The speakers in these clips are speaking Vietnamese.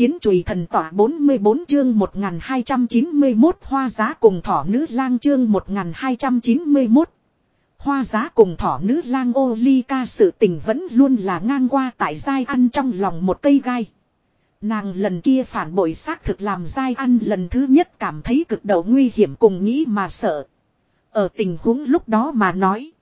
chiến chùy thần tỏa 44 chương 1291 hoa giá cùng thỏ nữ lang chương 1291. Hoa giá cùng thỏ nữ lang Olika sự tình vẫn luôn là ngang qua tại Giai Ăn trong lòng một cây gai. Nàng lần kia phản bội xác thực làm Giai Ăn lần thứ nhất cảm thấy cực độ nguy hiểm cùng nghĩ mà sợ. Ở tình huống lúc đó mà nói.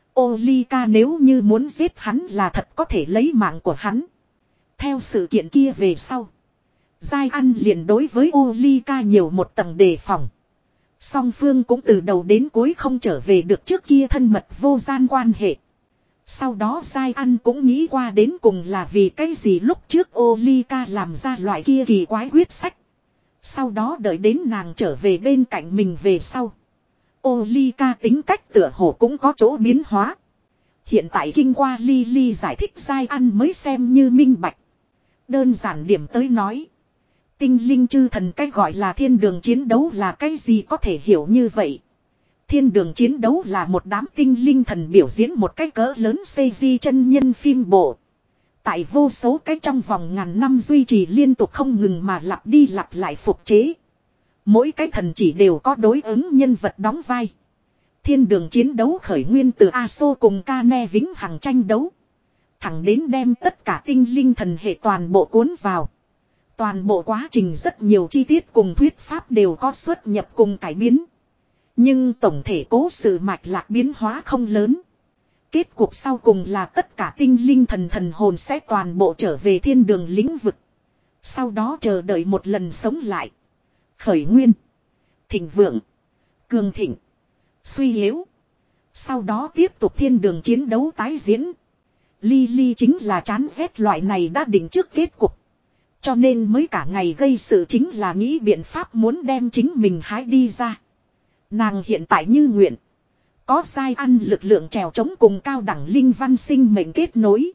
Olika nếu như muốn giết hắn là thật có thể lấy mạng của hắn. Theo sự kiện kia về sau. Giai Ăn liền đối với Olika nhiều một tầng đề phòng. Song phương cũng từ đầu đến cuối không trở về được trước kia thân mật vô gian quan hệ. Sau đó Giai Ăn cũng nghĩ qua đến cùng là vì cái gì lúc trước Olika làm ra loại kia kỳ quái quyết sách. Sau đó đợi đến nàng trở về bên cạnh mình về sau. Olika tính cách tựa hồ cũng có chỗ biến hóa. Hiện tại kinh qua Lily giải thích Giai Ăn mới xem như minh bạch. Đơn giản điểm tới nói. Tinh linh chư thần cách gọi là thiên đường chiến đấu là cái gì có thể hiểu như vậy. Thiên đường chiến đấu là một đám tinh linh thần biểu diễn một cái cỡ lớn CG chân nhân phim bộ. Tại vô số cái trong vòng ngàn năm duy trì liên tục không ngừng mà lặp đi lặp lại phục chế. Mỗi cái thần chỉ đều có đối ứng nhân vật đóng vai. Thiên đường chiến đấu khởi nguyên từ Aso cùng Kane vĩnh hằng tranh đấu. Thẳng đến đem tất cả tinh linh thần hệ toàn bộ cuốn vào. Toàn bộ quá trình rất nhiều chi tiết cùng thuyết pháp đều có xuất nhập cùng cải biến. Nhưng tổng thể cố sự mạch lạc biến hóa không lớn. Kết cục sau cùng là tất cả tinh linh thần hồn sẽ toàn bộ trở về thiên đường lĩnh vực. Sau đó chờ đợi một lần sống lại. Khởi nguyên. Thịnh vượng. Cường thịnh. Suy yếu. Sau đó tiếp tục thiên đường chiến đấu tái diễn. Lily chính là chán ghét loại này đã định trước kết cục. Cho nên mới cả ngày gây sự chính là nghĩ biện pháp muốn đem chính mình hái đi ra. Nàng hiện tại như nguyện. Có Giai Ăn lực lượng trèo chống cùng cao đẳng linh văn sinh mệnh kết nối.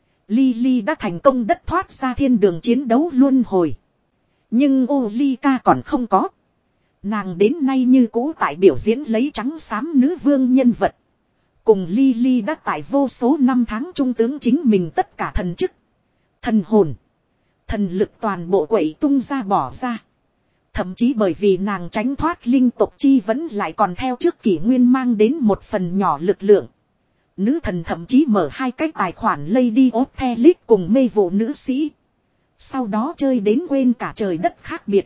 Lily đã thành công đất thoát ra thiên đường chiến đấu luân hồi. Nhưng Olika còn không có. Nàng đến nay như cũ tại biểu diễn lấy trắng xám nữ vương nhân vật. Cùng Lily đã tại vô số năm tháng trung tướng chính mình tất cả thần chức. Thần hồn. Thần lực toàn bộ quậy tung ra bỏ ra. Thậm chí bởi vì nàng tránh thoát linh tộc chi vẫn lại còn theo trước kỷ nguyên mang đến một phần nhỏ lực lượng. Nữ thần thậm chí mở 2 cái tài khoản Lady of Thelis cùng mê vụ nữ sĩ. Sau đó chơi đến quên cả trời đất khác biệt.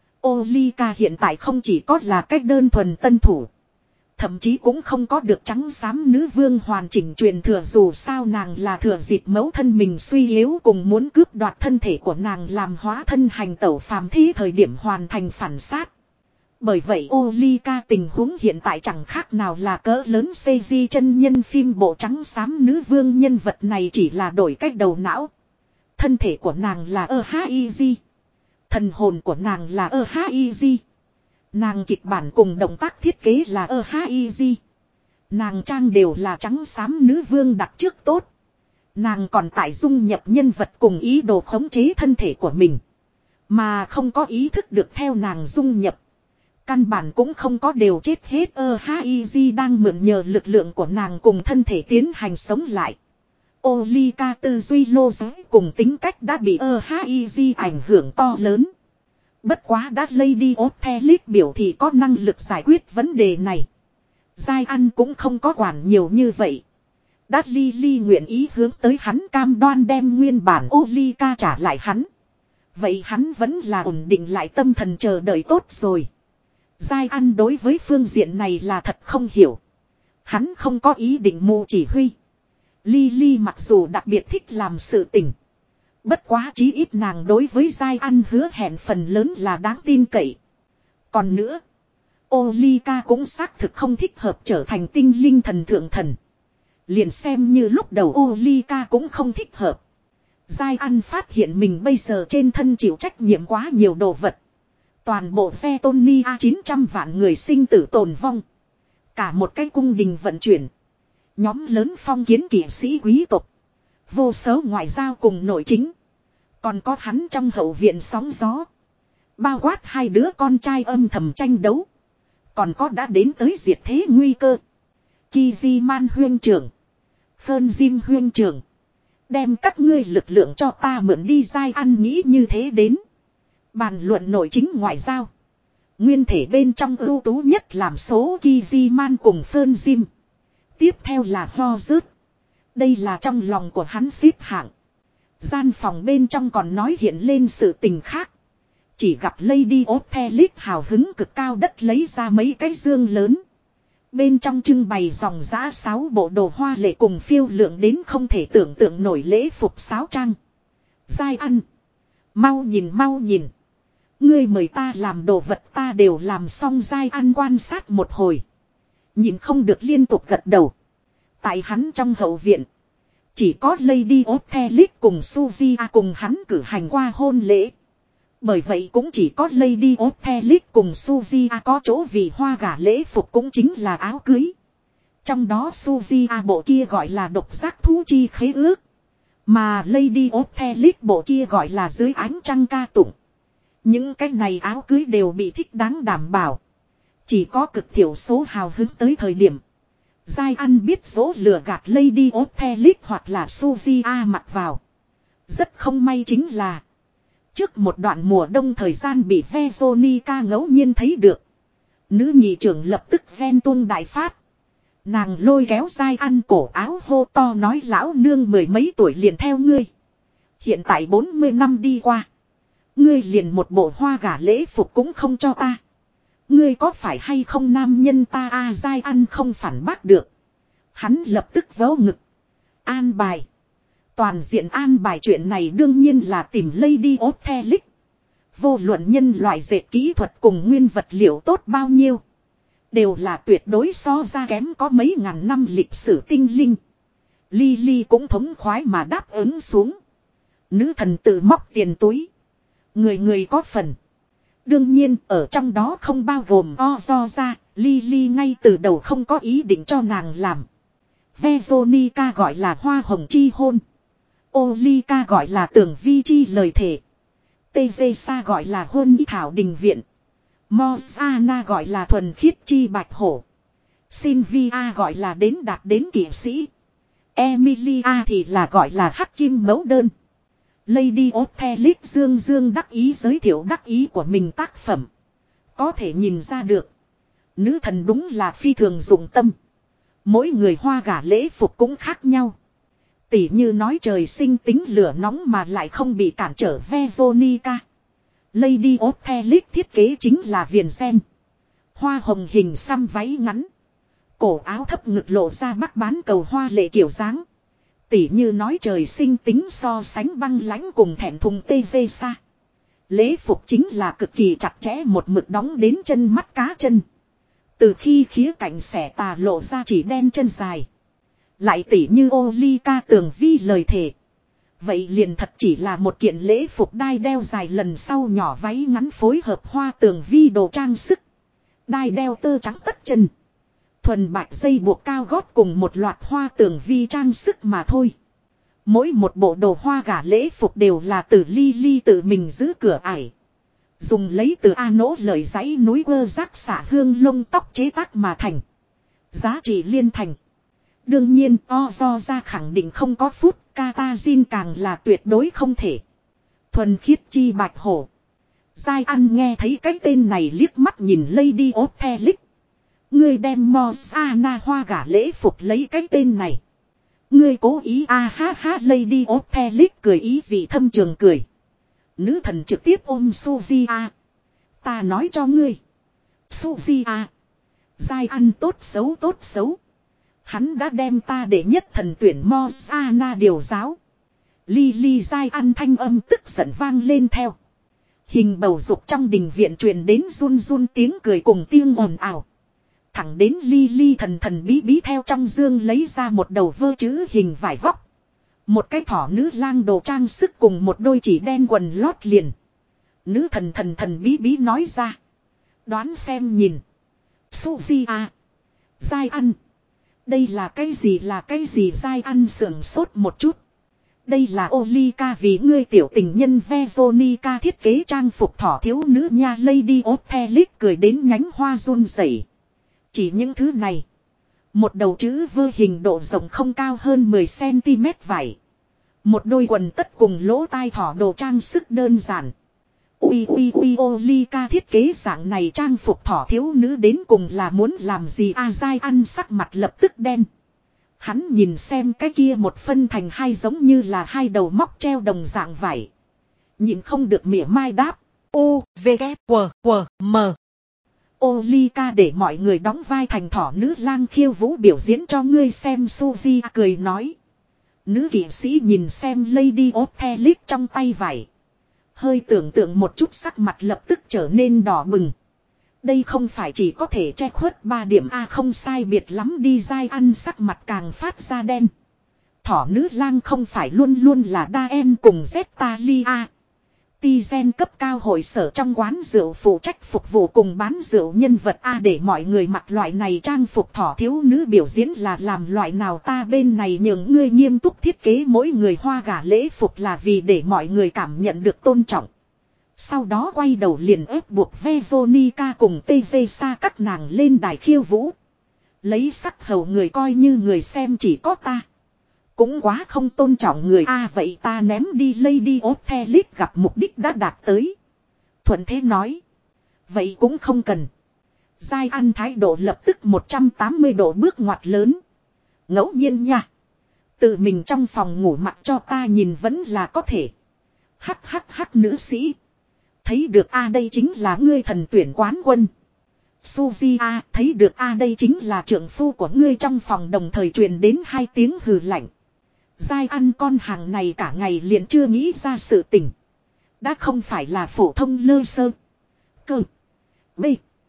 Olika hiện tại không chỉ có là cách đơn thuần tân thủ. Thậm chí cũng không có được trắng xám nữ vương hoàn chỉnh truyền thừa dù sao nàng là thừa dịp mẫu thân mình suy yếu cùng muốn cướp đoạt thân thể của nàng làm hóa thân hành tẩu phàm thí thời điểm hoàn thành phản sát. Bởi vậy Olika tình huống hiện tại chẳng khác nào là cỡ lớn CG chân nhân phim bộ trắng xám nữ vương nhân vật này chỉ là đổi cách đầu não. Thân thể của nàng là HIG. Thần hồn của nàng là HIG. Nàng kịch bản cùng động tác thiết kế là HIG. Nàng trang đều là trắng xám nữ vương đặt trước tốt. Nàng còn tại dung nhập nhân vật cùng ý đồ khống chế thân thể của mình. Mà không có ý thức được theo nàng dung nhập. Căn bản cũng không có đều chết hết HIG đang mượn nhờ lực lượng của nàng cùng thân thể tiến hành sống lại. Olika tư duy lô giới cùng tính cách đã bị HIG ảnh hưởng to lớn. Bất quá đã Lady of Thelis biểu thị có năng lực giải quyết vấn đề này. Giai Ăn cũng không có quản nhiều như vậy. Đã Lily nguyện ý hướng tới hắn cam đoan đem nguyên bản Olika trả lại hắn. Vậy hắn vẫn là ổn định lại tâm thần chờ đợi tốt rồi. Giai Ăn đối với phương diện này là thật không hiểu. Hắn không có ý định mù chỉ huy. Lily mặc dù đặc biệt thích làm sự tình. Bất quá chí ít nàng đối với Giai Ăn hứa hẹn phần lớn là đáng tin cậy. Còn nữa, Olika cũng xác thực không thích hợp trở thành tinh linh thần thượng thần. Liền xem như lúc đầu Olika cũng không thích hợp. Giai Ăn phát hiện mình bây giờ trên thân chịu trách nhiệm quá nhiều đồ vật. Toàn bộ phe Tony 900 vạn người sinh tử tồn vong. Cả một cái cung đình vận chuyển. Nhóm lớn phong kiến kỵ sĩ quý tộc. Vô số ngoại giao cùng nội chính. Còn có hắn trong hậu viện sóng gió. Bao quát 2 đứa con trai âm thầm tranh đấu. Còn có đã đến tới diệt thế nguy cơ. Kiziman huyên trưởng. Phơn Diêm huyên trưởng. Đem các ngươi lực lượng cho ta mượn đi Giai Ăn nghĩ như thế đến. Bàn luận nội chính ngoại giao. Nguyên thể bên trong ưu tú nhất làm số Kiziman cùng Phơn Jim. Tiếp theo là Ho Rớt. Đây là trong lòng của hắn xếp hạng. Gian phòng bên trong còn nói hiện lên sự tình khác. Chỉ gặp Lady Ophelia hào hứng cực cao đất lấy ra mấy cái dương lớn. Bên trong trưng bày dòng giã 6 bộ đồ hoa lệ cùng phiêu lượng đến không thể tưởng tượng nổi lễ phục sáo trang. Giai Ăn. Mau nhìn mau nhìn. Ngươi mời ta làm đồ vật ta đều làm xong. Giai Ăn quan sát một hồi. Nhìn không được liên tục gật đầu. Tại hắn trong hậu viện. Chỉ có Lady Ophelia cùng Suzia cùng hắn cử hành qua hôn lễ. Bởi vậy cũng chỉ có Lady Ophelia cùng Suzia có chỗ vì hoa gả lễ phục cũng chính là áo cưới. Trong đó Suzia bộ kia gọi là độc giác thú chi khế ước. Mà Lady Ophelia bộ kia gọi là dưới ánh trăng ca tụng. Những cái này áo cưới đều bị thích đáng đảm bảo. Chỉ có cực thiểu số hào hứng tới thời điểm. Giai Ăn biết dỗ lừa gạt Lady Ophelia hoặc là Suzia mặc vào. Rất không may chính là. Trước một đoạn mùa đông thời gian bị Veronica ngẫu nhiên thấy được. Nữ nhị trưởng lập tức ven tuông đại phát. Nàng lôi kéo Giai Ăn cổ áo hô to nói lão nương mười mấy tuổi liền theo ngươi. Hiện tại 40 năm đi qua. Ngươi liền một bộ hoa gả lễ phục cũng không cho ta. Ngươi có phải hay không nam nhân ta Giai Ăn không phản bác được. Hắn lập tức vớ ngực. An bài. Toàn diện an bài chuyện này đương nhiên là tìm Lady Ophelia. Vô luận nhân loại dệt kỹ thuật cùng nguyên vật liệu tốt bao nhiêu. Đều là tuyệt đối so ra kém có mấy ngàn năm lịch sử tinh linh. Lily cũng thống khoái mà đáp ứng xuống. Nữ thần tự móc tiền túi. Người người có phần. Đương nhiên ở trong đó không bao gồm do ra. Lily ngay từ đầu không có ý định cho nàng làm. Veronica gọi là hoa hồng chi hôn. Olika gọi là tưởng vi chi lời thề. Tezesa gọi là hôn ý thảo đình viện. Mozana gọi là thuần khiết chi bạch hổ. Sylvia gọi là đến đạt đến kỵ sĩ. Emilia thì là gọi là hắc kim mẫu đơn. Lady Ophelia dương dương đắc ý giới thiệu đắc ý của mình tác phẩm. Có thể nhìn ra được. Nữ thần đúng là phi thường dụng tâm. Mỗi người hoa gả lễ phục cũng khác nhau. Tỉ như nói trời sinh tính lửa nóng mà lại không bị cản trở Veronica. Lady Ophelia thiết kế chính là viền sen. Hoa hồng hình xăm váy ngắn. Cổ áo thấp ngực lộ ra bắc bán cầu hoa lệ kiểu dáng. Tỉ như nói trời sinh tính so sánh băng lãnh cùng thẹn thùng Tezesa. Lễ phục chính là cực kỳ chặt chẽ một mực đóng đến chân mắt cá chân. Từ khi khía cạnh xẻ tà lộ ra chỉ đen chân dài. Lại tỉ như Olika tường vi lời thề. Vậy liền thật chỉ là một kiện lễ phục đai đeo dài lần sau nhỏ váy ngắn phối hợp hoa tường vi đồ trang sức. Đai đeo tơ trắng tất chân. Thuần bạch dây buộc cao gót cùng một loạt hoa tường vi trang sức mà thôi. Mỗi một bộ đồ hoa gả lễ phục đều là từ Lily tự mình giữ cửa ải. Dùng lấy từ nỗ lời dãy núi quơ rác xả hương lông tóc chế tác mà thành. Giá trị liên thành. Đương nhiên do ra khẳng định không có phút, Katazin càng là tuyệt đối không thể. Thuần khiết chi bạch hổ. Giai Ăn nghe thấy cái tên này liếc mắt nhìn Lady Ophelia. Ngươi đem Mozana hoa gả lễ phục lấy cái tên này. Ngươi cố ý ha ha Lady Ophelia cười ý vị thâm trường cười. Nữ thần trực tiếp ôm Suzia. Ta nói cho ngươi. Suzia. Giai Ăn tốt xấu. Hắn đã đem ta để nhất thần tuyển Mozana điều giáo. Lily Giai Ăn thanh âm tức giận vang lên theo. Hình bầu dục trong đình viện truyền đến run run tiếng cười cùng tiếng ồn ào. Thẳng đến Lily thần thần bí bí theo trong dương lấy ra một đầu vơ chữ hình vải vóc. Một cái thỏ nữ lang đồ trang sức cùng một đôi chỉ đen quần lót liền. Nữ thần thần bí bí nói ra. Đoán xem nhìn. Suzia. Giai Ăn. Đây là cái gì Giai Ăn sưởng sốt một chút. Đây là Olika vì ngươi tiểu tình nhân Veronica thiết kế trang phục thỏ thiếu nữ nha Lady Ophelia cười đến nhánh hoa run rẩy. Chỉ những thứ này. Một đầu chữ vơ hình độ rộng không cao hơn 10 cm vải. Một đôi quần tất cùng lỗ tai thỏ đồ trang sức đơn giản. Ui ui ui Olika thiết kế dạng này trang phục thỏ thiếu nữ đến cùng là muốn làm gì a dai ăn sắc mặt lập tức đen. Hắn nhìn xem cái kia một phân thành hai giống như là hai đầu móc treo đồng dạng vải. Nhìn không được mỉa mai đáp. U, V, K, W, W, M. Olika để mọi người đóng vai thành thỏ nữ lang khiêu vũ biểu diễn cho ngươi xem. Suzy cười nói. Nữ kỵ sĩ nhìn xem Lady Ophelia trong tay vải. Hơi tưởng tượng một chút sắc mặt lập tức trở nên đỏ bừng. Đây không phải chỉ có thể che khuất 3 điểm A không sai biệt lắm đi dai ăn sắc mặt càng phát ra đen. Thỏ nữ lang không phải luôn luôn là Daen cùng Zetalia. Tizen cấp cao hội sở trong quán rượu phụ trách phục vụ cùng bán rượu nhân vật A để mọi người mặc loại này trang phục thỏ thiếu nữ biểu diễn là làm loại nào ta bên này những ngươi nghiêm túc thiết kế mỗi người hoa gả lễ phục là vì để mọi người cảm nhận được tôn trọng. Sau đó quay đầu liền ép buộc Veronica cùng Teresa các nàng lên đài khiêu vũ. Lấy sắc hầu người coi như người xem chỉ có ta. Cũng quá không tôn trọng người A vậy ta ném đi Lady Ophelia gặp mục đích đã đạt tới. Thuận thế nói. Vậy cũng không cần. Giai ăn thái độ lập tức 180 độ bước ngoặt lớn. Ngẫu nhiên nha. Tự mình trong phòng ngủ mặc cho ta nhìn vẫn là có thể. Hắc hắc hắc nữ sĩ. Thấy được A đây chính là ngươi thần tuyển quán quân. Suzy A thấy được A đây chính là trưởng phu của ngươi trong phòng đồng thời truyền đến 2 tiếng hừ lạnh. Giai ăn con hàng này cả ngày liền chưa nghĩ ra sự tình. Đã không phải là phổ thông lơ sơ. Cơ. B.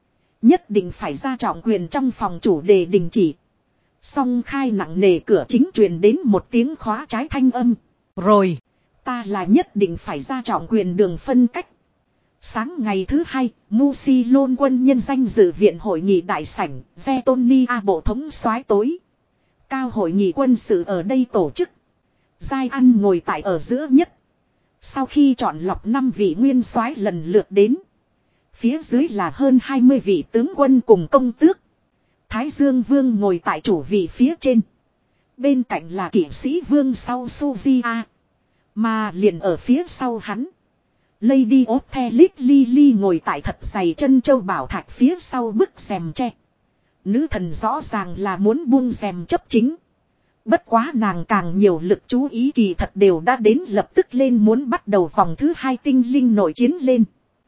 Nhất định phải ra trọng quyền trong phòng chủ đề đình chỉ. Song khai nặng nề cửa chính truyền đến một tiếng khóa trái thanh âm. Rồi. Ta là nhất định phải ra trọng quyền đường phân cách. Sáng ngày thứ 2, Musilon quân nhân danh dự viện hội nghị đại sảnh, Vetonia bộ thống soái tối. Cao hội nghị quân sự ở đây tổ chức. Giai ăn ngồi tại ở giữa nhất. Sau khi chọn lọc 5 vị nguyên soái lần lượt đến. Phía dưới là hơn 20 vị tướng quân cùng công tước. Thái Dương Vương ngồi tại chủ vị phía trên. Bên cạnh là kỵ sĩ Vương sau Suvia. Mà liền ở phía sau hắn. Lady Ophelia Lily ngồi tại thật dày chân châu bảo thạch phía sau bức rèm tre. Nữ thần rõ ràng là muốn buông rèm chấp chính. Bất quá nàng càng nhiều lực chú ý kỳ thật đều đã đến lập tức lên muốn bắt đầu vòng thứ 2 tinh linh nội chiến lên.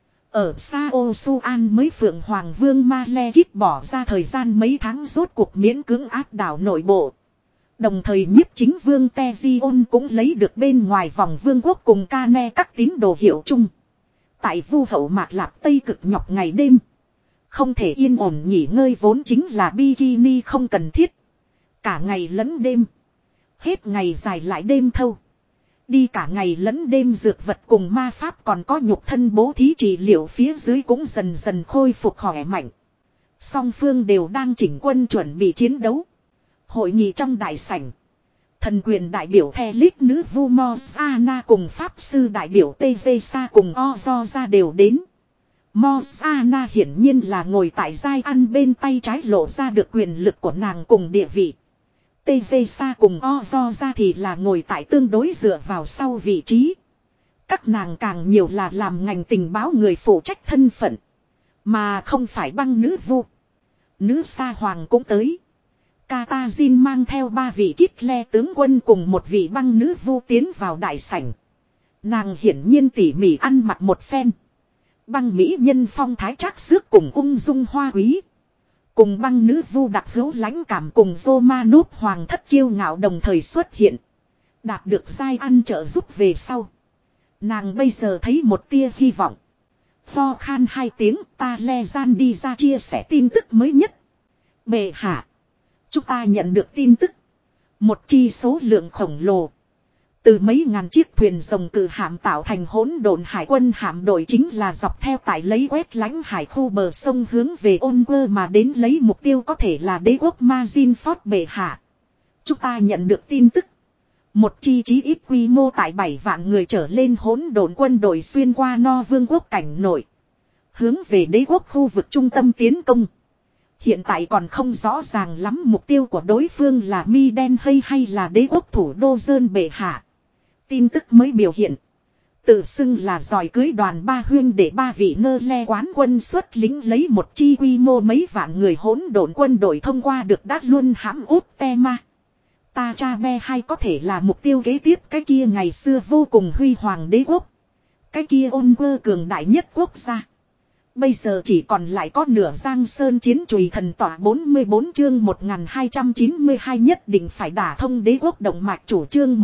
Ở Sao Suan mới Phượng Hoàng Vương Malekith bỏ ra thời gian mấy tháng rốt cuộc miễn cưỡng áp đảo nội bộ. Đồng thời nhiếp chính vương Tezion cũng lấy được bên ngoài vòng vương quốc cùng Cane các tín đồ hiệu chung. Tại vu hậu Mạc Lạp Tây cực nhọc ngày đêm. Không thể yên ổn nghỉ ngơi vốn chính là bikini không cần thiết. Cả ngày lẫn đêm. Hết ngày dài lại đêm thâu. Đi cả ngày lẫn đêm dược vật cùng ma pháp còn có nhục thân bố thí trị liệu phía dưới cũng dần dần khôi phục khỏe mạnh. Song phương đều đang chỉnh quân chuẩn bị chiến đấu. Hội nghị trong đại sảnh. Thần quyền đại biểu Thelit nữ vu Mosana cùng pháp sư đại biểu Tevesa cùng Ozoza đều đến. Mosana hiển nhiên là ngồi tại giai ăn bên tay trái lộ ra được quyền lực của nàng cùng địa vị. Tevesa cùng Ozoza thì là ngồi tại tương đối dựa vào sau vị trí. Các nàng càng nhiều là làm ngành tình báo người phụ trách thân phận. Mà không phải băng nữ vu. Nữ sa hoàng cũng tới. Katazin mang theo 3 vị Kittle tướng quân cùng một vị băng nữ vu tiến vào đại sảnh. Nàng hiển nhiên tỉ mỉ ăn mặc một phen. Băng mỹ nhân phong thái trác xước cùng ung dung hoa quý. Cùng băng nữ vu đặc hữu lãnh cảm cùng Romanov hoàng thất kiêu ngạo đồng thời xuất hiện. Đạt được giai ăn trợ giúp về sau. Nàng bây giờ thấy một tia hy vọng. Pho khan 2 tiếng ta le gian đi ra chia sẻ tin tức mới nhất. Bệ hạ. Chúng ta nhận được tin tức. Một chi số lượng khổng lồ. Từ mấy ngàn chiếc thuyền rồng cự hạm tạo thành hỗn độn hải quân hạm đội chính là dọc theo tại lấy quét lãnh hải khu bờ sông hướng về ôn quơ mà đến lấy mục tiêu có thể là đế quốc Mazinford bệ hạ. Chúng ta nhận được tin tức. Một chi chí ít quy mô tại 7 vạn người trở lên hỗn độn quân đội xuyên qua No Vương quốc cảnh nội. Hướng về đế quốc khu vực trung tâm tiến công. Hiện tại còn không rõ ràng lắm mục tiêu của đối phương là Mi Đen hay là đế quốc thủ đô Dơn bệ hạ. Tin tức mới biểu hiện. Tự xưng là giỏi cưới đoàn ba huyên để ba vị nơ le quán quân xuất lính lấy một chi quy mô mấy vạn người hỗn độn quân đội thông qua được đát luôn hãm út te ma. Ta cha be hay có thể là mục tiêu kế tiếp cái kia ngày xưa vô cùng huy hoàng đế quốc. Cái kia ôn quơ cường đại nhất quốc gia. Bây giờ chỉ còn lại có nửa giang sơn chiến chùy thần tỏa 44 chương 1292 nhất định phải đả thông đế quốc động mạch chủ chương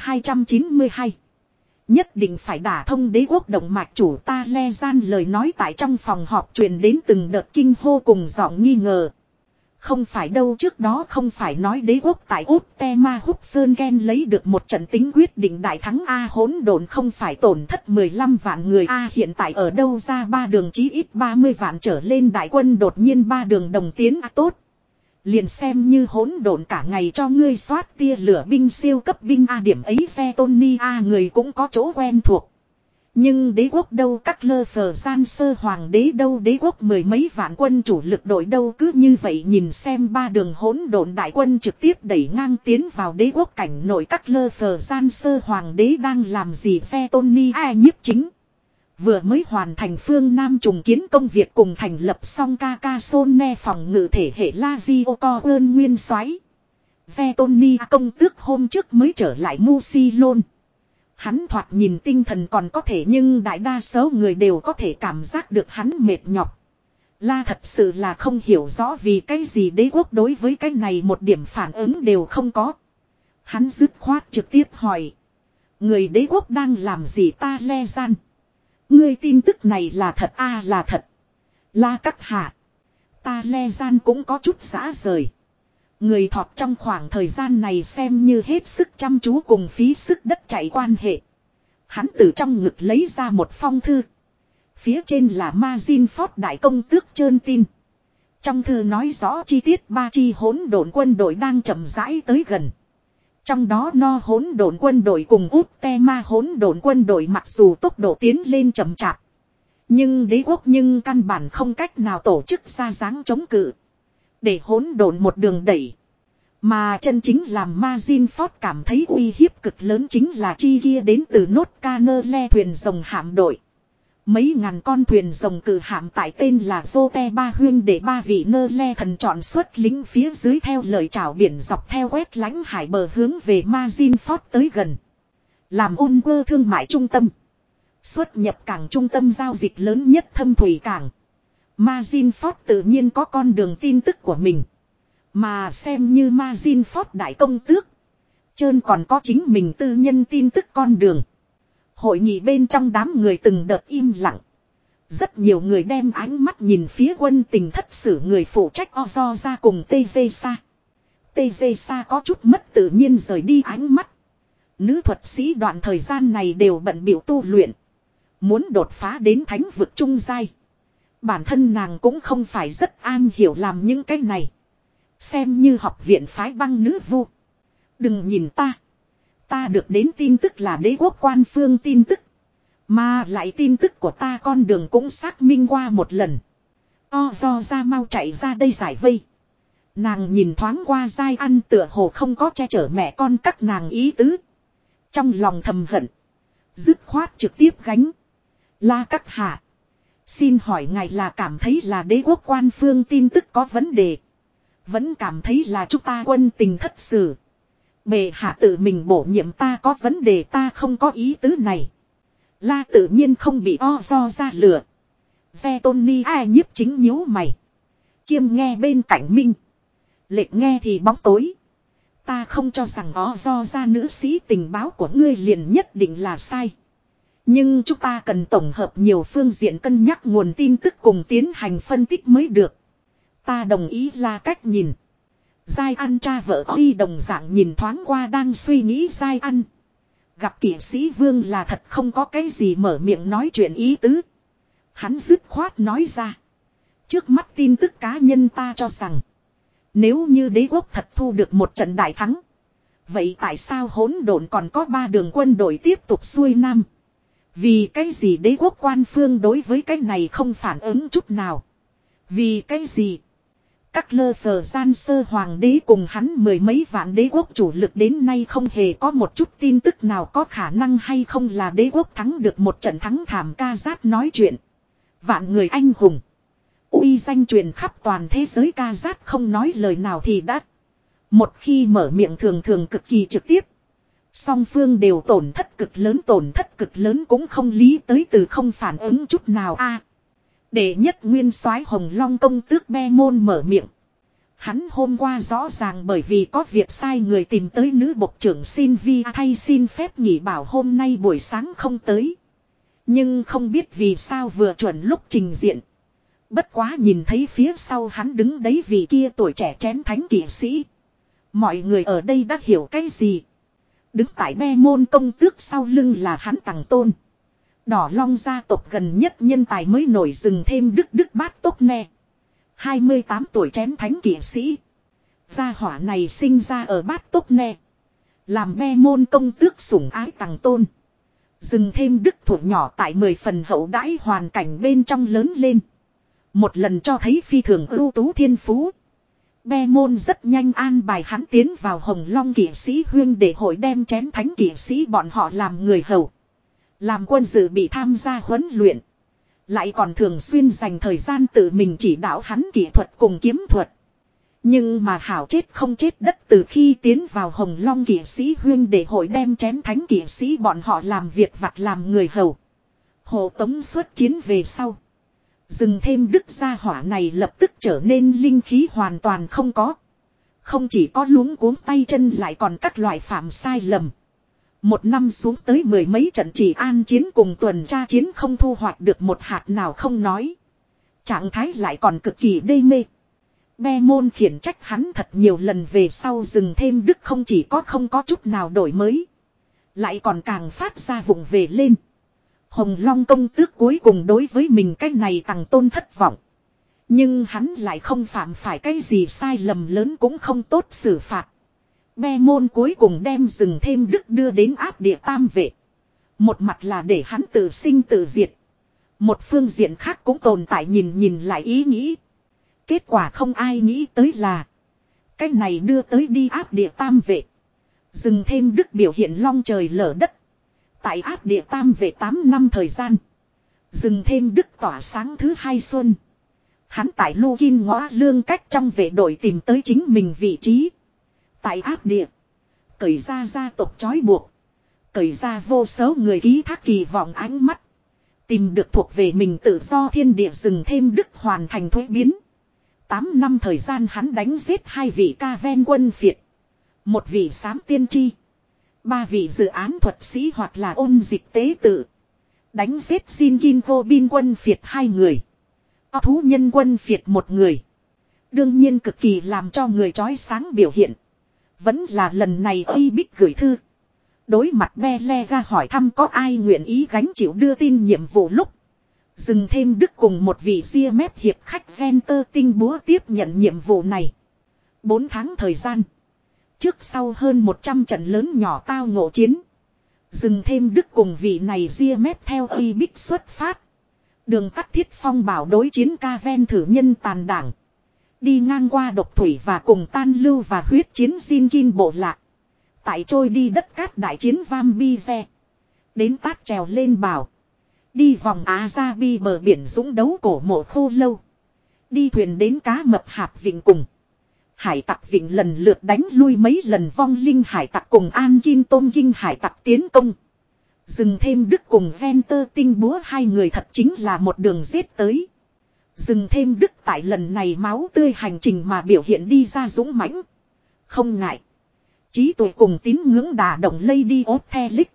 1292. Nhất định phải đả thông đế quốc động mạch chủ ta le gian lời nói tại trong phòng họp truyền đến từng đợt kinh hô cùng giọng nghi ngờ. Không phải đâu trước đó không phải nói đế quốc tại Út Te Ma Húc Sơn Ken lấy được một trận tính quyết định đại thắng A hỗn độn không phải tổn thất 15 vạn người A hiện tại ở đâu ra ba đường chí ít 30 vạn trở lên đại quân đột nhiên ba đường đồng tiến A tốt. Liền xem như hỗn độn cả ngày cho ngươi soát tia lửa binh siêu cấp binh A điểm ấy xe Tony A người cũng có chỗ quen thuộc. Nhưng đế quốc đâu các lơ phờ gian sơ hoàng đế đâu đế quốc mười mấy vạn quân chủ lực đội đâu cứ như vậy nhìn xem ba đường hỗn độn đại quân trực tiếp đẩy ngang tiến vào đế quốc cảnh nội các lơ phờ gian sơ hoàng đế đang làm gì phe Tony A nhiếp chính. Vừa mới hoàn thành phương Nam trùng kiến công việc cùng thành lập xong Carcassonne phòng ngự thể hệ La Vioco ơn nguyên soái. Phe Tony A công tước hôm trước mới trở lại Musilon. Hắn thoạt nhìn tinh thần còn có thể nhưng đại đa số người đều có thể cảm giác được hắn mệt nhọc. La thật sự là không hiểu rõ vì cái gì đế quốc đối với cái này một điểm phản ứng đều không có. Hắn dứt khoát trực tiếp hỏi. Người đế quốc đang làm gì ta le gian. Ngươi tin tức này là thật a là thật. La các hạ. Ta le gian cũng có chút giã rời. Người thọt trong khoảng thời gian này xem như hết sức chăm chú cùng phí sức đất chạy quan hệ. Hắn từ trong ngực lấy ra một phong thư. Phía trên là Mazin Ford đại công tước trơn tin. Trong thư nói rõ chi tiết ba chi hỗn độn quân đội đang chậm rãi tới gần. Trong đó no hỗn độn quân đội cùng út te ma hỗn độn quân đội mặc dù tốc độ tiến lên chậm chạp. Nhưng đế quốc nhưng căn bản không cách nào tổ chức ra dáng chống cự. Để hỗn độn một đường đẩy. Mà chân chính làm Mazin Ford cảm thấy uy hiếp cực lớn chính là chi kia đến từ nốt Canele thuyền rồng hạm đội. Mấy ngàn con thuyền rồng cử hạm tại tên là Vote Ba Huyên để ba vị nơ le thần chọn xuất lính phía dưới theo lời chào biển dọc theo quét lãnh hải bờ hướng về Mazin Ford tới gần. Làm ôn quơ thương mại trung tâm. Xuất nhập cảng trung tâm giao dịch lớn nhất thâm thủy cảng. Mazin Ford tự nhiên có con đường tin tức của mình. Mà xem như Mazin Ford đại công tước. Trơn còn có chính mình tư nhân tin tức con đường. Hội nghị bên trong đám người từng đợt im lặng. Rất nhiều người đem ánh mắt nhìn phía quân tình thất sử người phụ trách Ozo ra cùng TVSA. TVSA có chút mất tự nhiên rời đi ánh mắt. Nữ thuật sĩ đoạn thời gian này đều bận biểu tu luyện. Muốn đột phá đến thánh vực trung giai. Bản thân nàng cũng không phải rất an hiểu làm những cái này. Xem như học viện phái băng nữ vu. Đừng nhìn ta. Ta được đến tin tức là đế quốc quan phương tin tức. Mà lại tin tức của ta con đường cũng xác minh qua một lần. Do ra mau chạy ra đây giải vây. Nàng nhìn thoáng qua dai ăn tựa hồ không có che chở mẹ con các nàng ý tứ. Trong lòng thầm hận. Dứt khoát trực tiếp gánh. La các hạ. Xin hỏi ngài là cảm thấy là đế quốc quan phương tin tức có vấn đề. Vẫn cảm thấy là chúng ta quân tình thất sử. Bệ hạ tự mình bổ nhiệm ta có vấn đề ta không có ý tứ này. La tự nhiên không bị do ra lừa. Ve Tony ai nhiếp chính nhíu mày. Kiêm nghe bên cạnh Minh. Lệch nghe thì bóng tối. Ta không cho rằng do ra nữ sĩ tình báo của ngươi liền nhất định là sai. Nhưng chúng ta cần tổng hợp nhiều phương diện cân nhắc nguồn tin tức cùng tiến hành phân tích mới được. Ta đồng ý là cách nhìn. Giai ăn cha vợ Huy đồng dạng nhìn thoáng qua đang suy nghĩ Giai ăn. Gặp kỵ sĩ vương là thật không có cái gì mở miệng nói chuyện ý tứ. Hắn dứt khoát nói ra. Trước mắt tin tức cá nhân ta cho rằng. Nếu như đế quốc thật thu được một trận đại thắng. Vậy tại sao hỗn độn còn có ba đường quân đội tiếp tục xuôi nam? Vì cái gì đế quốc quan phương đối với cái này không phản ứng chút nào? Vì cái gì? Các lơ phờ gian sơ hoàng đế cùng hắn mười mấy vạn đế quốc chủ lực đến nay không hề có một chút tin tức nào có khả năng hay không là đế quốc thắng được một trận thắng thảm. Kazat nói chuyện. Vạn người anh hùng. Uy danh truyền khắp toàn thế giới. Kazat không nói lời nào thì đã. Một khi mở miệng thường thường cực kỳ trực tiếp. Song phương đều tổn thất cực lớn cũng không lý tới từ không phản ứng chút nào Đệ nhất nguyên soái Hồng Long công tước Be Môn mở miệng. Hắn hôm qua rõ ràng bởi vì có việc sai người tìm tới nữ bộc trưởng Sylvia thay xin phép nghỉ bảo hôm nay buổi sáng không tới. Nhưng không biết vì sao vừa chuẩn lúc trình diện. Bất quá nhìn thấy phía sau hắn đứng đấy vì kia tuổi trẻ chén thánh kỵ sĩ. Mọi người ở đây đã hiểu cái gì. Đứng tại Be Môn công tước sau lưng là hắn Tằng Tôn. Đỏ Long gia tộc gần nhất nhân tài mới nổi rừng thêm Đức Bát Tốc Ne. 28 tuổi chén thánh kỵ sĩ. Gia hỏa này sinh ra ở Bát Tốc Ne. Làm Be Môn công tước sủng ái Tằng Tôn. Rừng thêm Đức thủ nhỏ tại 10 phần hậu đãi hoàn cảnh bên trong lớn lên. Một lần cho thấy phi thường ưu tú thiên phú. Be Môn rất nhanh an bài hắn tiến vào Hồng Long kỵ sĩ huyên để hội đem chén thánh kỵ sĩ bọn họ làm người hầu. Làm quân dự bị tham gia huấn luyện. Lại còn thường xuyên dành thời gian tự mình chỉ đạo hắn kỹ thuật cùng kiếm thuật. Nhưng mà hảo chết không chết đất từ khi tiến vào Hồng Long kỵ sĩ huyên để hội đem chén thánh kỵ sĩ bọn họ làm việc vặt làm người hầu. Hộ tống xuất chiến về sau. Dừng thêm Đức gia hỏa này lập tức trở nên linh khí hoàn toàn không có. Không chỉ có luống cuống tay chân lại còn các loại phạm sai lầm. Một năm xuống tới mười mấy trận chỉ an chiến cùng tuần tra chiến không thu hoạch được một hạt nào không nói. Trạng thái lại còn cực kỳ đê mê. Be Môn khiển trách hắn thật nhiều lần về sau dừng thêm Đức không chỉ có không có chút nào đổi mới. Lại còn càng phát ra vụng về lên. Hồng Long công tước cuối cùng đối với mình cái này Tằng Tôn thất vọng. Nhưng hắn lại không phạm phải cái gì sai lầm lớn cũng không tốt xử phạt. Be Môn cuối cùng đem dừng thêm Đức đưa đến áp địa tam vệ. Một mặt là để hắn tự sinh tự diệt. Một phương diện khác cũng tồn tại nhìn lại ý nghĩ. Kết quả không ai nghĩ tới là. Cái này đưa tới đi áp địa tam vệ. Dừng thêm Đức biểu hiện long trời lở đất. Tại áp địa tam vệ 8 năm thời gian. Dừng thêm Đức tỏa sáng thứ hai xuân. Hắn tại Lô Kinh Ngõa Lương cách trong vệ đội tìm tới chính mình vị trí. Tại áp địa. Cởi ra gia tộc trói buộc. Cởi ra vô số người ký thác kỳ vọng ánh mắt. Tìm được thuộc về mình tự do thiên địa dừng thêm Đức hoàn thành thuế biến. 8 năm thời gian hắn đánh giết 2 vị ca ven quân phiệt. 1 vị xám tiên tri. 3 vị dự án thuật sĩ hoặc là ôn dịch tế tự. Đánh giết xin Kin Vô Bin quân phiệt 2 người. Thú nhân quân phiệt 1 người. Đương nhiên cực kỳ làm cho người chói sáng biểu hiện. Vẫn là lần này Uy Bích gửi thư. Đối mặt Belega hỏi thăm có ai nguyện ý gánh chịu đưa tin nhiệm vụ lúc. Dừng thêm Đức cùng một vị ria mép hiệp khách Venter tinh búa tiếp nhận nhiệm vụ này. 4 tháng thời gian. Trước sau hơn 100 trận lớn nhỏ tao ngộ chiến. Dừng thêm Đức cùng vị này ria mép theo Uy Bích xuất phát. Đường tắt Thiết Phong bảo đối chiến ca ven thử nhân tàn đảng. Đi ngang qua độc thủy và cùng tan lưu và huyết chiến Jin Kin bộ lạc. Tại trôi đi đất cát đại chiến Vambize. Đến tát trèo lên bảo. Đi vòng Á Gia Bi bờ biển dũng đấu cổ mộ khô lâu. Đi thuyền đến cá mập hạp vịnh cùng. Hải tặc vịnh lần lượt đánh lui mấy lần vong linh hải tặc cùng An Kim Tôm Kinh hải tặc tiến công. Dừng thêm Đức cùng Venter tinh búa 2 người thật chính là một đường giết tới. Dừng thêm Đức tại lần này máu tươi hành trình mà biểu hiện đi ra dũng mãnh. Không ngại. Trí tuệ cùng tín ngưỡng đả động Lady Othelic.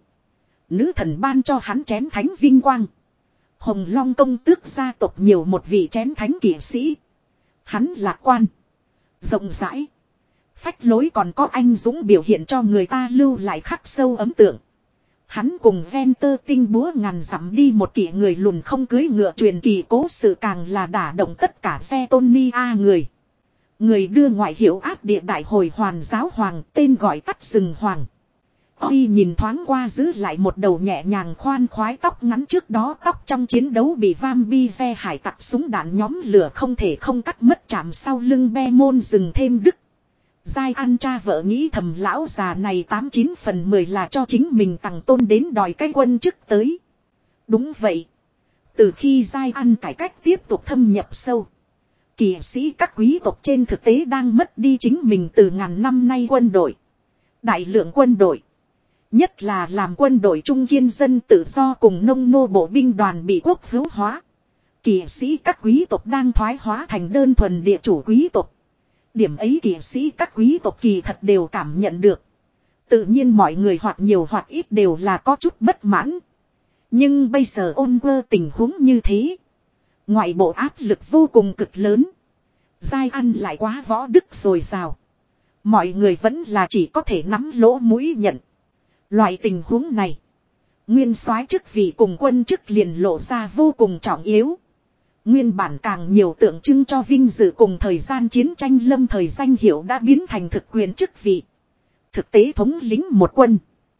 Nữ thần ban cho hắn chén thánh vinh quang. Hồng Long công tước gia tộc nhiều một vị chén thánh kỵ sĩ. Hắn lạc quan. Rộng rãi. Phách lối còn có anh dũng biểu hiện cho người ta lưu lại khắc sâu ấn tượng. Hắn cùng Venter tinh búa ngàn dặm đi một kỷ người lùn không cưới ngựa truyền kỳ cố sự càng là đả động tất cả phe Tonia người. Người đưa ngoại hiệu áp địa đại hồi hoàn giáo hoàng tên gọi tắt rừng hoàng. Huy nhìn thoáng qua giữ lại một đầu nhẹ nhàng khoan khoái tóc ngắn, trước đó tóc trong chiến đấu bị Vampire hải tặc súng đạn nhóm lửa không thể không cắt mất, chạm sau lưng be môn dừng thêm đứt. Giai An cha vợ nghĩ thầm lão già này 89 phần 10 là cho chính mình tặng tôn đến đòi cái quân chức tới. Đúng vậy. Từ khi Giai An cải cách tiếp tục thâm nhập sâu, kỵ sĩ các quý tộc trên thực tế đang mất đi chính mình từ ngàn năm nay quân đội. Đại lượng quân đội, nhất là làm quân đội trung kiên dân tự do cùng nông nô bộ binh đoàn bị quốc hữu hóa. Kỵ sĩ các quý tộc đang thoái hóa thành đơn thuần địa chủ quý tộc. Điểm ấy kỵ sĩ các quý tộc kỳ thật đều cảm nhận được. Tự nhiên mọi người hoặc nhiều hoặc ít đều là có chút bất mãn. Nhưng bây giờ ôn quơ tình huống như thế, ngoại bộ áp lực vô cùng cực lớn. Giai An lại quá võ đức rồi rào. Mọi người vẫn là chỉ có thể nắm lỗ mũi nhận. Loại tình huống này, nguyên soái chức vị cùng quân chức liền lộ ra vô cùng trọng yếu. Nguyên bản càng nhiều tượng trưng cho vinh dự cùng thời gian chiến tranh lâm thời danh hiệu đã biến thành thực quyền chức vị. Thực tế thống lĩnh một quân,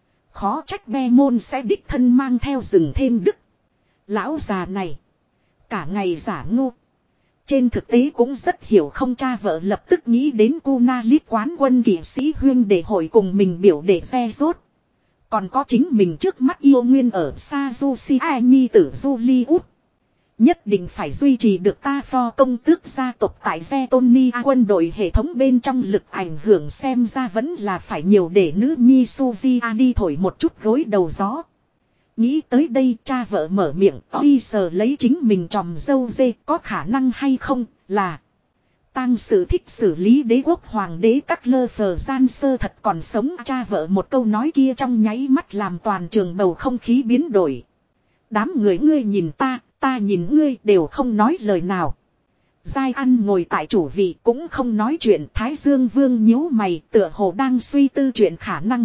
khó trách be môn sẽ đích thân mang theo rừng thêm đức. Lão già này cả ngày giả ngu, trên thực tế cũng rất hiểu không. Cha vợ lập tức nghĩ đến Kuna Lít quán quân kỵ sĩ huyên để hội cùng mình biểu để xe rốt. Còn có chính mình trước mắt yêu nguyên ở xa Jusia nhi tử Julius. Nhất định phải duy trì được ta pho công tước gia tộc tại Vetonia quân đội hệ thống bên trong lực ảnh hưởng, xem ra vẫn là phải nhiều để nữ nhi Suzia đi thổi một chút gối đầu gió. Nghĩ tới đây cha vợ mở miệng, Huy sờ lấy chính mình tròm dâu dê, có khả năng hay không là tang sự thích xử lý đế quốc hoàng đế các lơ phờ gian sơ thật còn sống. Cha vợ một câu nói kia trong nháy mắt làm toàn trường bầu không khí biến đổi. Đám người ngươi nhìn ta, ta nhìn ngươi đều không nói lời nào. Giai An ngồi tại chủ vị cũng không nói chuyện. Thái Dương Vương nhíu mày tựa hồ đang suy tư chuyện khả năng.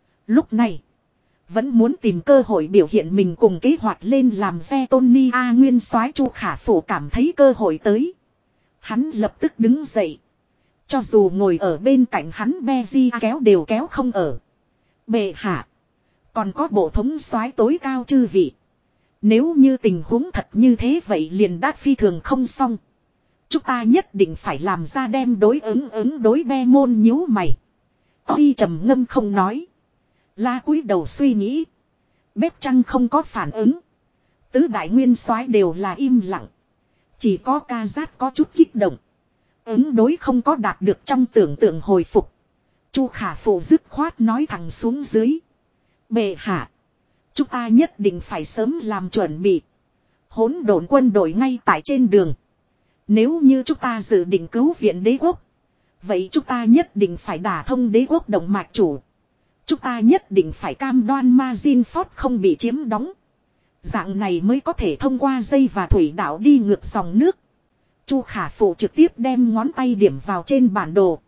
Lúc này vẫn muốn tìm cơ hội biểu hiện mình cùng kế hoạch lên làm Vetonia nguyên soái Chu Khả Phụ cảm thấy cơ hội tới. Hắn lập tức đứng dậy. Cho dù ngồi ở bên cạnh hắn Beji kéo đều kéo không ở. Bệ hạ, còn có bộ thống soái tối cao chư vị. Nếu như tình huống thật như thế vậy liền đã phi thường không xong. Chúng ta nhất định phải làm ra đem đối ứng đối be môn nhíu mày. Huy trầm ngâm không nói. La cúi đầu suy nghĩ. Bếp trăng không có phản ứng. Tứ đại nguyên soái đều là im lặng. Chỉ có ca giác có chút kích động. Ứng đối không có đạt được trong tưởng tượng hồi phục. Chu Khả Phụ dứt khoát nói thẳng xuống dưới. Bệ hạ, chúng ta nhất định phải sớm làm chuẩn bị. Hỗn độn quân đội ngay tại trên đường. Nếu như chúng ta dự định cứu viện đế quốc, vậy chúng ta nhất định phải đả thông đế quốc động mạch chủ. Chúng ta nhất định phải cam đoan Mazinford không bị chiếm đóng. Dạng này mới có thể thông qua dây và thủy đạo đi ngược dòng nước. Chu Khả Phụ trực tiếp đem ngón tay điểm vào trên bản đồ.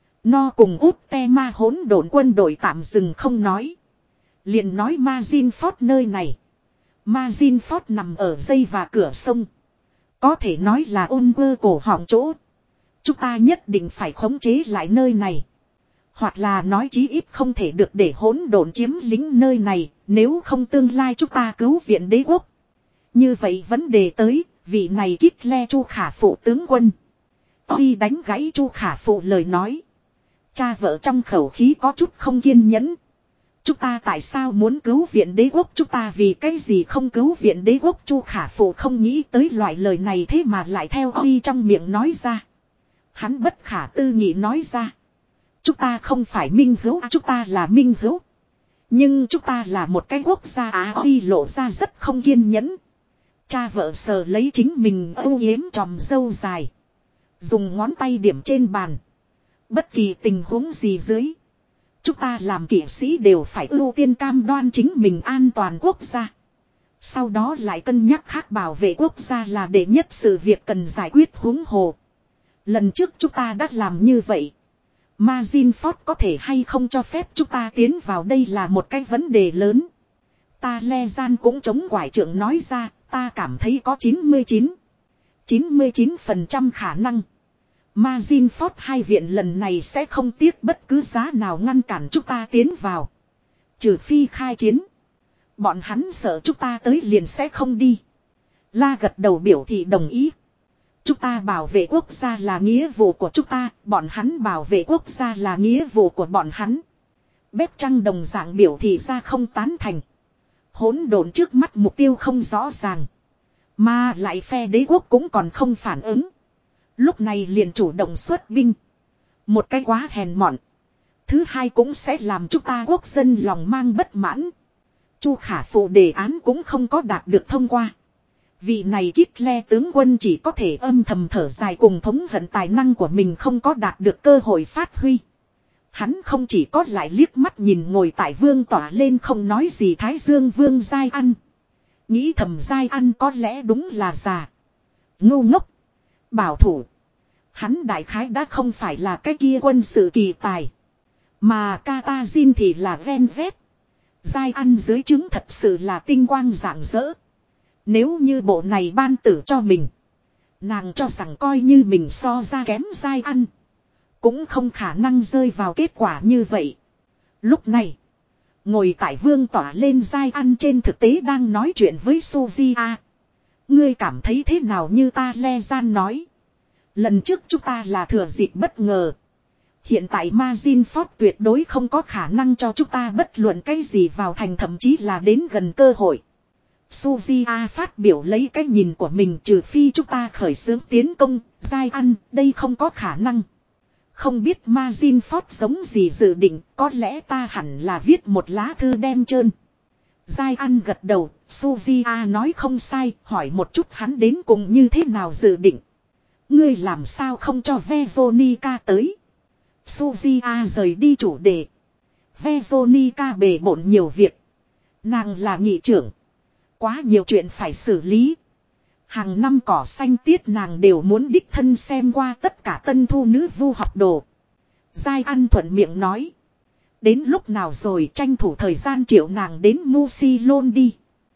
No cùng út te ma hỗn độn quân đội tạm dừng không nói. Liền nói Mazinford nơi này. Mazinford nằm ở dây và cửa sông. Có thể nói là ôn quơ cổ họng chỗ. Chúng ta nhất định phải khống chế lại nơi này. Hoặc là nói chí ít không thể được để hỗn độn chiếm lĩnh nơi này. Nếu không tương lai chúng ta cứu viện đế quốc. Như vậy vấn đề tới, vị này kít le Chu Khả Phụ tướng quân. Huy đánh gãy Chu Khả Phụ lời nói. Cha vợ trong khẩu khí có chút không kiên nhẫn. Chúng ta tại sao muốn cứu viện đế quốc, chúng ta vì cái gì không cứu viện đế quốc? Chu Khả Phụ không nghĩ tới loại lời này thế mà lại theo Huy trong miệng nói ra. Hắn bất khả tư nghị nói ra. Chúng ta không phải minh hữu, chúng ta là minh hữu. Nhưng chúng ta là một cái quốc gia. Huy lộ ra rất không kiên nhẫn. Cha vợ sờ lấy chính mình âu yếm tròm dâu dài. Dùng ngón tay điểm trên bàn. Bất kỳ tình huống gì dưới. Chúng ta làm kỵ sĩ đều phải ưu tiên cam đoan chính mình an toàn quốc gia. Sau đó lại cân nhắc khác, bảo vệ quốc gia là đệ nhất sự việc cần giải quyết. Huống hồ. Lần trước chúng ta đã làm như vậy. Mazinford có thể hay không cho phép chúng ta tiến vào đây là một cái vấn đề lớn. Ta le gian cũng chống quải trưởng nói ra, ta cảm thấy có 99% khả năng. Mazinford hai viện lần này sẽ không tiếc bất cứ giá nào ngăn cản chúng ta tiến vào. Trừ phi khai chiến. Bọn hắn sợ chúng ta tới liền sẽ không đi. La gật đầu biểu thị đồng ý. Chúng ta bảo vệ quốc gia là nghĩa vụ của chúng ta, bọn hắn bảo vệ quốc gia là nghĩa vụ của bọn hắn. Bếp trăng đồng dạng biểu thị ra không tán thành. Hỗn độn trước mắt mục tiêu không rõ ràng. Mà lại phe đế quốc cũng còn không phản ứng. Lúc này liền chủ động xuất binh. Một cái quá hèn mọn. Thứ hai cũng sẽ làm chúng ta quốc dân lòng mang bất mãn. Chu Khả Phụ đề án cũng không có đạt được thông qua. Vị này Hitler tướng quân chỉ có thể âm thầm thở dài cùng thống hận tài năng của mình không có đạt được cơ hội phát huy. Hắn không chỉ có lại liếc mắt nhìn ngồi tại vương tỏa lên không nói gì Thái Dương Vương Giai Ăn. Nghĩ thầm Giai Ăn có lẽ đúng là già. Ngu ngốc. Bảo thủ. Hắn đại khái đã không phải là cái kia quân sự kỳ tài. Mà Katazin thì là ven vét. Giai Ăn dưới trướng thật sự là tinh quang rạng rỡ. Nếu như bộ này ban tử cho mình. Nàng cho rằng coi như mình so ra kém Giai Ăn. Cũng không khả năng rơi vào kết quả như vậy. Lúc này. Ngồi tại vương tỏa lên Giai Ăn trên thực tế đang nói chuyện với Sofia. Ngươi cảm thấy thế nào như ta le gian nói. Lần trước chúng ta là thừa dịp bất ngờ. Hiện tại Mazinford tuyệt đối không có khả năng cho chúng ta bất luận cái gì vào thành thậm chí là đến gần cơ hội. Sofia phát biểu lấy cái nhìn của mình trừ phi chúng ta khởi xướng tiến công, Giai Ăn, đây không có khả năng. Không biết Mazinford giống gì dự định, có lẽ ta hẳn là viết một lá thư đem trơn. Giai Ăn gật đầu, Sofia nói không sai, hỏi một chút hắn đến cùng như thế nào dự định. Ngươi làm sao không cho Veronica tới? Sofia rời đi chủ đề. Veronica bề bộn nhiều việc. Nàng là nghị trưởng. Quá nhiều chuyện phải xử lý. Hàng năm cỏ xanh tiết nàng đều muốn đích thân xem qua tất cả tân thu nữ vu học đồ. Giai Ăn thuận miệng nói. Đến lúc nào rồi tranh thủ thời gian triệu nàng đến Musilon đi.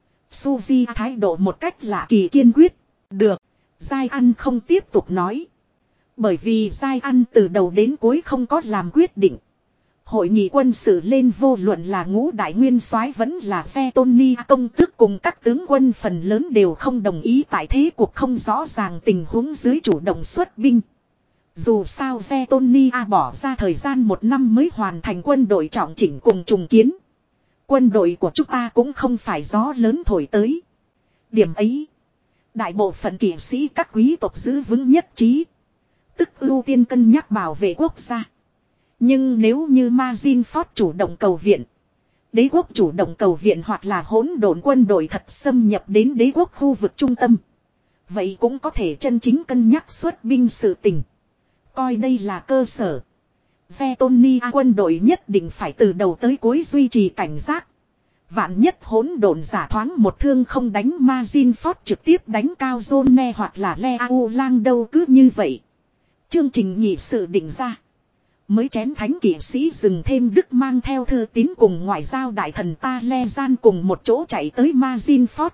Suzy thái độ một cách lạ kỳ kiên quyết. Được. Giai Ăn không tiếp tục nói. Bởi vì Giai Ăn từ đầu đến cuối không có làm quyết định. Hội nghị quân sự lên vô luận là Ngũ đại nguyên soái vẫn là phe Tony công tước cùng các tướng quân phần lớn đều không đồng ý tại thế cuộc không rõ ràng tình huống dưới chủ động xuất binh. Dù sao phe Tony bỏ ra thời gian 1 năm mới hoàn thành quân đội trọng chỉnh cùng trùng kiến. Quân đội của chúng ta cũng không phải gió lớn thổi tới. Điểm ấy. Đại bộ phận kỵ sĩ các quý tộc giữ vững nhất trí. Tức ưu tiên cân nhắc bảo vệ quốc gia. Nhưng nếu như Mazinford chủ động cầu viện. Đế quốc chủ động cầu viện hoặc là hỗn độn quân đội thật xâm nhập đến đế quốc khu vực trung tâm. Vậy cũng có thể chân chính cân nhắc xuất binh sự tình. Coi đây là cơ sở. Vetonia quân đội nhất định phải từ đầu tới cuối duy trì cảnh giác. Vạn nhất hỗn độn giả thoáng một thương không đánh Mazinford trực tiếp đánh cao Zone hoặc là Leao Lang đâu cứ như vậy. Chương trình nghị sự định ra. Mới chén thánh kỵ sĩ dừng thêm đức mang theo thư tín cùng ngoại giao đại thần ta le gian cùng một chỗ chạy tới Mazinford.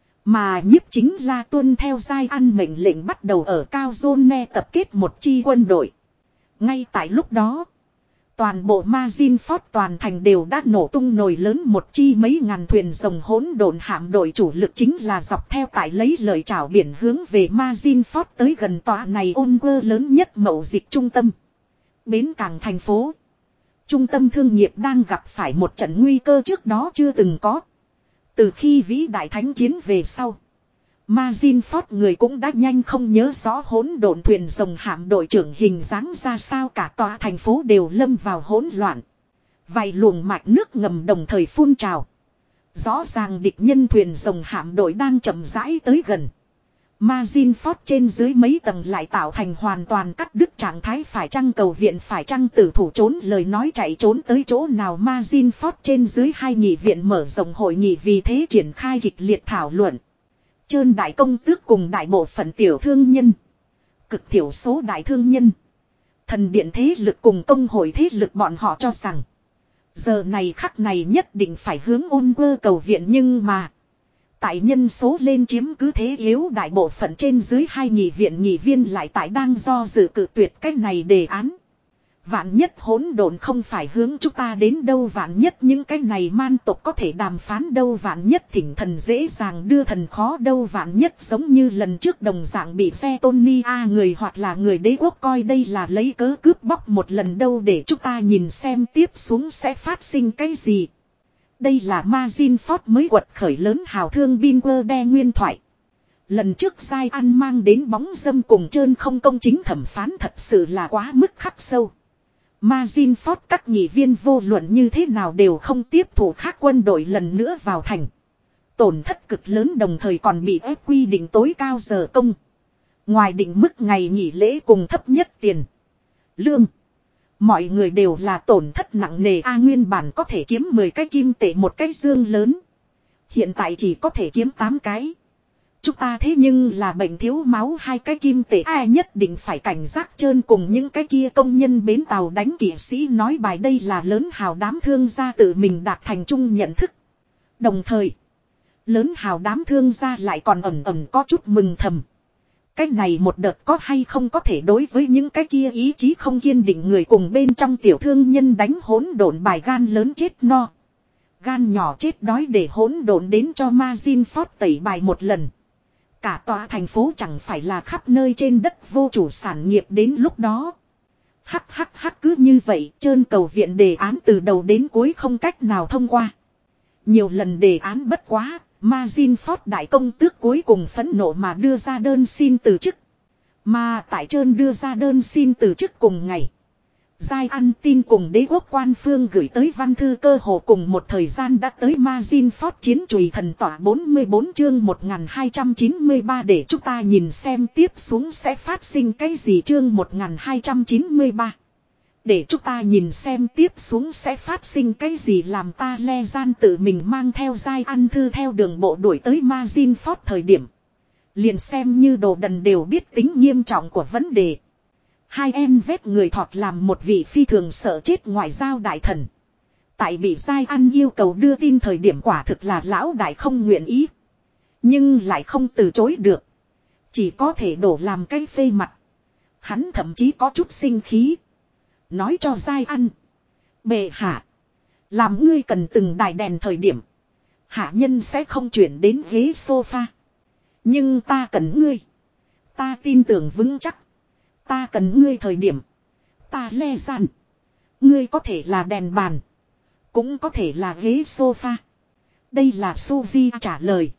Mà nhiếp chính là tuân theo Giai Ăn mệnh lệnh bắt đầu ở Cao Zone tập kết một chi quân đội. Ngay tại lúc đó, toàn bộ Mazinford toàn thành đều đã nổ tung nồi lớn một chi mấy ngàn thuyền rồng hỗn độn hạm đội chủ lực chính là dọc theo tại lấy lời trảo biển hướng về Mazinford tới gần tòa này ôn quơ lớn nhất mậu dịch trung tâm. Bến cảng thành phố. Trung tâm thương nghiệp đang gặp phải một trận nguy cơ trước đó chưa từng có. Từ khi vĩ đại thánh chiến về sau. Mazinford người cũng đã nhanh không nhớ rõ hỗn độn thuyền rồng hạm đội trưởng hình dáng ra sao cả tòa thành phố đều lâm vào hỗn loạn. Vài luồng mạch nước ngầm đồng thời phun trào. Rõ ràng địch nhân thuyền rồng hạm đội đang chậm rãi tới gần. Mazinford trên dưới mấy tầng lại tạo thành hoàn toàn cắt đứt trạng thái phải chăng cầu viện phải chăng tử thủ trốn lời nói chạy trốn tới chỗ nào Mazinford trên dưới hai nghị viện mở rộng hội nghị vì thế triển khai kịch liệt thảo luận. Trơn đại công tước cùng đại bộ phận tiểu thương nhân. Cực thiểu số đại thương nhân. Thần điện thế lực cùng công hội thế lực bọn họ cho rằng. Giờ này khắc này nhất định phải hướng ôn quơ cầu viện nhưng mà. Tại nhân số lên chiếm cứ thế yếu đại bộ phận trên dưới hai nghị viện nghị viên lại tại đang do dự cự tuyệt cách này đề án. Vạn nhất hỗn độn không phải hướng chúng ta đến đâu, vạn nhất những cái này man tộc có thể đàm phán đâu, vạn nhất thỉnh thần dễ dàng đưa thần khó đâu, vạn nhất giống như lần trước đồng dạng bị phe Tony A người hoặc là người đế quốc coi đây là lấy cớ cướp bóc một lần đâu, để chúng ta nhìn xem tiếp xuống sẽ phát sinh cái gì. Đây là Mazin Ford mới quật khởi lớn hào thương Binwerde nguyên thoại. Lần trước Giai An mang đến bóng dâm cùng trơn không công chính thẩm phán thật sự là quá mức khắc sâu. Mazin Ford các nghị viên vô luận như thế nào đều không tiếp thủ khác quân đội lần nữa vào thành. Tổn thất cực lớn, đồng thời còn bị ép quy định tối cao giờ công. Ngoài định mức ngày nghỉ lễ cùng thấp nhất tiền lương, mọi người đều là tổn thất nặng nề. Nguyên bản có thể kiếm 10 cái kim tệ một cái dương lớn, hiện tại chỉ có thể kiếm 8 cái. Chúng ta thế nhưng là bệnh thiếu máu 2 cái kim tệ. Nhất định phải cảnh giác trơn cùng những cái kia công nhân bến tàu đánh kỵ sĩ nói bài, đây là lớn hào đám thương gia tự mình đạt thành chung nhận thức. Đồng thời, lớn hào đám thương gia lại còn ẩn ẩn có chút mừng thầm. Cái này một đợt có hay không có thể đối với những cái kia ý chí không kiên định người cùng bên trong tiểu thương nhân đánh hỗn độn bài, gan lớn chết no, gan nhỏ chết đói, để hỗn độn đến cho Mazin Ford tẩy bài một lần. Cả tòa thành phố chẳng phải là khắp nơi trên đất vô chủ sản nghiệp đến lúc đó. Hắc cứ như vậy, trơn cầu viện đề án từ đầu đến cuối không cách nào thông qua. Nhiều lần đề án bất quá, Mazin Ford đại công tước cuối cùng phẫn nộ mà đưa ra đơn xin từ chức. Mà tại trơn đưa ra đơn xin từ chức cùng ngày, Giai An tin cùng đế quốc quan phương gửi tới văn thư cơ hồ cùng một thời gian đã tới Mazin Ford chiến chùy thần tỏa 44 chương 1293, để chúng ta nhìn xem tiếp xuống sẽ phát sinh cái gì. Chương 1293. Để chúng ta nhìn xem tiếp xuống sẽ phát sinh cái gì, làm ta le gian tự mình mang theo Giai An thư theo đường bộ đuổi tới Mazin Ford thời điểm. Liền xem như đồ đần đều biết tính nghiêm trọng của vấn đề. Hai em vết người thọt làm một vị phi thường sợ chết ngoại giao đại thần. Tại bị Giai An yêu cầu đưa tin thời điểm quả thực là lão đại không nguyện ý. Nhưng lại không từ chối được. Chỉ có thể đổ làm cái phê mặt. Hắn thậm chí có chút sinh khí. Nói cho Giai An: bệ hạ, làm ngươi cần từng đài đèn thời điểm, hạ nhân sẽ không chuyển đến ghế sofa. Nhưng ta cần ngươi. Ta tin tưởng vững chắc. Ta cần ngươi thời điểm, ta le gian, ngươi có thể là đèn bàn, cũng có thể là ghế sofa. Đây là Sophie trả lời.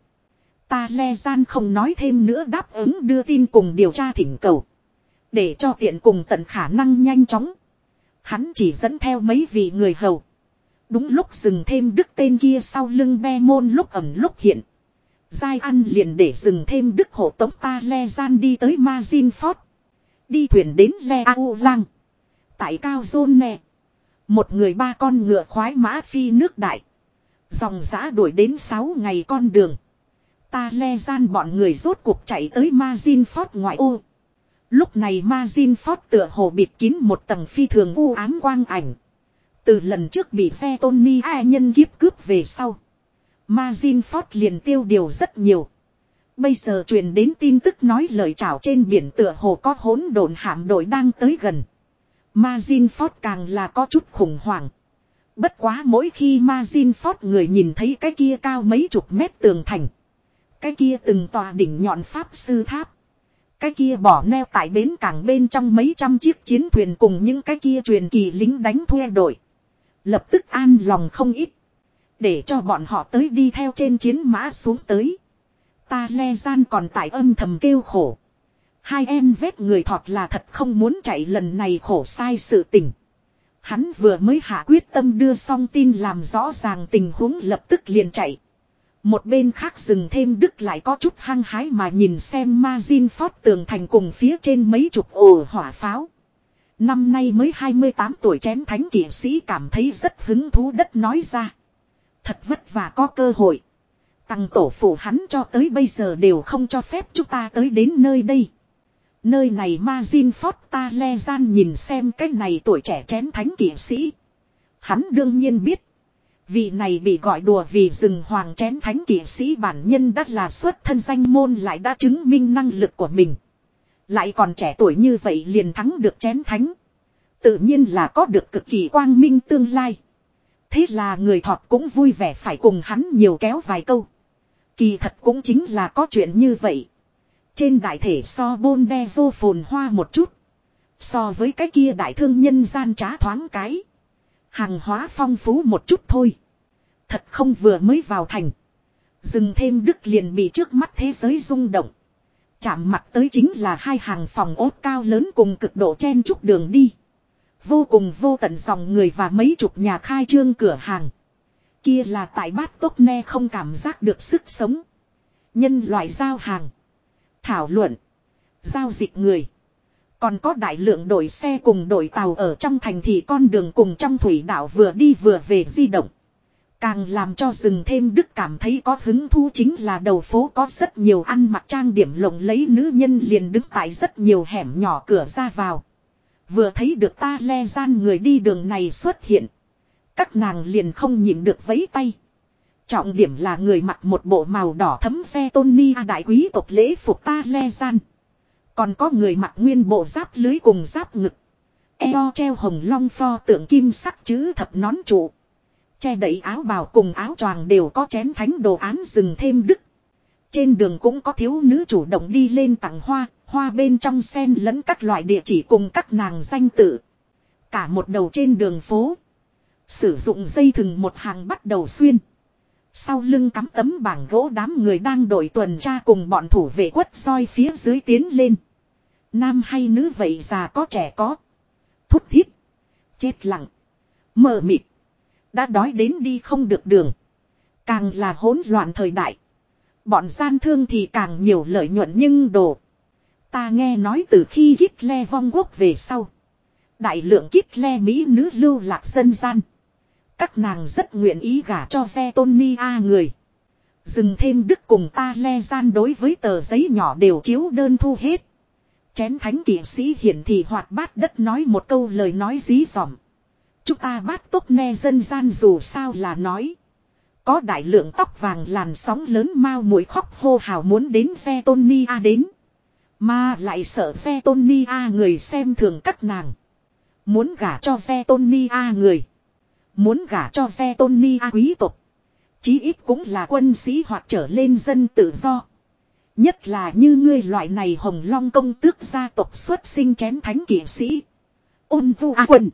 Ta le gian không nói thêm nữa, đáp ứng đưa tin cùng điều tra thỉnh cầu. Để cho tiện cùng tận khả năng nhanh chóng, hắn chỉ dẫn theo mấy vị người hầu. Đúng lúc dừng thêm đức tên kia sau lưng be môn lúc ẩn lúc hiện, Giai An liền để dừng thêm đức hộ tống ta le gian đi tới Mazin Ford. Đi thuyền đến Le Au Lang. Tại Cao Dôn nè, một người 3 con ngựa khoái mã phi nước đại. Dòng dã đuổi đến 6 ngày con đường. Ta le gian bọn người rốt cuộc chạy tới Mazin Ford ngoại ô. Lúc này Mazin Ford tựa hồ bịt kín một tầng phi thường u ám quang ảnh. Từ lần trước bị phe Tony A nhân kiếp cướp về sau, Mazin Ford liền tiêu điều rất nhiều. Bây giờ truyền đến tin tức nói lời chào trên biển tựa hồ có hỗn độn hạm đội đang tới gần. Mazin Ford càng là có chút khủng hoảng. Bất quá mỗi khi Mazin Ford người nhìn thấy cái kia cao mấy chục mét tường thành, cái kia từng tòa đỉnh nhọn pháp sư tháp, cái kia bỏ neo tại bến cảng bên trong mấy trăm chiếc chiến thuyền cùng những cái kia truyền kỳ lính đánh thuê đội, lập tức an lòng không ít. Để cho bọn họ tới đi theo trên chiến mã xuống tới. Ta le gian còn tại âm thầm kêu khổ. Hai em vết người thọt là thật không muốn chạy lần này khổ sai sự tình. Hắn vừa mới hạ quyết tâm đưa xong tin làm rõ ràng tình huống lập tức liền chạy. Một bên khác dừng thêm đức lại có chút hăng hái mà nhìn xem Mazin Ford tường thành cùng phía trên mấy chục ổ hỏa pháo. Năm nay mới 28 tuổi chén thánh kỵ sĩ cảm thấy rất hứng thú đất nói ra. Thật vất vả có cơ hội. Tăng tổ phụ hắn cho tới bây giờ đều không cho phép chúng ta tới đến nơi đây. Nơi này Mazin Ford ta le gian nhìn xem cái này tuổi trẻ chén thánh kỵ sĩ. Hắn đương nhiên biết. Vị này bị gọi đùa vì rừng hoàng chén thánh kỵ sĩ bản nhân đã là xuất thân danh môn, lại đã chứng minh năng lực của mình. Lại còn trẻ tuổi như vậy liền thắng được chén thánh. Tự nhiên là có được cực kỳ quang minh tương lai. Thế là người thọt cũng vui vẻ phải cùng hắn nhiều kéo vài câu. Kỳ thật cũng chính là có chuyện như vậy. Trên đại thể so bôn đe vô phồn hoa một chút. So với cái kia đại thương nhân gian trá thoáng cái. Hàng hóa phong phú một chút thôi. Thật không vừa mới vào thành. Dừng thêm Đức liền bị trước mắt thế giới rung động. Chạm mặt tới chính là hai hàng phòng ốt cao lớn cùng cực độ chen chúc đường đi. Vô cùng vô tận dòng người và mấy chục nhà khai trương cửa hàng. Kia là tại Bát Tốc Ne không cảm giác được sức sống. Nhân loại giao hàng. Thảo luận. Giao dịch người. Còn có đại lượng đội xe cùng đội tàu ở trong thành thị con đường cùng trong thủy đảo vừa đi vừa về di động. Càng làm cho rừng thêm Đức cảm thấy có hứng thú chính là đầu phố có rất nhiều ăn mặc trang điểm lộng lẫy nữ nhân liền đứng tại rất nhiều hẻm nhỏ cửa ra vào. Vừa thấy được ta le gian người đi đường này xuất hiện. Các nàng liền không nhịn được vẫy tay. Trọng điểm là người mặc một bộ màu đỏ thấm xe Tony đại quý tộc lễ phục ta le gian. Còn có người mặc nguyên bộ giáp lưới cùng giáp ngực. Eo treo hồng long pho tượng kim sắc chữ thập nón trụ. Che đẩy áo bào cùng áo choàng đều có chén thánh đồ án rừng thêm Đức. Trên đường cũng có thiếu nữ chủ động đi lên tặng hoa. Hoa bên trong xen lẫn các loại địa chỉ cùng các nàng danh tự. Cả một đầu trên đường phố. Sử dụng dây thừng một hàng bắt đầu xuyên. Sau lưng cắm tấm bảng gỗ đám người đang đội tuần tra cùng bọn thủ vệ quất soi phía dưới tiến lên. Nam hay nữ vậy già có trẻ có. Thút thít. Chết lặng. Mờ mịt. Đã đói đến đi không được đường. Càng là hỗn loạn thời đại. Bọn gian thương thì càng nhiều lợi nhuận nhưng đồ. Ta nghe nói từ khi Hitler vong quốc về sau. Đại lượng Hitler Mỹ nữ lưu lạc dân gian. Các nàng rất nguyện ý gả cho Vetonia người. Dừng thêm Đức cùng ta le gian đối với tờ giấy nhỏ đều chiếu đơn thu hết. Chén thánh kỵ sĩ hiển thị hoạt bát đất nói một câu lời nói dí dỏm. Chúng ta Bát Tốc Ne dân gian dù sao là nói. Có đại lượng tóc vàng làn sóng lớn mau mũi khóc hô hào muốn đến Vetonia đến. Mà lại sợ Vetonia người xem thường các nàng. Muốn gả cho Vetonia người. Muốn gả cho Vetonia quý tộc. Chí ít cũng là quân sĩ hoặc trở lên dân tự do. Nhất là như ngươi loại này hồng long công tước gia tộc xuất sinh chén thánh kỵ sĩ. Ôn vu a quân.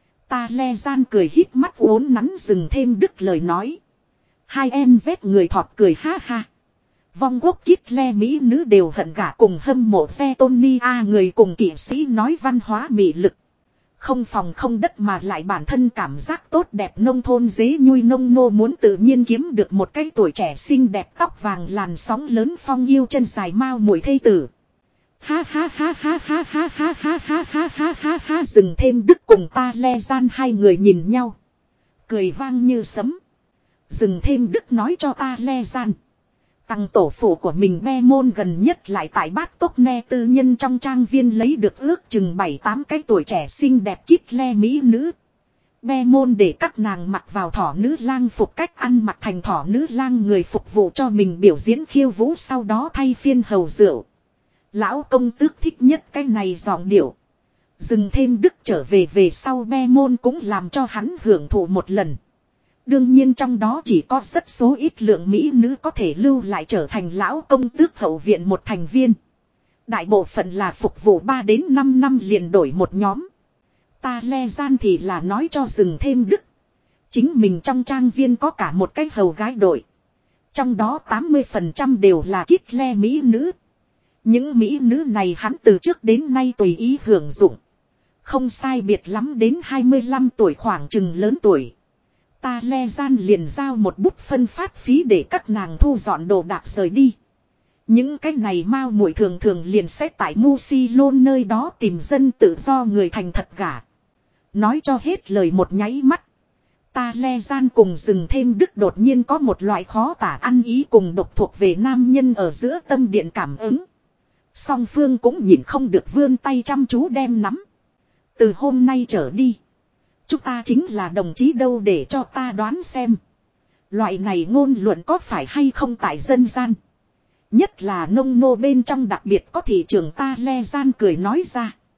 Ta le gian cười hít mắt uốn nắn dừng thêm Đức lời nói. Hai em vết người thọt cười ha ha. Vong quốc Hitler Mỹ nữ đều hận gả cùng hâm mộ Vetonia người cùng kỵ sĩ nói văn hóa mị lực. Không phòng không đất mà lại bản thân cảm giác tốt đẹp nông thôn dế nhui nông nô muốn tự nhiên kiếm được một cái tuổi trẻ xinh đẹp tóc vàng làn sóng lớn phong yêu chân dài mau mũi thây tử. Ha ha ha ha ha ha ha ha ha ha ha ha ha dừng thêm Đức cùng ta le gian hai người nhìn nhau. Cười vang như sấm. Dừng thêm Đức nói cho ta le gian. Tăng tổ phụ của mình be môn gần nhất lại tại Bát Tốc Ne tư nhân trong trang viên lấy được ước chừng 7-8 cái tuổi trẻ xinh đẹp Hitler Mỹ nữ. Be môn để các nàng mặc vào thỏ nữ lang phục cách ăn mặc thành thỏ nữ lang người phục vụ cho mình biểu diễn khiêu vũ sau đó thay phiên hầu rượu. Lão công tước thích nhất cái này giọng điệu. Dừng thêm Đức trở về sau be môn cũng làm cho hắn hưởng thụ một lần. Đương nhiên trong đó chỉ có rất số ít lượng Mỹ nữ có thể lưu lại trở thành lão công tước hậu viện một thành viên. Đại bộ phận là phục vụ 3 đến 5 năm liền đổi một nhóm. Ta le gian thì là nói cho dừng thêm Đức. Chính mình trong trang viên có cả một cái hầu gái đội. Trong đó 80% đều là Hitler Mỹ nữ. Những Mỹ nữ này hắn từ trước đến nay tùy ý hưởng dụng. Không sai biệt lắm đến 25 tuổi khoảng chừng lớn tuổi. Ta le gian liền giao một bút phân phát phí để các nàng thu dọn đồ đạc rời đi. Những cái này mau muội thường thường liền sẽ tại Musilon nơi đó tìm dân tự do người thành thật gả. Nói cho hết lời một nháy mắt. Ta le gian cùng dừng thêm Đức đột nhiên có một loại khó tả ăn ý cùng độc thuộc về nam nhân ở giữa tâm điện cảm ứng. Song phương cũng nhìn không được vươn tay chăm chú đem nắm. Từ hôm nay trở đi. Chúng ta chính là đồng chí đâu để cho ta đoán xem. Loại này ngôn luận có phải hay không tại dân gian. Nhất là nông nô bên trong đặc biệt có thị trường ta le gian cười nói ra.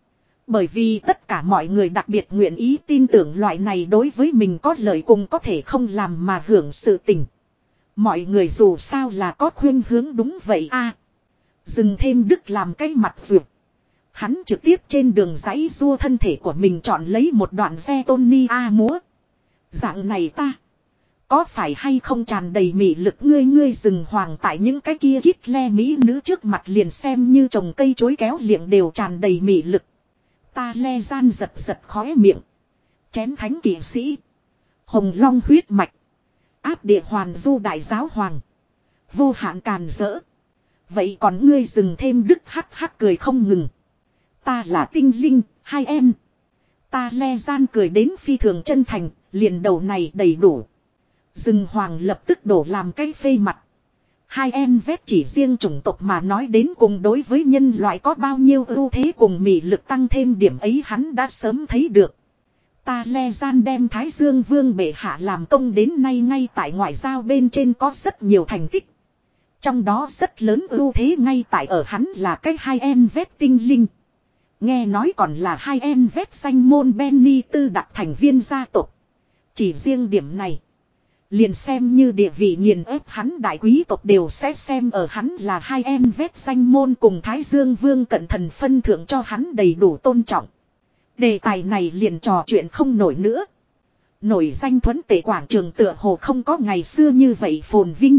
Bởi vì tất cả mọi người đặc biệt nguyện ý tin tưởng loại này đối với mình có lợi cùng có thể không làm mà hưởng sự tình. Mọi người dù sao là có khuyên hướng đúng vậy a. Dừng thêm Đức làm cái mặt vượt. Hắn trực tiếp trên đường giãy rua thân thể của mình chọn lấy một đoạn xe Tony A múa. Dạng này ta. Có phải hay không tràn đầy mị lực ngươi rừng hoàng tại những cái kia kít le mỹ nữ trước mặt liền xem như trồng cây chối kéo liệng đều tràn đầy mị lực. Ta le gian giật giật khóe miệng. Chén thánh kỵ sĩ. Hồng long huyết mạch. Áp địa hoàn du đại giáo hoàng. Vô hạn càn rỡ. Vậy còn ngươi dừng thêm Đức hắc hắc cười không ngừng. Ta là tinh linh, hai em. Ta le gian cười đến phi thường chân thành, liền đầu này đầy đủ. Dừng hoàng lập tức đổ làm cái phê mặt. Hai em vét chỉ riêng chủng tộc mà nói đến cùng đối với nhân loại có bao nhiêu ưu thế cùng mị lực tăng thêm điểm ấy hắn đã sớm thấy được. Ta le gian đem Thái Dương Vương bệ hạ làm công đến nay ngay tại ngoại giao bên trên có rất nhiều thành tích. Trong đó rất lớn ưu thế ngay tại ở hắn là cái hai em vét tinh linh. Nghe nói còn là hai em vét danh môn Benny tư đặc thành viên gia tộc. Chỉ riêng điểm này. Liền xem như địa vị nghiền ép hắn đại quý tộc đều sẽ xem ở hắn là hai em vét danh môn cùng Thái Dương Vương cận thần phân thưởng cho hắn đầy đủ tôn trọng. Đề tài này liền trò chuyện không nổi nữa. Nổi danh thuẫn tể quảng trường tựa hồ không có ngày xưa như vậy phồn vinh.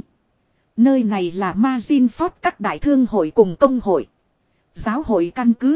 Nơi này là Mazinford các đại thương hội cùng công hội. Giáo hội căn cứ.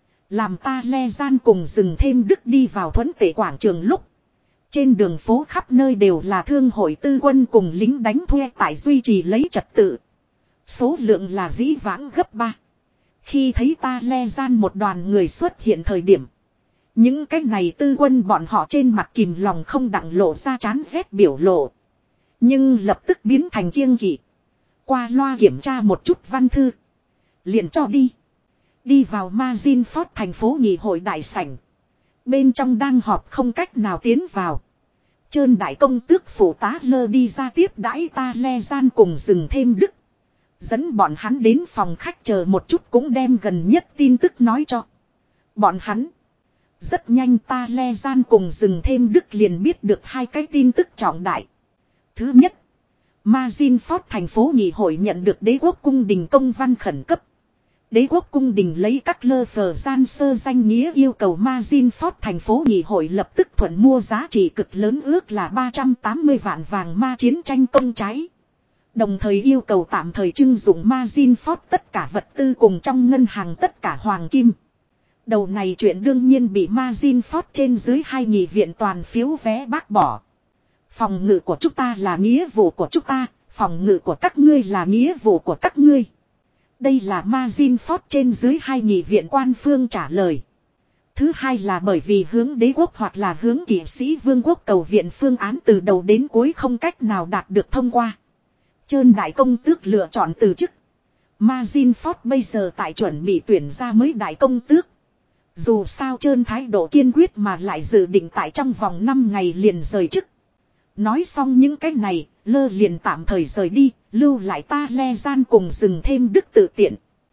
Làm ta le gian cùng dừng thêm Đức đi vào thuẫn tể quảng trường lúc. Trên đường phố khắp nơi đều là thương hội tư quân cùng lính đánh thuê tại duy trì lấy trật tự. Số lượng là dĩ vãng gấp 3. Khi thấy ta le gian một đoàn người xuất hiện thời điểm. Những cái này tư quân bọn họ trên mặt kìm lòng không đặng lộ ra chán ghét biểu lộ. Nhưng lập tức biến thành kiêng kỵ. Qua loa kiểm tra một chút văn thư. Liền cho đi. Đi vào Mazinford thành phố nghị hội đại sảnh. Bên trong đang họp không cách nào tiến vào. Trơn đại công tước phủ tá lơ đi ra tiếp đãi ta le gian cùng dừng thêm Đức. Dẫn bọn hắn đến phòng khách chờ một chút cũng đem gần nhất tin tức nói cho. Bọn hắn. Rất nhanh ta le gian cùng dừng thêm Đức liền biết được hai cái tin tức trọng đại. Thứ nhất. Mazinford thành phố nghị hội nhận được đế quốc cung đình công văn khẩn cấp. Đế quốc cung đình lấy các lơ phờ gian sơ danh nghĩa yêu cầu Mazinford thành phố nghị hội lập tức thuận mua giá trị cực lớn ước là 380 vạn vàng ma chiến tranh công trái. Đồng thời yêu cầu tạm thời trưng dụng Mazinford tất cả vật tư cùng trong ngân hàng tất cả hoàng kim. Đầu này chuyện đương nhiên bị Mazinford trên dưới hai nghị viện toàn phiếu vé bác bỏ. Phòng ngự của chúng ta là nghĩa vụ của chúng ta, phòng ngự của các ngươi là nghĩa vụ của các ngươi. Đây là Mazinford trên dưới hai nghị viện quan phương trả lời. Thứ hai là bởi vì hướng đế quốc hoặc là hướng kỵ sĩ vương quốc cầu viện phương án từ đầu đến cuối không cách nào đạt được thông qua. Trơn đại công tước lựa chọn từ chức. Mazinford bây giờ tại chuẩn bị tuyển ra mới đại công tước. Dù sao trơn thái độ kiên quyết mà lại dự định tại trong vòng 5 ngày liền rời chức. Nói xong những cái này, lơ liền tạm thời rời đi, lưu lại ta le gian cùng dừng thêm Đức tự tiện.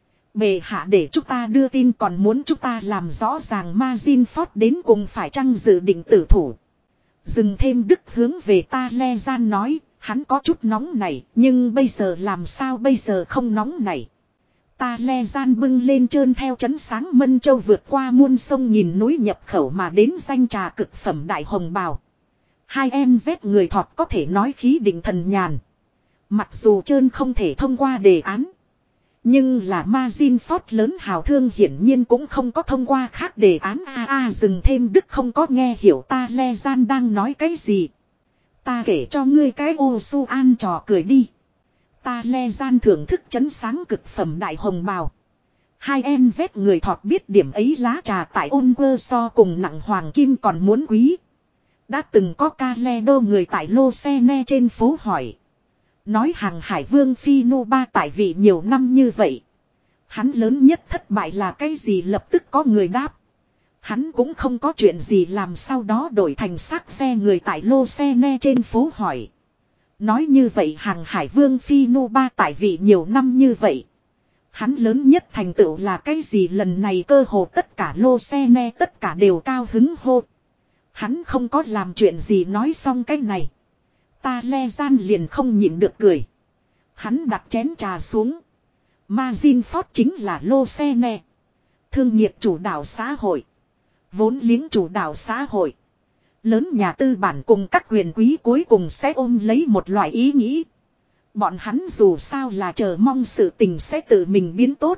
Bệ hạ để chúng ta đưa tin còn muốn chúng ta làm rõ ràng Mazinford đến cùng phải chăng dự định tử thủ. Dừng thêm Đức hướng về ta le gian nói, hắn có chút nóng này, nhưng bây giờ làm sao bây giờ không nóng này. Ta le gian bưng lên trơn theo chấn sáng Mân Châu vượt qua muôn sông nhìn núi nhập khẩu mà đến danh trà cực phẩm đại hồng bào. Hai em vét người thọt có thể nói khí định thần nhàn. Mặc dù trơn không thể thông qua đề án. Nhưng là Mazinford lớn hào thương hiển nhiên cũng không có thông qua khác đề án dừng thêm Đức không có nghe hiểu ta le gian đang nói cái gì. Ta kể cho ngươi cái ô su an trò cười đi. Ta le gian thưởng thức chấn sáng cực phẩm đại hồng bào. Hai em vét người thọt biết điểm ấy lá trà tại ôn quơ so cùng nặng hoàng kim còn muốn quý. Đã từng có ca le đô người tại Lô Xe Ne trên phố hỏi. Nói hàng hải vương Phi Nô Ba tại vị nhiều năm như vậy. Hắn lớn nhất thất bại là cái gì lập tức có người đáp. Hắn cũng không có chuyện gì làm sau đó đổi thành xác phe người tại Lô Xe Ne trên phố hỏi. Nói như vậy hàng hải vương Phi Nô Ba tại vị nhiều năm như vậy. Hắn lớn nhất thành tựu là cái gì, lần này cơ hồ tất cả lô xe ne tất cả đều cao hứng hô. Hắn không có làm chuyện gì, nói xong cái này. Ta le gian liền không nhịn được cười. Hắn đặt chén trà xuống. Margin Ford chính là lô xe ne. Thương nghiệp chủ đạo xã hội. Vốn liếng chủ đạo xã hội. Lớn nhà tư bản cùng các quyền quý cuối cùng sẽ ôm lấy một loại ý nghĩ. Bọn hắn dù sao là chờ mong sự tình sẽ tự mình biến tốt.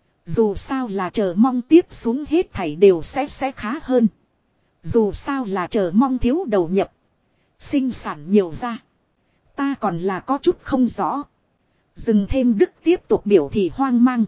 Dù sao là chờ mong tiếp xuống hết thảy đều sẽ khá hơn. Dù sao là chờ mong thiếu đầu nhập. Sinh sản nhiều ra. Ta còn là có chút không rõ. Dừng thêm Đức tiếp tục biểu thị hoang mang.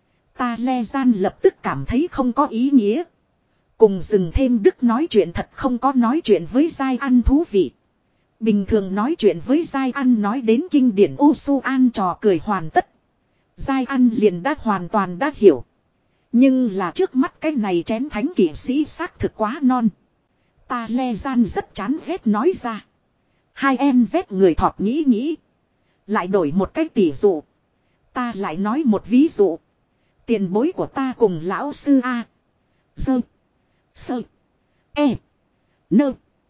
Ta le gian lập tức cảm thấy không có ý nghĩa. Cùng dừng thêm Đức nói chuyện thật không có nói chuyện với Giai Ăn thú vị. Bình thường nói chuyện với Giai Ăn nói đến kinh điển Usuan trò cười hoàn tất. Giai Ăn liền đã hoàn toàn đã hiểu. Nhưng là trước mắt cái này chén thánh kỵ sĩ xác thực quá non. Ta le gian rất chán ghét nói ra. Hai em vét người thọt nghĩ. Lại đổi một cái tỉ dụ. Ta lại nói một ví dụ. Tiền bối của ta cùng lão sư A. Dơ. Sơ. E. Nơ.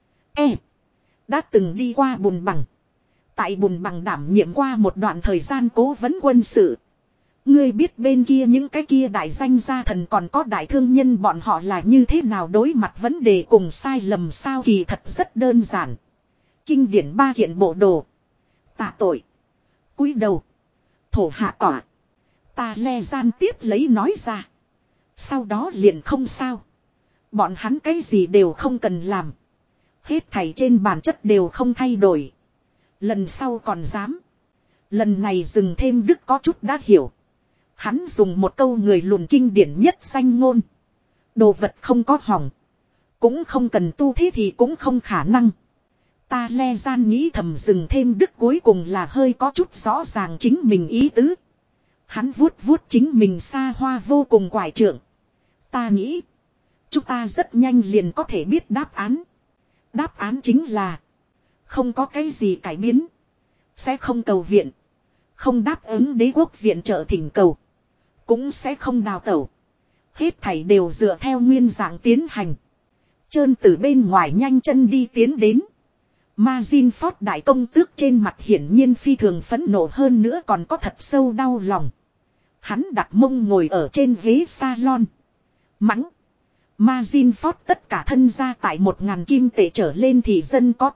E. Đã từng đi qua Bùn Bằng. Tại Bùn Bằng đảm nhiệm qua một đoạn thời gian cố vấn quân sự. Ngươi biết bên kia những cái kia đại danh gia thần còn có đại thương nhân bọn họ là như thế nào đối mặt vấn đề cùng sai lầm sao, kỳ thật rất đơn giản. Kinh điển ba kiện bộ đồ. Tạ tội. Cúi đầu. Thổ hạ tỏa. Ta le gian tiếp lấy nói ra. Sau đó liền không sao. Bọn hắn cái gì đều không cần làm. Hết thảy trên bản chất đều không thay đổi. Lần sau còn dám. Lần này dừng thêm Đức có chút đã hiểu. Hắn dùng một câu người lùn kinh điển nhất danh ngôn. Đồ vật không có hỏng. Cũng không cần tu, thế thì cũng không khả năng. Ta le gian nghĩ thầm dừng thêm Đức cuối cùng là hơi có chút rõ ràng chính mình ý tứ. Hắn vuốt vuốt chính mình xa hoa vô cùng quải trượng. Ta nghĩ. Chúng ta rất nhanh liền có thể biết đáp án. Đáp án chính là. Không có cái gì cải biến. Sẽ không cầu viện. Không đáp ứng đế quốc viện trợ thỉnh cầu. Cũng sẽ không đào tẩu. Hết thảy đều dựa theo nguyên dạng tiến hành. Trơn từ bên ngoài nhanh chân đi tiến đến. Margin Ford đại công tước trên mặt hiển nhiên phi thường phẫn nộ, hơn nữa còn có thật sâu đau lòng. Hắn đặt mông ngồi ở trên ghế salon. Mắng. Margin Ford tất cả thân gia tại 1.000 kim tệ trở lên thì dân có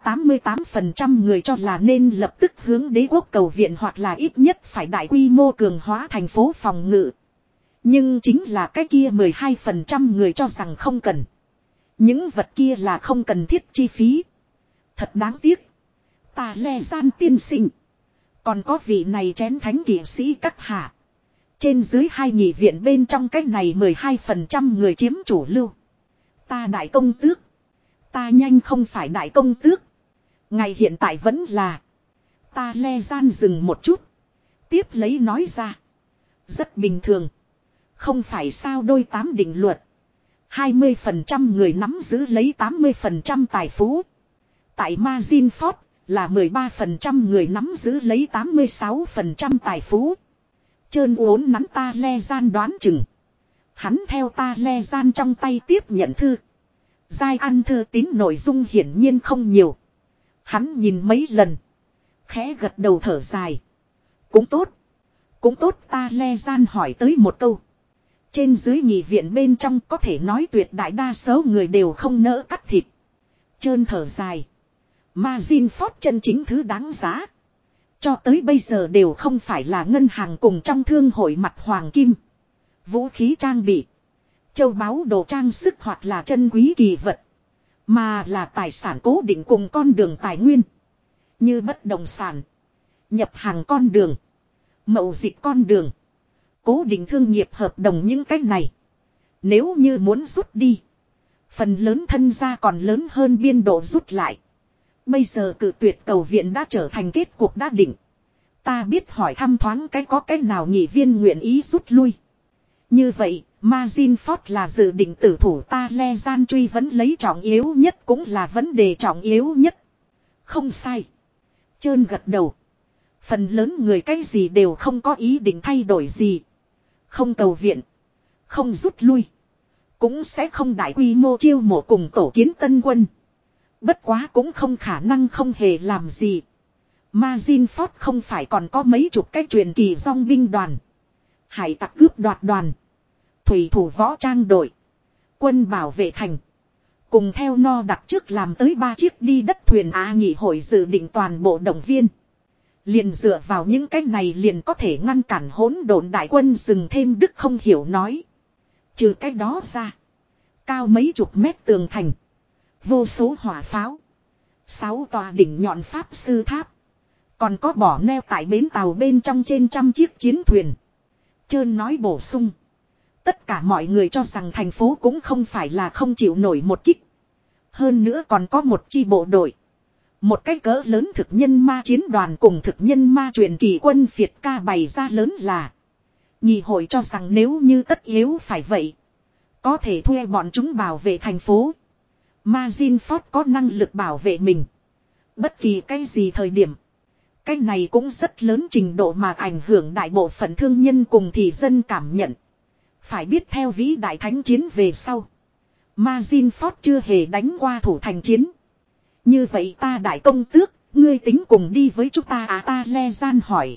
88% người cho là nên lập tức hướng đế quốc cầu viện, hoặc là ít nhất phải đại quy mô cường hóa thành phố phòng ngự. Nhưng chính là cái kia 12% người cho rằng không cần. Những vật kia là không cần thiết chi phí. Thật đáng tiếc. Ta le gian tiên sinh. Còn có vị này chén thánh kỵ sĩ các hạ. Trên dưới hai nghị viện bên trong cái này 12% người chiếm chủ lưu. Ta đại công tước. Ta nhanh không phải đại công tước. Ngày hiện tại vẫn là. Ta le gian dừng một chút. Tiếp lấy nói ra. Rất bình thường. Không phải sao đôi 8 định luật. 20% người nắm giữ lấy 80% tài phú. Tại Margin Ford là 13% người nắm giữ lấy 86% tài phú. Trơn uốn nắn ta le gian đoán chừng. Hắn theo ta le gian trong tay tiếp nhận thư. Giai ăn thư tín nội dung hiển nhiên không nhiều. Hắn nhìn mấy lần. Khẽ gật đầu thở dài. Cũng tốt. Cũng tốt, ta le gian hỏi tới một câu. Trên dưới nghị viện bên trong có thể nói tuyệt đại đa số người đều không nỡ cắt thịt. Trơn thở dài. Margin Ford chân chính thứ đáng giá. Cho tới bây giờ đều không phải là ngân hàng cùng trong thương hội mặt hoàng kim. Vũ khí trang bị. Châu báu đồ trang sức hoặc là chân quý kỳ vật. Mà là tài sản cố định cùng con đường tài nguyên. Như bất động sản. Nhập hàng con đường. Mậu dịch con đường. Cố định thương nghiệp hợp đồng những cách này. Nếu như muốn rút đi. Phần lớn thân gia còn lớn hơn biên độ rút lại. Bây giờ cự tuyệt cầu viện đã trở thành kết cuộc đã định. Ta biết hỏi thăm thoáng cái có cách nào nghị viên nguyện ý rút lui. Như vậy, Margin Ford là dự định tử thủ, ta le gian truy vấn lấy trọng yếu nhất cũng là vấn đề trọng yếu nhất. Không sai. Trơn gật đầu. Phần lớn người cái gì đều không có ý định thay đổi gì. Không cầu viện. Không rút lui. Cũng sẽ không đại quy mô chiêu mộ cùng tổ kiến tân quân. Bất quá cũng không khả năng không hề làm gì. Marineford không phải còn có mấy chục cái truyền kỳ dòng binh đoàn. Hải tặc cướp đoạt đoàn. Thủy thủ võ trang đội. Quân bảo vệ thành. Cùng theo no đặt trước làm tới 3 chiếc đi đất thuyền nghị hội dự định toàn bộ động viên. Liền dựa vào những cái này liền có thể ngăn cản hỗn độn đại quân dừng thêm Đức không hiểu nói. Trừ cái đó ra. Cao mấy chục mét tường thành. Vô số hỏa pháo. 6 tòa đỉnh nhọn pháp sư tháp. Còn có bỏ neo tại bến tàu bên trong trên trăm chiếc chiến thuyền. Trơn nói bổ sung. Tất cả mọi người cho rằng thành phố cũng không phải là không chịu nổi một kích. Hơn nữa còn có một chi bộ đội. Một cái cỡ lớn thực nhân ma chiến đoàn cùng thực nhân ma truyền kỳ quân Việt ca bày ra lớn là. Nghị hội cho rằng nếu như tất yếu phải vậy. Có thể thuê bọn chúng bảo vệ thành phố. Marineford có năng lực bảo vệ mình. Bất kỳ cái gì thời điểm. Cái này cũng rất lớn trình độ mà ảnh hưởng đại bộ phận thương nhân cùng thị dân cảm nhận. Phải biết theo vĩ đại thánh chiến về sau. Marineford chưa hề đánh qua thủ thành chiến. Như vậy ta đại công tước, ngươi tính cùng đi với chúng ta ta le gian hỏi.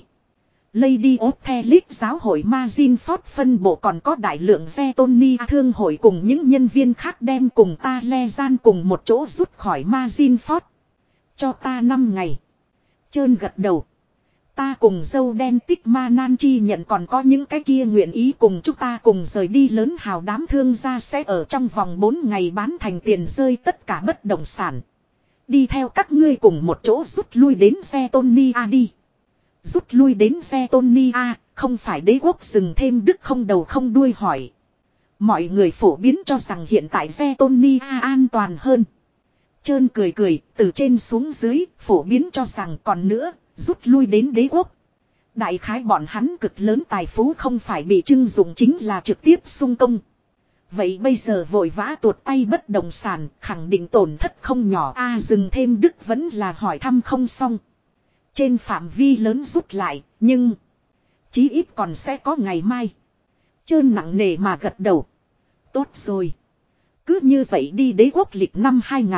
Lady Othelis giáo hội Marineford phân bộ còn có đại lượng Zetonia thương hội cùng những nhân viên khác đem cùng ta le gian cùng một chỗ rút khỏi Marineford. Cho ta 5 ngày. Trơn gật đầu. Ta cùng dâu đen tích ma nan chi nhận còn có những cái kia nguyện ý cùng chúng ta cùng rời đi lớn hào đám thương gia sẽ ở trong vòng 4 ngày bán thành tiền rơi tất cả bất động sản. Đi theo các ngươi cùng một chỗ rút lui đến Zetonia đi. Rút lui đến Zetonia, không phải đế quốc dừng thêm Đức không đầu không đuôi hỏi. Mọi người phổ biến cho rằng hiện tại Zetonia an toàn hơn. Trơn cười cười, từ trên xuống dưới, phổ biến cho rằng còn nữa, rút lui đến đế quốc. Đại khái bọn hắn cực lớn tài phú không phải bị trưng dụng chính là trực tiếp xung công. Vậy bây giờ vội vã tuột tay bất động sản, khẳng định tổn thất không nhỏ dừng thêm Đức vẫn là hỏi thăm không xong. Trên phạm vi lớn rút lại, nhưng chí ít còn sẽ có ngày mai. Trơn nặng nề mà gật đầu. Tốt rồi. Cứ như vậy đi đế quốc lịch năm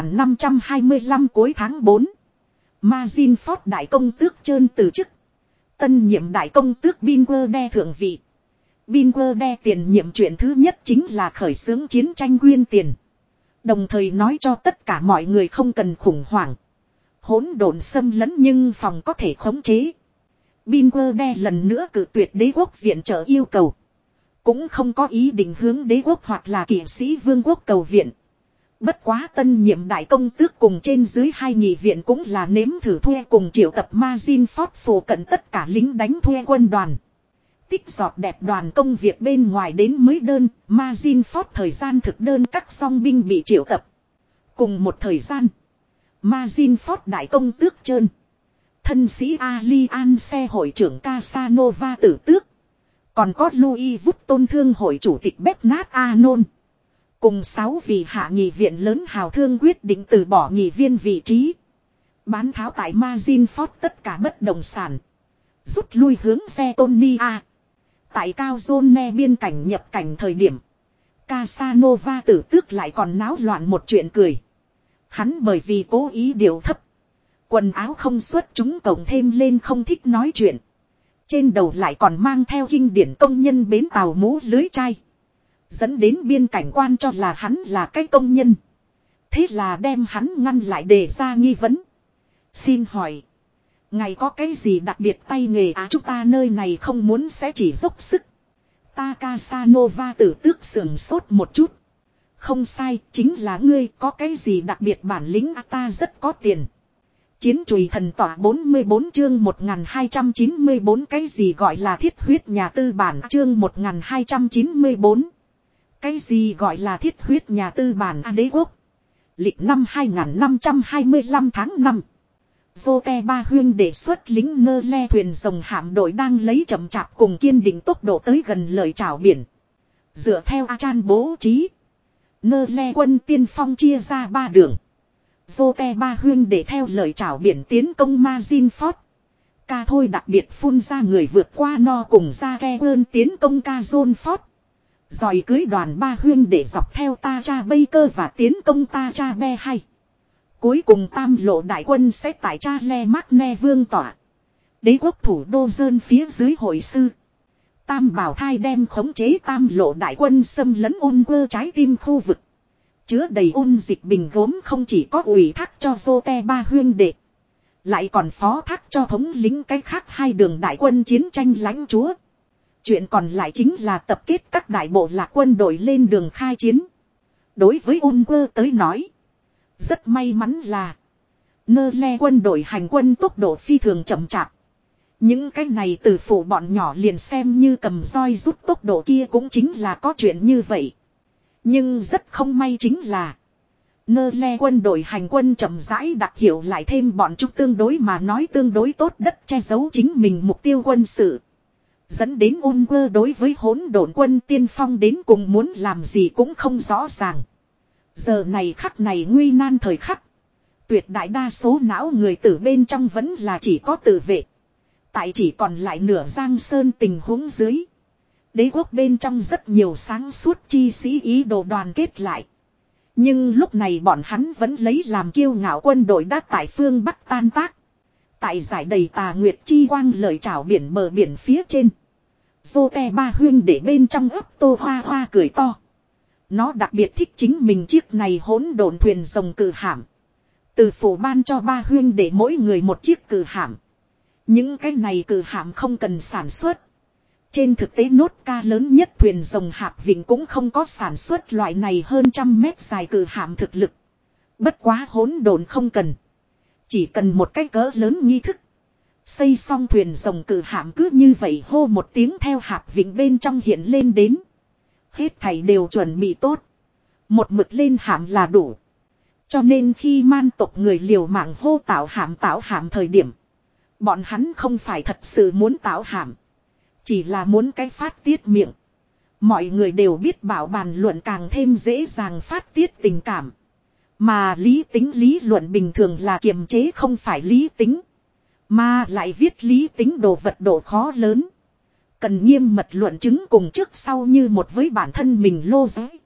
2525 cuối tháng 4. Marineford đại công tước Trơn từ chức. Tân nhiệm đại công tước Binwerde thượng vị. Binwerde tiền nhiệm chuyện thứ nhất chính là khởi xướng chiến tranh quyên tiền. Đồng thời nói cho tất cả mọi người không cần khủng hoảng. Hỗn độn xâm lấn nhưng phòng có thể khống chế. Binwerde lần nữa cự tuyệt đế quốc viện trợ yêu cầu. Cũng không có ý định hướng đế quốc hoặc là kỵ sĩ vương quốc cầu viện. Bất quá tân nhiệm đại công tước cùng trên dưới hai nghị viện cũng là nếm thử thuê cùng triệu tập Marineford phổ cận tất cả lính đánh thuê quân đoàn. Tích giọt đẹp đoàn công việc bên ngoài đến mới đơn, Marineford thời gian thực đơn các song binh bị triệu tập. Cùng một thời gian, Marineford đại công tước Trơn. Thân sĩ Alliance hội trưởng Casanova tử tước. Còn có Louis Vuitton thương hội chủ tịch Bernard Arnault. Cùng 6 vị hạ nghị viện lớn hào thương quyết định từ bỏ nghị viên vị trí. Bán tháo tại Marineford tất cả bất động sản. Rút lui hướng Zetonia. Tại Cao Zone biên cảnh nhập cảnh thời điểm. Casanova tử tước lại còn náo loạn một chuyện cười. Hắn bởi vì cố ý điều thấp. Quần áo không xuất chúng cộng thêm lên không thích nói chuyện. Trên đầu lại còn mang theo kinh điển công nhân bến tàu mũ lưới chai. Dẫn đến biên cảnh quan cho là hắn là cái công nhân. Thế là đem hắn ngăn lại để ra nghi vấn. Xin hỏi. Ngài có cái gì đặc biệt tay nghề chúng ta nơi này không muốn sẽ chỉ dốc sức. Ta Casanova tử tước sườn sốt một chút. Không sai, chính là ngươi có cái gì đặc biệt bản lĩnh ta rất có tiền. Chiến chùy thần tỏa 44 chương 1294 cái gì gọi là thiết huyết nhà tư bản chương 1294. Cái gì gọi là thiết huyết nhà tư bản đế quốc. Lịch năm 2525 tháng 5. Vô te ba huyên đề xuất lính nơ le thuyền rồng hạm đội đang lấy chậm chạp cùng kiên định tốc độ tới gần lợi trảo biển. Dựa theo Achan bố trí. Nơ le quân tiên phong chia ra 3 đường. Vô te ba huyên để theo lời trảo biển tiến công Marineford. Ca thôi đặc biệt phun ra người vượt qua no cùng ra ke ơn tiến công ca John Ford. Rồi cưới đoàn ba huyên để dọc theo ta cha Baker và tiến công ta cha Be hay. Cuối cùng tam lộ đại quân sẽ tại cha Le Magne vương tỏa. Đế quốc thủ đô dơn phía dưới hội sư. Tam bảo thai đem khống chế tam lộ đại quân xâm lấn ôn quơ trái tim khu vực. Chứa đầy ôn dịch bình gốm không chỉ có ủy thác cho Jote ba huyên đệ. Lại còn phó thác cho thống lĩnh cái khác hai đường đại quân chiến tranh lãnh chúa. Chuyện còn lại chính là tập kết các đại bộ lạc quân đội lên đường khai chiến. Đối với ôn quơ tới nói. Rất may mắn là Nơ le quân đội hành quân tốc độ phi thường chậm chạp. Những cái này từ phụ bọn nhỏ liền xem như cầm roi rút tốc độ kia cũng chính là có chuyện như vậy. Nhưng rất không may chính là Nơ le quân đội hành quân chậm rãi đặc hiệu lại thêm bọn chúng tương đối mà nói tương đối tốt đất che giấu chính mình mục tiêu quân sự. Dẫn đến ôn quơ đối với hỗn độn quân tiên phong đến cùng muốn làm gì cũng không rõ ràng. Giờ này khắc này nguy nan thời khắc. Tuyệt đại đa số não người tử bên trong vẫn là chỉ có tự vệ. Tại chỉ còn lại nửa giang sơn tình huống dưới. Đế quốc bên trong rất nhiều sáng suốt chi sĩ ý đồ đoàn kết lại. Nhưng lúc này bọn hắn vẫn lấy làm kiêu ngạo quân đội đã tại phương Bắc tan tác. Tại giải đầy tà nguyệt chi quang lợi trảo biển bờ biển phía trên. Jote ba huyên để bên trong ấp tô hoa hoa cười to. Nó đặc biệt thích chính mình chiếc này hỗn độn thuyền rồng cử hạm. Từ phủ ban cho ba huyên để mỗi người một chiếc cử hạm. Những cái này cử hạm không cần sản xuất. Trên thực tế nốt ca lớn nhất thuyền rồng hạp vịnh cũng không có sản xuất loại này hơn 100 mét dài cử hạm thực lực. Bất quá hỗn độn không cần. Chỉ cần một cái cỡ lớn nghi thức. Xây xong thuyền rồng cử hạm cứ như vậy hô một tiếng theo hạp vịnh bên trong hiện lên đến. Hết thảy đều chuẩn bị tốt. Một mực lên hạm là đủ. Cho nên khi man tộc người liều mạng hô tạo hạm thời điểm. Bọn hắn không phải thật sự muốn tạo hạm. Chỉ là muốn cái phát tiết miệng. Mọi người đều biết bảo bàn luận càng thêm dễ dàng phát tiết tình cảm. Mà lý tính lý luận bình thường là kiềm chế không phải lý tính. Mà lại viết lý tính đồ vật độ khó lớn. Cần nghiêm mật luận chứng cùng trước sau như một với bản thân mình lô giới.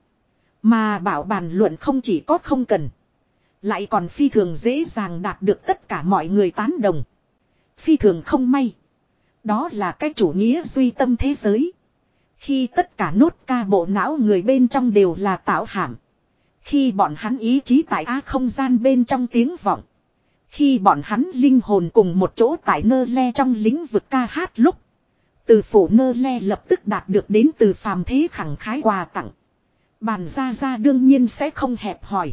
Mà bảo bàn luận không chỉ có không cần. Lại còn phi thường dễ dàng đạt được tất cả mọi người tán đồng. Phi thường không may. Đó là cái chủ nghĩa duy tâm thế giới. Khi tất cả nốt ca bộ não người bên trong đều là tạo hàm. Khi bọn hắn ý chí tại á không gian bên trong tiếng vọng. Khi bọn hắn linh hồn cùng một chỗ tại nơ le trong lĩnh vực ca hát lúc. Từ phủ nơ le lập tức đạt được đến từ phàm thế khẳng khái quà tặng. Bàn ra đương nhiên sẽ không hẹp hòi.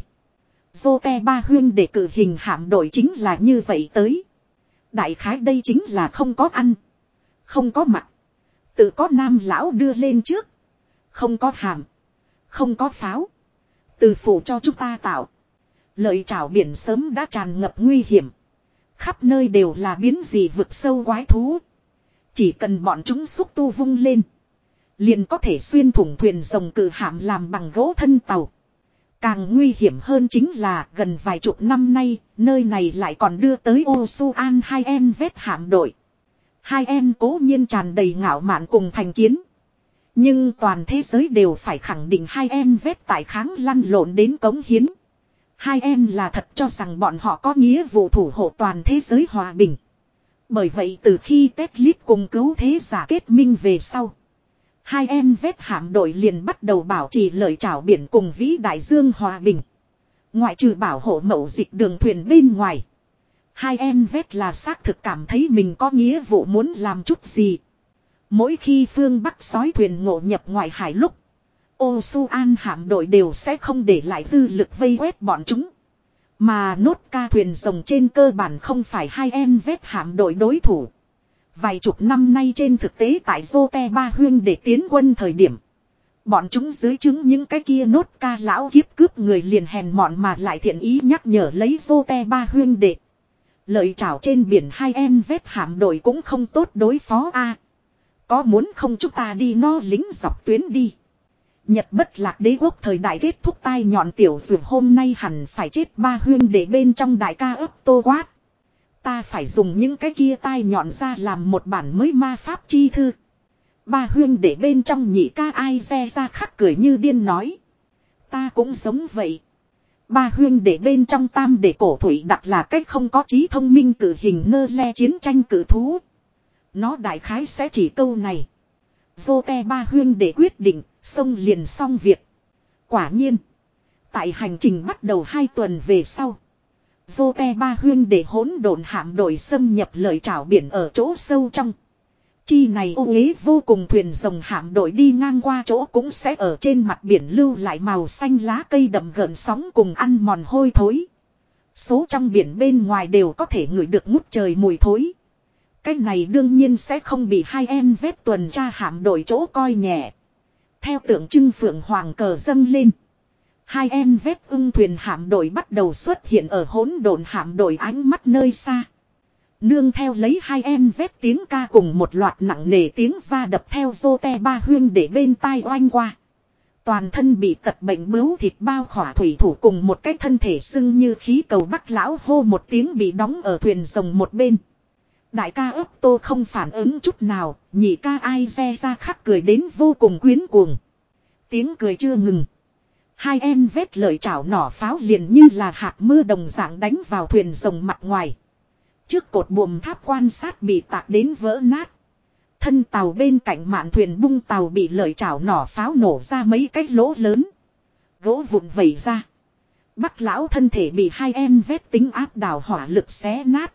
Jote ba huyên để cử hình hạm đội chính là như vậy tới. Đại khái đây chính là không có ăn. Không có mặc. Tự có nam lão đưa lên trước. Không có hàm. Không có pháo. Từ phủ cho chúng ta tạo. Lợi trảo biển sớm đã tràn ngập nguy hiểm. Khắp nơi đều là biến dị vực sâu quái thú. Chỉ cần bọn chúng xúc tu vung lên. Liền có thể xuyên thủng thuyền rồng cử hạm làm bằng gỗ thân tàu. Càng nguy hiểm hơn chính là gần vài chục năm nay, nơi này lại còn đưa tới Osuan 2N vết hạm đội. 2N cố nhiên tràn đầy ngạo mạn cùng thành kiến. Nhưng toàn thế giới đều phải khẳng định 2N vết tại kháng lăn lộn đến cống hiến. 2N là thật cho rằng bọn họ có nghĩa vụ thủ hộ toàn thế giới hòa bình. Bởi vậy từ khi Tetlit cùng cứu thế giả kết minh về sau. 2N vết hạm đội liền bắt đầu bảo trì lợi trảo biển cùng vĩ đại dương hòa bình. Ngoại trừ bảo hộ mậu dịch đường thuyền bên ngoài. 2N vết là xác thực cảm thấy mình có nghĩa vụ muốn làm chút gì. Mỗi khi phương Bắc sói thuyền ngộ nhập ngoại hải lúc. Osuan hạm đội đều sẽ không để lại dư lực vây quét bọn chúng. Mà nốt ca thuyền rồng trên cơ bản không phải 2N vết hạm đội đối thủ. Vài chục năm nay trên thực tế tại Jote ba huyên để tiến quân thời điểm. Bọn chúng dưới chứng những cái kia nốt ca lão kiếp cướp người liền hèn mọn mà lại thiện ý nhắc nhở lấy Jote ba huyên đệ. Lợi trảo trên biển 2N vết hạm đội cũng không tốt đối phó a. Có muốn không chúng ta đi no lính dọc tuyến đi. Nhật bất lạc đế quốc thời đại kết thúc tai nhọn tiểu dược hôm nay hẳn phải chết ba huyên để bên trong đại ca ấp tô quát. Ta phải dùng những cái kia tai nhọn ra làm một bản mới ma pháp chi thư. Ba huyên để bên trong nhị ca ai re ra khắc cười như điên nói. Ta cũng giống vậy. Ba huyên để bên trong tam để cổ thủy đặt là cách không có trí thông minh cử hình nơ le chiến tranh cử thú. Nó đại khái sẽ chỉ câu này. Vô te ba huyên để quyết định, xông liền xong việc. Quả nhiên. Tại hành trình bắt đầu 2 tuần về sau. Vô te ba huyên để hỗn độn hạm đội xâm nhập lợi trảo biển ở chỗ sâu trong. Chi này ô uế vô cùng thuyền rồng hạm đội đi ngang qua chỗ cũng sẽ ở trên mặt biển lưu lại màu xanh lá cây đậm gợn sóng cùng ăn mòn hôi thối. Số trong biển bên ngoài đều có thể ngửi được ngút trời mùi thối. Cái này đương nhiên sẽ không bị hai em vét tuần tra hạm đội chỗ coi nhẹ. Theo tượng trưng phượng hoàng cờ dâng lên. Hai em vét ưng thuyền hạm đội bắt đầu xuất hiện ở hỗn độn hạm đội ánh mắt nơi xa. Nương theo lấy hai em vét tiếng ca cùng một loạt nặng nề tiếng va đập theo rô te ba huyên để bên tai oanh qua. Toàn thân bị tật bệnh bướu thịt bao khỏa thủy thủ cùng một cái thân thể sưng như khí cầu bắc lão hô một tiếng bị đóng ở thuyền rồng một bên. Đại ca ấp tô không phản ứng chút nào, nhị ca ai re ra khắc cười đến vô cùng quyến cuồng. Tiếng cười chưa ngừng. Hai em vét lợi chảo nỏ pháo liền như là hạt mưa đồng dạng đánh vào thuyền rồng mặt ngoài. Trước cột buồm tháp quan sát bị tạc đến vỡ nát. Thân tàu bên cạnh mạn thuyền bung tàu bị lợi chảo nỏ pháo nổ ra mấy cái lỗ lớn. Gỗ vụn vẩy ra. Bắc lão thân thể bị hai em vét tính áp đảo hỏa lực xé nát.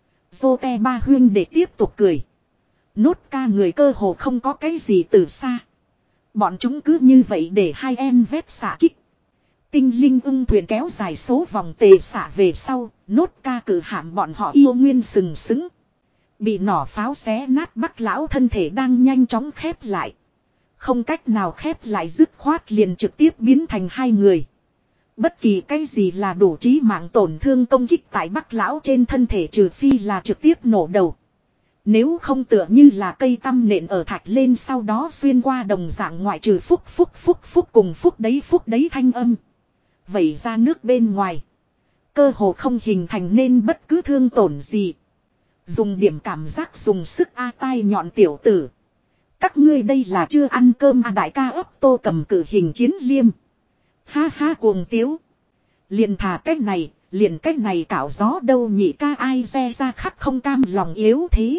Dô te ba huyên để tiếp tục cười. Nốt ca người cơ hồ không có cái gì từ xa. Bọn chúng cứ như vậy để hai em vét xả kích. Tinh linh ưng thuyền kéo dài số vòng tề xả về sau, nốt ca cử hạm bọn họ yêu nguyên sừng sững. Bị nỏ pháo xé nát bắc lão thân thể đang nhanh chóng khép lại. Không cách nào khép lại dứt khoát liền trực tiếp biến thành hai người. Bất kỳ cái gì là đủ chí mạng tổn thương công kích tại bắc lão trên thân thể trừ phi là trực tiếp nổ đầu. Nếu không tựa như là cây tăm nện ở thạch lên sau đó xuyên qua đồng dạng ngoại trừ phúc cùng phúc đấy thanh âm. Vẩy ra nước bên ngoài. Cơ hồ không hình thành nên bất cứ thương tổn gì. Dùng điểm cảm giác dùng sức tai nhọn tiểu tử. Các ngươi đây là chưa ăn cơm đại ca ấp tô cầm cử hình chiến liêm. Ha ha cuồng tiếu. Liền thả cách này cạo gió đâu nhị ca ai re ra khắc không cam lòng yếu thế.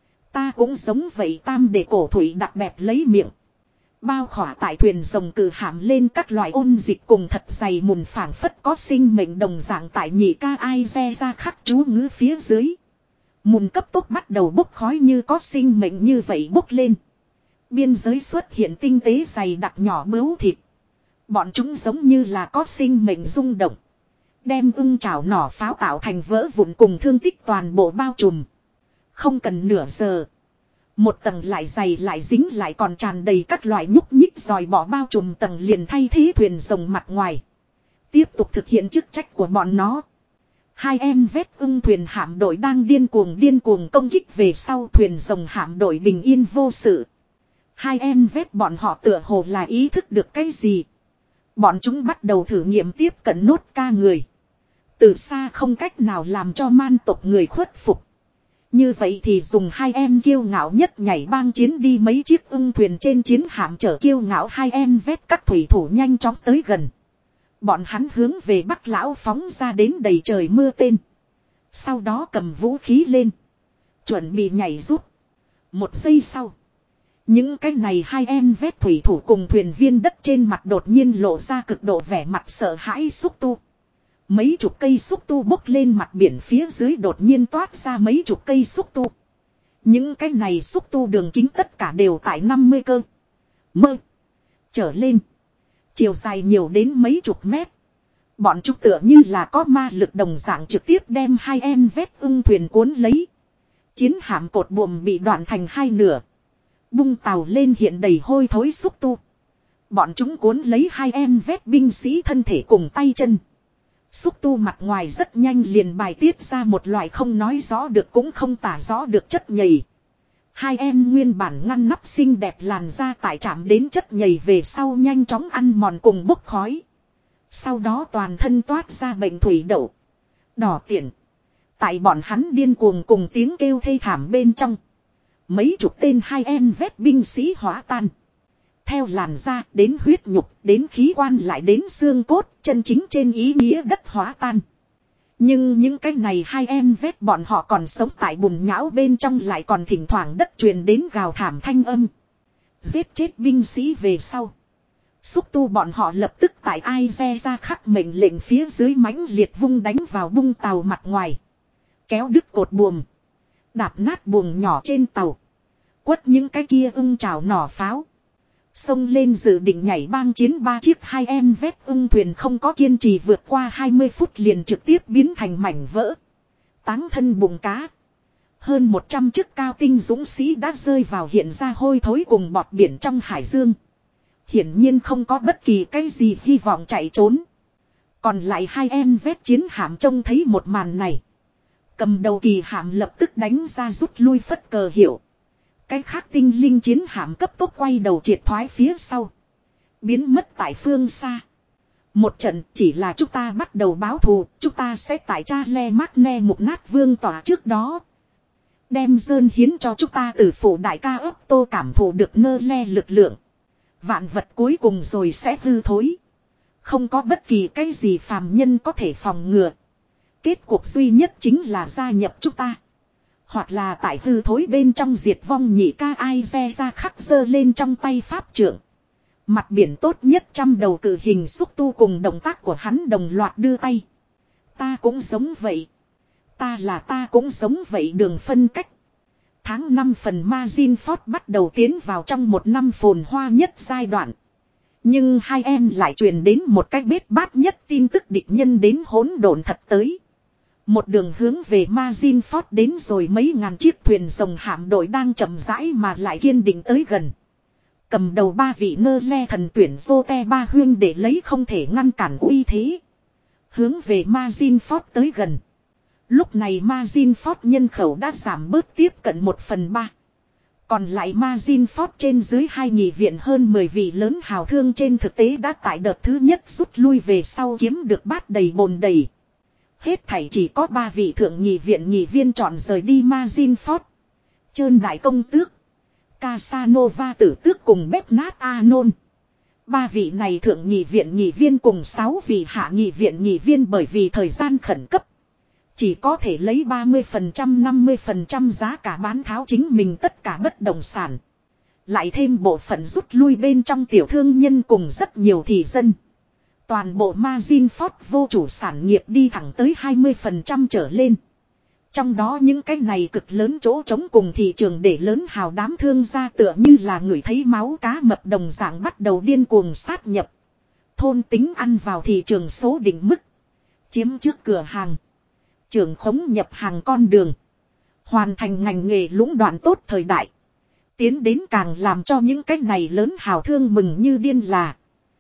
Ta cũng giống vậy tam để cổ thủy đặt bẹp lấy miệng. Bao khỏa tại thuyền rồng cử hàm lên các loại ôn dịch cùng thật dày mùn phảng phất có sinh mệnh đồng dạng tại nhị ca ai re ra khắc chú ngữ phía dưới. Mùn cấp tốc bắt đầu bốc khói như có sinh mệnh như vậy bốc lên. Biên giới xuất hiện tinh tế dày đặc nhỏ bướu thịt. Bọn chúng giống như là có sinh mệnh rung động. Đem ưng chảo nỏ pháo tạo thành vỡ vụn cùng thương tích toàn bộ bao trùm. Không cần nửa giờ. Một tầng lại dày lại dính lại còn tràn đầy các loại nhúc nhích dòi bỏ bao trùm tầng liền thay thế thuyền rồng mặt ngoài. Tiếp tục thực hiện chức trách của bọn nó. Hai em vét ưng thuyền hạm đội đang điên cuồng công kích về sau thuyền rồng hạm đội bình yên vô sự. Hai em vét bọn họ tựa hồ là ý thức được cái gì. Bọn chúng bắt đầu thử nghiệm tiếp cận nốt ca người. Từ xa không cách nào làm cho man tộc người khuất phục. Như vậy thì dùng hai em kiêu ngạo nhất nhảy bang chiến đi mấy chiếc ưng thuyền trên chiến hạm chở kiêu ngạo hai em vét các thủy thủ nhanh chóng tới gần. Bọn hắn hướng về bắc lão phóng ra đến đầy trời mưa tên. Sau đó cầm vũ khí lên. Chuẩn bị nhảy rút. Một giây sau. Những cái này hai em vét thủy thủ cùng thuyền viên đất trên mặt đột nhiên lộ ra cực độ vẻ mặt sợ hãi xúc tu. Mấy chục cây xúc tu bốc lên mặt biển phía dưới đột nhiên toát ra mấy chục cây xúc tu. Những cái này xúc tu đường kính tất cả đều tại 50 cơ. Mơ. Trở lên. Chiều dài nhiều đến mấy chục mét. Bọn chúng tựa như là có ma lực đồng dạng trực tiếp đem hai em vét ưng thuyền cuốn lấy. Chiến hạm cột buồm bị đoạn thành hai nửa. Bung tàu lên hiện đầy hôi thối xúc tu. Bọn chúng cuốn lấy hai em vét binh sĩ thân thể cùng tay chân. Xúc tu mặt ngoài rất nhanh liền bài tiết ra một loại không nói rõ được cũng không tả rõ được chất nhầy. Hai em nguyên bản ngăn nắp xinh đẹp làn da tại chạm đến chất nhầy về sau nhanh chóng ăn mòn cùng bốc khói. Sau đó toàn thân toát ra bệnh thủy đậu, đỏ tiện, Tại bọn hắn điên cuồng cùng tiếng kêu thê thảm bên trong. Mấy chục tên hai em vét binh sĩ hóa tan. Theo làn da đến huyết nhục, đến khí quan lại đến xương cốt, chân chính trên ý nghĩa đất hóa tan. Nhưng những cái này hai em vét bọn họ còn sống tại bùn nhão bên trong lại còn thỉnh thoảng đất truyền đến gào thảm thanh âm. Giết chết binh sĩ về sau. Xúc tu bọn họ lập tức tại ai re ra khắc mệnh lệnh phía dưới mãnh liệt vung đánh vào bung tàu mặt ngoài. Kéo đứt cột buồm. Đạp nát buồng nhỏ trên tàu. Quất những cái kia trào nỏ pháo. Xông lên dự định nhảy bang chiến 3 chiếc hai em vét thuyền không có kiên trì vượt qua 20 phút liền trực tiếp biến thành mảnh vỡ. Táng thân bụng cá. Hơn 100 chiếc cao tinh dũng sĩ đã rơi vào hiện ra hôi thối cùng bọt biển trong hải dương. Hiển nhiên không có bất kỳ cái gì hy vọng chạy trốn. Còn lại hai em vét chiến hạm trông thấy một màn này. Cầm đầu kỳ hạm lập tức đánh ra rút lui phất cờ hiệu. Cái khác tinh linh chiến hạm cấp tốc quay đầu triệt thoái phía sau. Biến mất tại phương xa. Một trận chỉ là chúng ta bắt đầu báo thù. Chúng ta sẽ tại cha le mát ne mục nát vương tỏa trước đó. Đem dơn hiến cho chúng ta từ phủ đại ca ấp tô cảm thụ được nơ le lực lượng. Vạn vật cuối cùng rồi sẽ hư thối. Không có bất kỳ cái gì phàm nhân có thể phòng ngừa. Kết cục duy nhất chính là gia nhập chúng ta. Hoặc là tại hư thối bên trong diệt vong nhị ca ai re ra khắc giơ lên trong tay pháp trưởng. Mặt biển tốt nhất trăm đầu cử hình xúc tu cùng động tác của hắn đồng loạt đưa tay. Ta cũng giống vậy. Ta cũng giống vậy đường phân cách. Tháng 5 phần Marineford bắt đầu tiến vào trong một năm phồn hoa nhất giai đoạn. Nhưng hai em lại truyền đến một cách bết bát nhất tin tức địch nhân đến hỗn độn thật tới. Một đường hướng về Marineford đến rồi mấy ngàn chiếc thuyền rồng hạm đội đang chậm rãi mà lại kiên định tới gần. Cầm đầu ba vị nơ le thần tuyển Zote ba huyên để lấy không thể ngăn cản uy thế. Hướng về Marineford tới gần. Lúc này Marineford nhân khẩu đã giảm bớt tiếp cận 1/3. Còn lại Marineford trên dưới hai nghị viện hơn 10 vị lớn hào thương trên thực tế đã tại đợt thứ nhất rút lui về sau kiếm được bát đầy bồn đầy. Hết thảy chỉ có 3 vị thượng nghị viện nghị viên chọn rời đi Marineford. Trơn đại công tước, Casanova tử tước cùng Bernard Anon. 3 vị này thượng nghị viện nghị viên cùng 6 vị hạ nghị viện nghị viên bởi vì thời gian khẩn cấp. Chỉ có thể lấy 30% 50% giá cả bán tháo chính mình tất cả bất động sản. Lại thêm bộ phận rút lui bên trong tiểu thương nhân cùng rất nhiều thị dân. Toàn bộ Marineford vô chủ sản nghiệp đi thẳng tới 20% trở lên. Trong đó những cái này cực lớn chỗ trống cùng thị trường để lớn hào đám thương gia tựa như là người thấy máu cá mập đồng dạng bắt đầu điên cuồng sát nhập. Thôn tính ăn vào thị trường số định mức. Chiếm trước cửa hàng. Trưởng khống nhập hàng con đường. Hoàn thành ngành nghề lũng đoạn tốt thời đại. Tiến đến càng làm cho những cái này lớn hào thương mừng như điên là.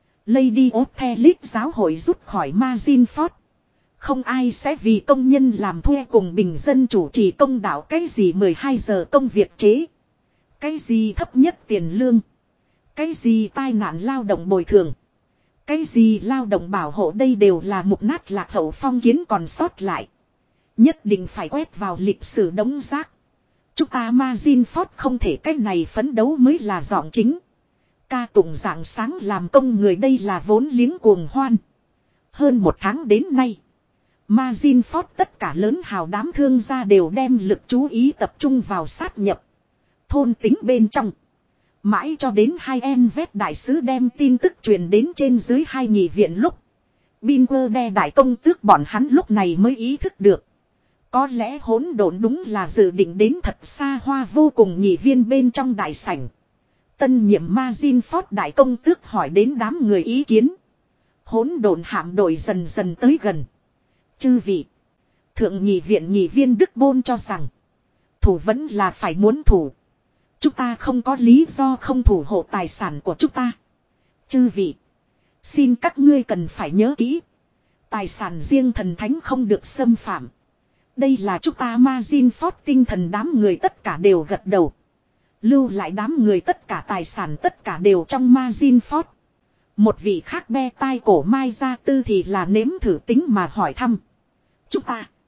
Lady Othello giáo hội rút khỏi Marineford. Không ai sẽ vì công nhân làm thuê cùng bình dân chủ trì công đạo cái gì 12 giờ công việc chế. Cái gì thấp nhất tiền lương. Cái gì tai nạn lao động bồi thường. Cái gì lao động bảo hộ đây đều là mục nát lạc hậu phong kiến còn sót lại. Nhất định phải quét vào lịch sử đống rác. Chúng ta Marineford không thể cách này phấn đấu mới là giọng chính. Ca tụng dạng sáng làm công người đây là vốn liếng cuồng hoan. Hơn một tháng đến nay. Marineford tất cả lớn hào đám thương gia đều đem lực chú ý tập trung vào sát nhập. Thôn tính bên trong. Mãi cho đến hai em vét đại sứ đem tin tức truyền đến trên dưới hai nghị viện lúc. Binwerde đại công tước bọn hắn lúc này mới ý thức được. Có lẽ hỗn độn đúng là dự định đến thật xa hoa vô cùng nghị viên bên trong đại sảnh. Tân nhiệm Marineford đại công tước hỏi đến đám người ý kiến. Hỗn độn hạm đội dần dần tới gần. Chư vị. Thượng nghị viện nghị viên Đức Bôn cho rằng. Thủ vẫn là phải muốn thủ. Chúng ta không có lý do không thủ hộ tài sản của chúng ta. Chư vị. Xin các ngươi cần phải nhớ kỹ. Tài sản riêng thần thánh không được xâm phạm. Đây là chúng ta Marineford tinh thần đám người tất cả đều gật đầu. Lưu lại đám người tất cả tài sản tất cả đều trong Marineford. Một vị khác be tai cổ Mai Gia Tư thì là nếm thử tính mà hỏi thăm. Chúng ta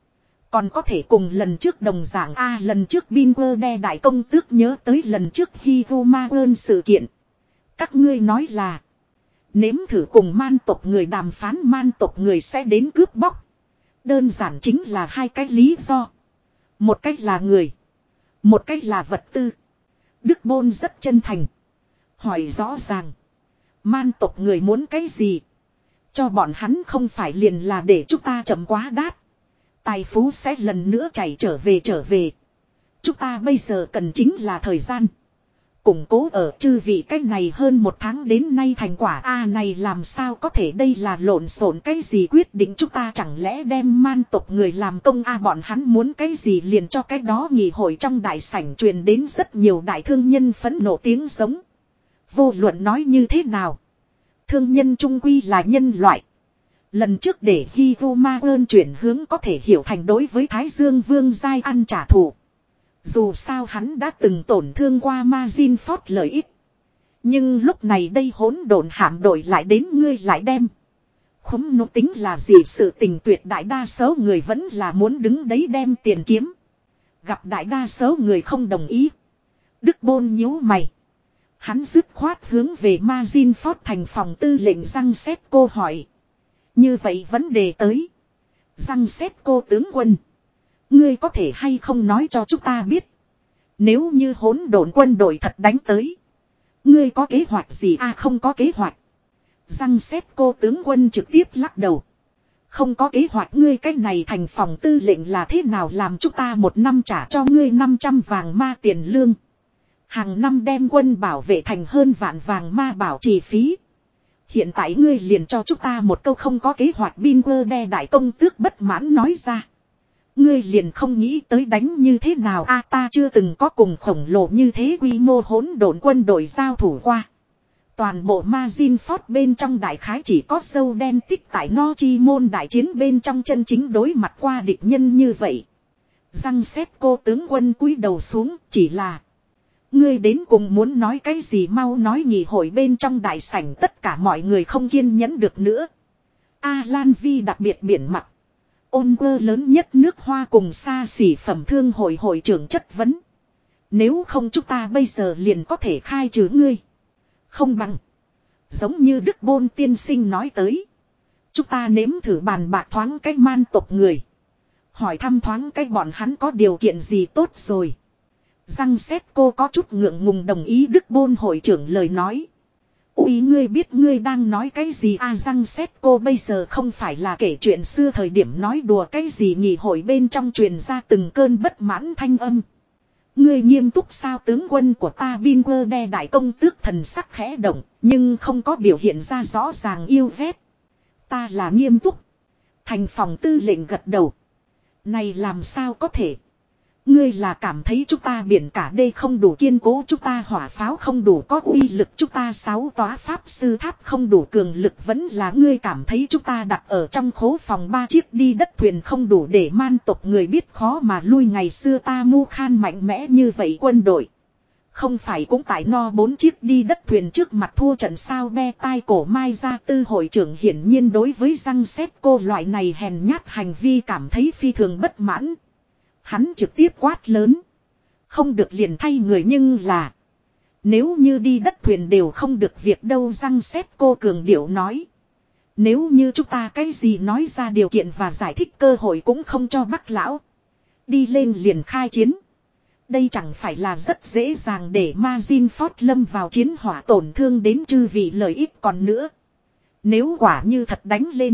Còn có thể cùng lần trước đồng dạng lần trước Binwerde đại công tước nhớ tới lần trước Hirumaeon sự kiện. Các ngươi nói là nếm thử cùng man tộc người đàm phán, man tộc người sẽ đến cướp bóc. Đơn giản chính là hai cái lý do. Một cách là người, một cách là vật tư. Đức Bôn rất chân thành. Hỏi rõ ràng. Man tộc người muốn cái gì? Cho bọn hắn không phải liền là để chúng ta chậm quá đát. Tài phú sẽ lần nữa chảy trở về. Chúng ta bây giờ cần chính là thời gian. Củng cố ở chư vị cách này hơn một tháng đến nay thành quả này làm sao có thể, đây là lộn xộn cái gì quyết định, chúng ta chẳng lẽ đem man tộc người làm công bọn hắn muốn cái gì liền cho cái đó. Nghị hội trong đại sảnh truyền đến rất nhiều đại thương nhân phẫn nộ tiếng giống. Vô luận nói như thế nào, thương nhân trung quy là nhân loại. Lần trước để Hirumaeon chuyển hướng có thể hiểu thành đối với Thái Dương Vương giai ăn trả thù. Dù sao hắn đã từng tổn thương qua Marineford lợi ích. Nhưng lúc này đây hỗn độn hạm đội lại đến, ngươi lại đem. Khúm nụ tính là gì, sự tình tuyệt đại đa số người vẫn là muốn đứng đấy đem tiền kiếm. Gặp đại đa số người không đồng ý. Đức Bôn nhíu mày. Hắn dứt khoát hướng về Marineford thành phòng tư lệnh răng xét cô hỏi. Như vậy vấn đề tới. Răng xét cô tướng quân. Ngươi có thể hay không nói cho chúng ta biết. Nếu như hỗn độn quân đội thật đánh tới. Ngươi có kế hoạch gì? Không có kế hoạch. Răng xét cô tướng quân trực tiếp lắc đầu. Không có kế hoạch. Ngươi cách này thành phòng tư lệnh là thế nào làm chúng ta một năm trả cho ngươi 500 vàng ma tiền lương. Hàng năm đem quân bảo vệ thành hơn vạn vàng ma bảo trì phí. Hiện tại ngươi liền cho chúng ta một câu không có kế hoạch. Binwerde đại công tước bất mãn nói ra. Ngươi liền không nghĩ tới đánh như thế nào ta chưa từng có cùng khổng lồ như thế quy mô hỗn độn quân đội giao thủ qua. Toàn bộ Marineford bên trong đại khái chỉ có sâu đen tích tại No Chi môn đại chiến bên trong chân chính đối mặt qua địch nhân như vậy. Răng xét cô tướng quân cúi đầu xuống, chỉ là ngươi đến cùng muốn nói cái gì mau nói. Nghị hội bên trong đại sảnh tất cả mọi người không kiên nhẫn được nữa. Lan Vi đặc biệt biển mặt. Ôn quơ lớn nhất nước Hoa cùng xa xỉ phẩm thương hội hội trưởng chất vấn. Nếu không chúng ta bây giờ liền có thể khai trừ ngươi. Không bằng. Giống như Đức Bôn tiên sinh nói tới. Chúng ta nếm thử bàn bạc thoáng cái man tộc người. Hỏi thăm thoáng cái bọn hắn có điều kiện gì tốt rồi. Răng xét cô có chút ngượng ngùng đồng ý Đức Bôn hội trưởng lời nói. Úi ngươi biết ngươi đang nói cái gì răng xét cô bây giờ không phải là kể chuyện xưa thời điểm nói đùa cái gì. Nghị hội bên trong truyền ra từng cơn bất mãn thanh âm. Ngươi nghiêm túc sao? Tướng quân của ta Binwerde đại công tước thần sắc khẽ động, nhưng không có biểu hiện ra rõ ràng yêu ghét. Ta là nghiêm túc. Thành phòng tư lệnh gật đầu. Này làm sao có thể? Ngươi là cảm thấy chúng ta biển cả đê không đủ kiên cố, chúng ta hỏa pháo không đủ có uy lực, chúng ta 6 tòa pháp sư tháp không đủ cường lực, vẫn là ngươi cảm thấy chúng ta đặt ở trong khố phòng 3 chiếc đi đất thuyền không đủ để man tộc người biết khó mà lui. Ngày xưa ta Mu Khan mạnh mẽ như vậy quân đội. Không phải cũng tại No 4 chiếc đi đất thuyền trước mặt thua trận sao? Be tai cổ Mai Gia Tư hội trưởng hiển nhiên đối với răng xét cô loại này hèn nhát hành vi cảm thấy phi thường bất mãn. Hắn trực tiếp quát lớn. Không được liền thay người, nhưng là nếu như đi đất thuyền đều không được việc đâu. Răng xét cô cường điệu nói. Nếu như chúng ta cái gì nói ra điều kiện và giải thích cơ hội cũng không cho Bắc lão. Đi lên liền khai chiến. Đây chẳng phải là rất dễ dàng để Marineford lâm vào chiến hỏa, tổn thương đến chư vị lợi ích. Còn nữa, nếu quả như thật đánh lên,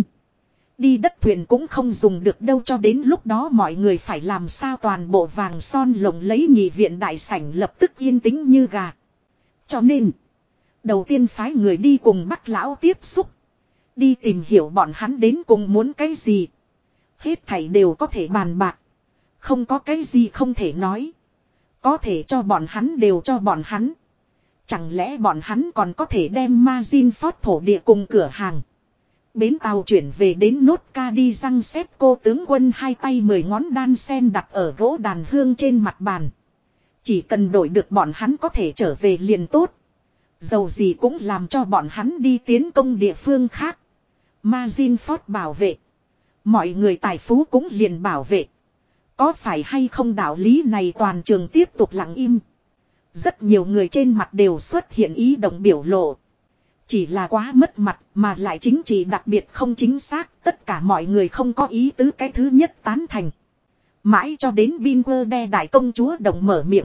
đi đất thuyền cũng không dùng được đâu, cho đến lúc đó mọi người phải làm sao? Toàn bộ vàng son lộng lấy nghị viện đại sảnh lập tức yên tĩnh như gà. Cho nên, đầu tiên phái người đi cùng Bắc lão tiếp xúc. Đi tìm hiểu bọn hắn đến cùng muốn cái gì. Hết thảy đều có thể bàn bạc. Không có cái gì không thể nói. Có thể cho bọn hắn đều cho bọn hắn. Chẳng lẽ bọn hắn còn có thể đem Marineford thổ địa cùng cửa hàng, bến tàu chuyển về đến nốt ca đi? Răng xét cô tướng quân hai tay 10 ngón đan sen đặt ở gỗ đàn hương trên mặt bàn. Chỉ cần đổi được bọn hắn có thể trở về liền tốt. Dầu gì cũng làm cho bọn hắn đi tiến công địa phương khác. Marineford bảo vệ. Mọi người tài phú cũng liền bảo vệ. Có phải hay không đạo lý này toàn trường tiếp tục lặng im. Rất nhiều người trên mặt đều xuất hiện ý động biểu lộ. Chỉ là quá mất mặt mà lại chính trị đặc biệt không chính xác. Tất cả mọi người không có ý tứ cái thứ nhất tán thành. Mãi cho đến Binwerde đại công chúa đồng mở miệng.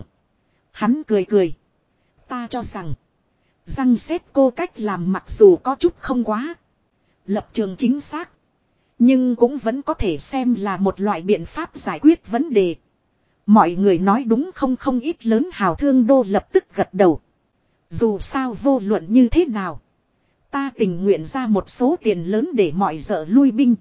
Hắn cười cười. Ta cho rằng. Răng xét cô cách làm mặc dù có chút không quá. Lập trường chính xác. Nhưng cũng vẫn có thể xem là một loại biện pháp giải quyết vấn đề. Mọi người nói đúng không ít lớn hào thương đô lập tức gật đầu. Dù sao vô luận như thế nào. Ta tình nguyện ra một số tiền lớn để mọi dợ lui binh.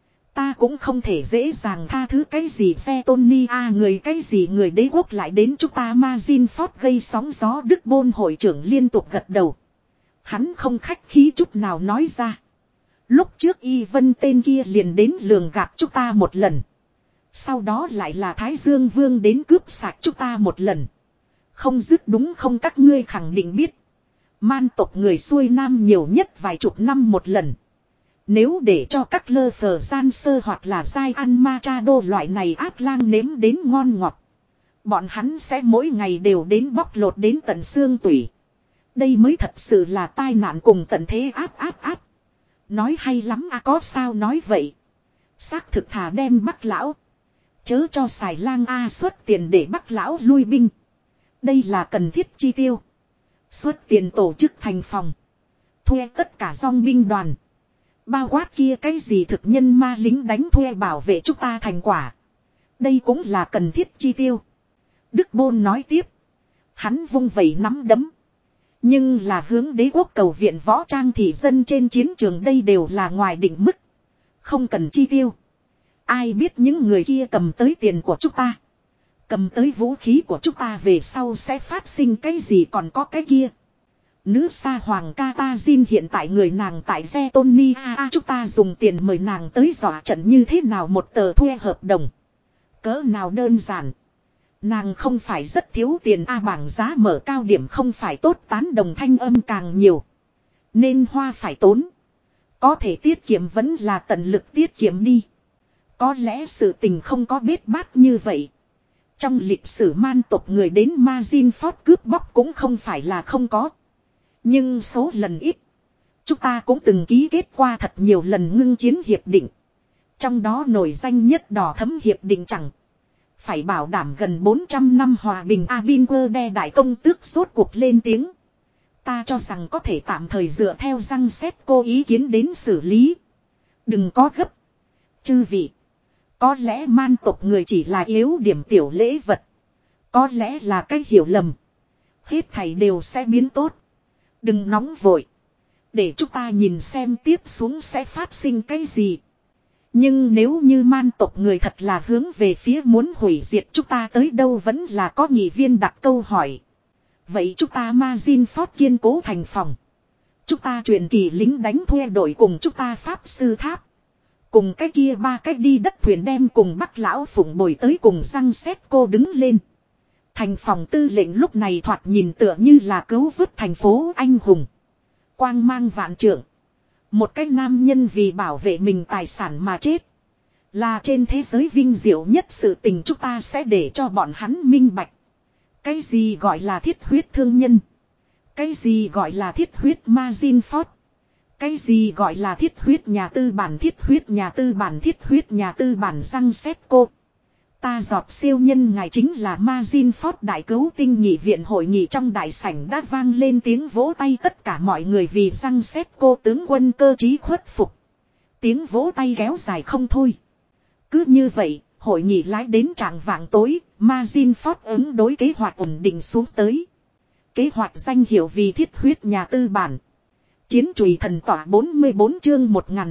Ta cũng không thể dễ dàng tha thứ cái gì phe Tony người cái gì người đế quốc lại đến chúng ta Mazinford gây sóng gió Đức Bôn hội trưởng liên tục gật đầu. Hắn không khách khí chút nào nói ra. Lúc trước Y Vân tên kia liền đến lường gạt chúng ta một lần. Sau đó lại là Thái Dương Vương đến cướp sạch chúng ta một lần. Không dứt đúng không các ngươi khẳng định biết. Man tộc người xuôi nam nhiều nhất vài chục năm một lần. Nếu để cho các lơ phờ gian sơ hoặc là dai ăn Machado loại này ác lang nếm đến ngon ngọt. Bọn hắn sẽ mỗi ngày đều đến bóc lột đến tận xương tủy. Đây mới thật sự là tai nạn cùng tận thế áp. Nói hay lắm có sao nói vậy. Xác thực thà đem Bắc lão. Chớ cho xài lang xuất tiền để Bắc lão lui binh. Đây là cần thiết chi tiêu. Xuất tiền tổ chức thành phòng. Thuê tất cả dòng binh đoàn. Bao quát kia cái gì thực nhân ma lính đánh thuê bảo vệ chúng ta thành quả. Đây cũng là cần thiết chi tiêu. Đức Bôn nói tiếp. Hắn vung vẩy nắm đấm. Nhưng là hướng đế quốc cầu viện võ trang thị dân trên chiến trường đây đều là ngoài định mức. Không cần chi tiêu. Ai biết những người kia cầm tới tiền của chúng ta. Cầm tới vũ khí của chúng ta về sau sẽ phát sinh cái gì còn có cái kia. Nữ sa hoàng Katazin hiện tại người nàng tại Zetonia chúng ta dùng tiền mời nàng tới dọa trận như thế nào một tờ thuê hợp đồng. Cỡ nào đơn giản. Nàng không phải rất thiếu tiền bảng giá mở cao điểm không phải tốt tán đồng thanh âm càng nhiều. Nên hoa phải tốn. Có thể tiết kiệm vẫn là tận lực tiết kiệm đi. Có lẽ sự tình không có bết bát như vậy. Trong lịch sử man tộc người đến Mazinford cướp bóc cũng không phải là không có. Nhưng số lần ít. Chúng ta cũng từng ký kết qua thật nhiều lần ngưng chiến hiệp định. Trong đó nổi danh nhất đỏ thấm hiệp định chẳng. Phải bảo đảm gần 400 năm hòa bình Binwerde đại công tước rốt cuộc lên tiếng. Ta cho rằng có thể tạm thời dựa theo răng xét cô ý kiến đến xử lý. Đừng có gấp. Chư vị. Có lẽ man tộc người chỉ là yếu điểm tiểu lễ vật. Có lẽ là cái hiểu lầm. Hết thảy đều sẽ biến tốt. Đừng nóng vội. Để chúng ta nhìn xem tiếp xuống sẽ phát sinh cái gì. Nhưng nếu như man tộc người thật là hướng về phía muốn hủy diệt chúng ta tới đâu vẫn là có nghị viên đặt câu hỏi. Vậy chúng ta Mazinford kiên cố thành phòng. Chúng ta truyền kỳ lính đánh thuê đội cùng chúng ta pháp sư tháp. Cùng cái kia ba cách đi đất thuyền đem cùng Bắc lão phụng bồi tới cùng răng xét cô đứng lên. Thành phòng tư lệnh lúc này thoạt nhìn tựa như là cứu vớt thành phố anh hùng. Quang mang vạn trượng. Một cái nam nhân vì bảo vệ mình tài sản mà chết. Là trên thế giới vinh diệu nhất sự tình chúng ta sẽ để cho bọn hắn minh bạch. Cái gì gọi là thiết huyết thương nhân. Cái gì gọi là thiết huyết Mazinford. Cái gì gọi là thiết huyết nhà tư bản thiết huyết nhà tư bản thiết huyết nhà tư bản răng xét cô. Ta giọt siêu nhân ngài chính là Mazinford đại cứu tinh nghị viện hội nghị trong đại sảnh đã vang lên tiếng vỗ tay tất cả mọi người vì răng xét cô tướng quân cơ trí khuất phục. Tiếng vỗ tay kéo dài không thôi. Cứ như vậy, hội nghị lái đến trạng vạng tối, Mazinford ứng đối kế hoạch ổn định xuống tới. Kế hoạch danh hiệu vì thiết huyết nhà tư bản. Chiến chùy thần tỏa 44 chương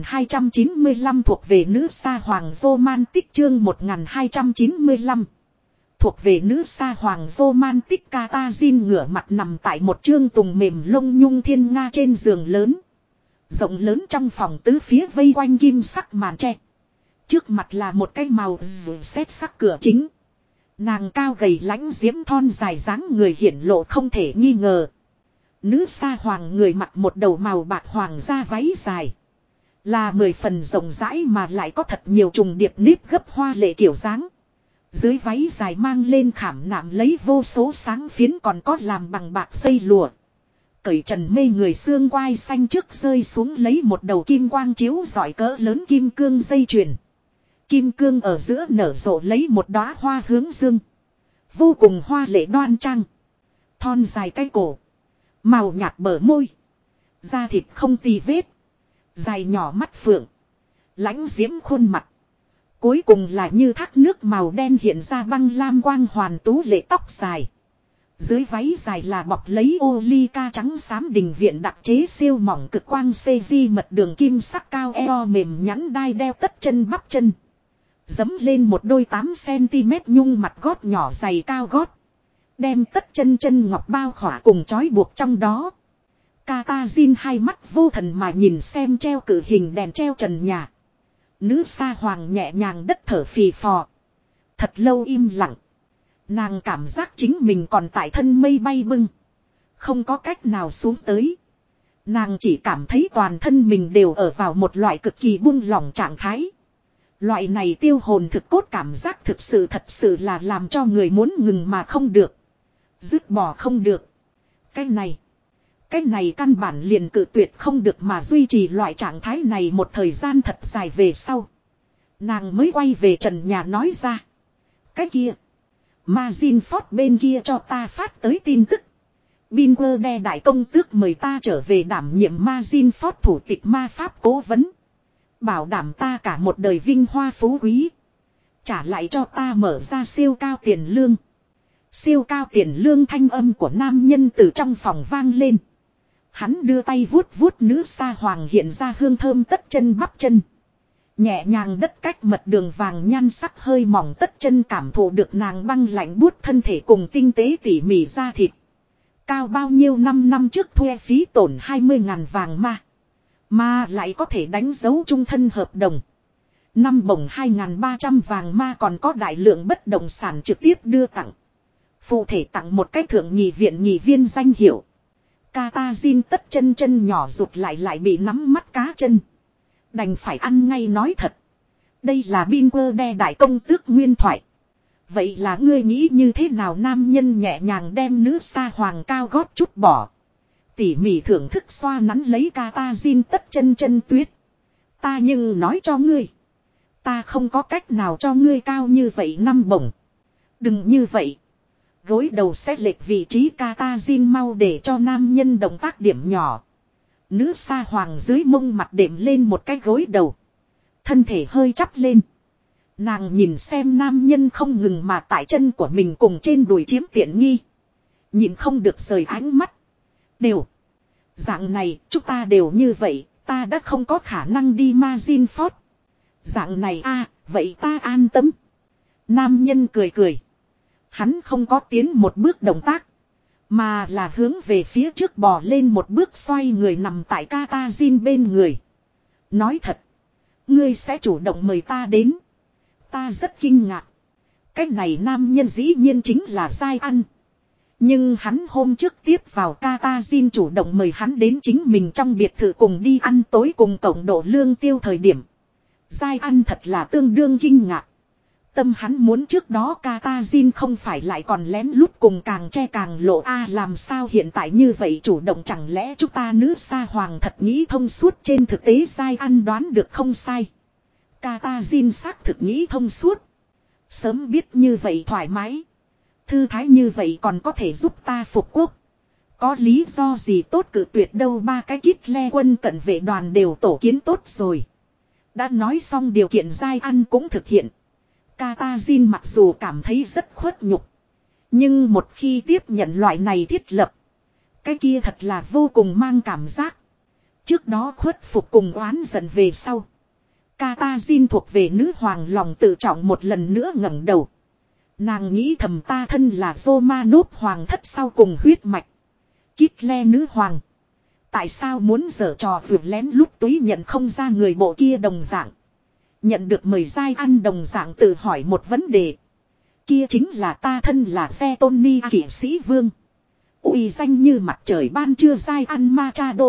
1295 thuộc về nữ sa hoàng romantic chương 1295. Thuộc về nữ sa hoàng romantic Katazin ngửa mặt nằm tại một chương tùng mềm lông nhung thiên nga trên giường lớn. Rộng lớn trong phòng tứ phía vây quanh kim sắc màn tre. Trước mặt là một cái màu xét sắc cửa chính. Nàng cao gầy lãnh diễm thon dài dáng người hiển lộ không thể nghi ngờ. Nữ sa hoàng người mặc một đầu màu bạc hoàng da váy dài. Là 10 phần rộng rãi mà lại có thật nhiều trùng điệp nếp gấp hoa lệ kiểu dáng. Dưới váy dài mang lên khảm nạm lấy vô số sáng phiến còn có làm bằng bạc dây lụa. Cởi trần mê người xương quai xanh trước rơi xuống lấy một đầu kim quang chiếu rọi cỡ lớn kim cương dây chuyền. Kim cương ở giữa nở rộ lấy một đóa hoa hướng dương. Vô cùng hoa lệ đoan trang. Thon dài cái cổ. Màu nhạt bờ môi. Da thịt không tì vết. Dài nhỏ mắt phượng. Lãnh diễm khuôn mặt. Cuối cùng là như thác nước màu đen hiện ra băng lam quang hoàn tú lệ tóc dài. Dưới váy dài là bọc lấy ô ly ca trắng xám đình viện đặc chế siêu mỏng cực quang CG mật đường kim sắc cao eo mềm nhẵn đai đeo tất chân bắp chân. Dấm lên một đôi 8cm nhung mặt gót nhỏ dày cao gót. Đem tất chân chân ngọc bao khỏa cùng trói buộc trong đó. Katazin hai mắt vô thần mà nhìn xem treo cử hình đèn treo trần nhà. Nữ sa hoàng nhẹ nhàng đất thở phì phò. Thật lâu im lặng. Nàng cảm giác chính mình còn tại thân mây bay bưng. Không có cách nào xuống tới. Nàng chỉ cảm thấy toàn thân mình đều ở vào một loại cực kỳ buông lỏng trạng thái. Loại này tiêu hồn thực cốt cảm giác thực sự thật sự là làm cho người muốn ngừng mà không được. Dứt bỏ không được. Cái này căn bản liền cự tuyệt không được mà duy trì loại trạng thái này một thời gian thật dài về sau. Nàng mới quay về trần nhà nói ra. Cái kia. Mazin Ford bên kia cho ta phát tới tin tức. Binquerde đại công tước mời ta trở về đảm nhiệm Mazin Ford thủ tịch ma pháp cố vấn. Bảo đảm ta cả một đời vinh hoa phú quý. Trả lại cho ta mở ra siêu cao tiền lương. Siêu cao tiền lương thanh âm của nam nhân từ trong phòng vang lên. Hắn đưa tay vuốt vuốt nữ sa hoàng hiện ra hương thơm tất chân bắp chân. Nhẹ nhàng đất cách mật đường vàng nhan sắc hơi mỏng tất chân cảm thụ được nàng băng lạnh buốt thân thể cùng tinh tế tỉ mỉ da thịt. Cao bao nhiêu năm trước thuê phí tổn 20.000 vàng ma. Mà lại có thể đánh dấu trung thân hợp đồng. Năm bổng 2.300 vàng ma còn có đại lượng bất động sản trực tiếp đưa tặng. Phụ thể tặng một cái thượng nhị viện nhị viên danh hiệu. Katazin tất chân chân nhỏ rụt lại bị nắm mắt cá chân. Đành phải ăn ngay nói thật. Đây là Binquerde đại công tước nguyên thoại. Vậy là ngươi nghĩ như thế nào nam nhân nhẹ nhàng đem nữ sa hoàng cao gót chút bỏ. Tỉ mỉ thưởng thức xoa nắn lấy Katazin tất chân chân tuyết. Ta nhưng nói cho ngươi. Ta không có cách nào cho ngươi cao như vậy năm bổng. Đừng như vậy. Gối đầu xét lệch vị trí Katazin mau để cho nam nhân động tác điểm nhỏ. Nữ sa hoàng dưới mông mặt đệm lên một cái gối đầu. Thân thể hơi chắp lên. Nàng nhìn xem nam nhân không ngừng mà tại chân của mình cùng trên đùi chiếm tiện nghi. Nhìn không được rời ánh mắt. Đều. Dạng này chúng ta đều như vậy. Ta đã không có khả năng đi Mazin Ford. Dạng này a vậy ta an tâm. Nam nhân cười cười. Hắn không có tiến một bước động tác. Mà là hướng về phía trước bò lên một bước xoay người nằm tại Katazin bên người. Nói thật. Ngươi sẽ chủ động mời ta đến. Ta rất kinh ngạc. Cái này nam nhân dĩ nhiên chính là Giai Ăn. Nhưng hắn hôm trước tiếp vào Katazin chủ động mời hắn đến chính mình trong biệt thự cùng đi ăn tối cùng cộng độ lương tiêu thời điểm. Giai Ăn thật là tương đương kinh ngạc. Tâm hắn muốn trước đó Katazin không phải lại còn lén lút cùng càng che càng lộ làm sao hiện tại như vậy chủ động chẳng lẽ chúng ta nữ sa hoàng thật nghĩ thông suốt trên thực tế Giai Ăn đoán được không sai. Katazin xác thực nghĩ thông suốt. Sớm biết như vậy thoải mái. Thư thái như vậy còn có thể giúp ta phục quốc. Có lý do gì tốt cử tuyệt đâu ba cái kít le quân cận vệ đoàn đều tổ kiến tốt rồi. Đã nói xong điều kiện Giai Ăn cũng thực hiện. Katazin mặc dù cảm thấy rất khuất nhục. Nhưng một khi tiếp nhận loại này thiết lập. Cái kia thật là vô cùng mang cảm giác. Trước đó khuất phục cùng oán giận về sau. Katazin thuộc về nữ hoàng lòng tự trọng một lần nữa ngẩng đầu. Nàng nghĩ thầm ta thân là Romanov hoàng thất sau cùng huyết mạch. Kitler nữ hoàng. Tại sao muốn giở trò vượt lén lút túi nhận không ra người bộ kia đồng dạng. Nhận được mời Giai Ăn đồng dạng tự hỏi một vấn đề. Kia chính là ta thân là Phe Tony kỵ sĩ vương. Uy danh như mặt trời ban trưa Giai Ăn Machado.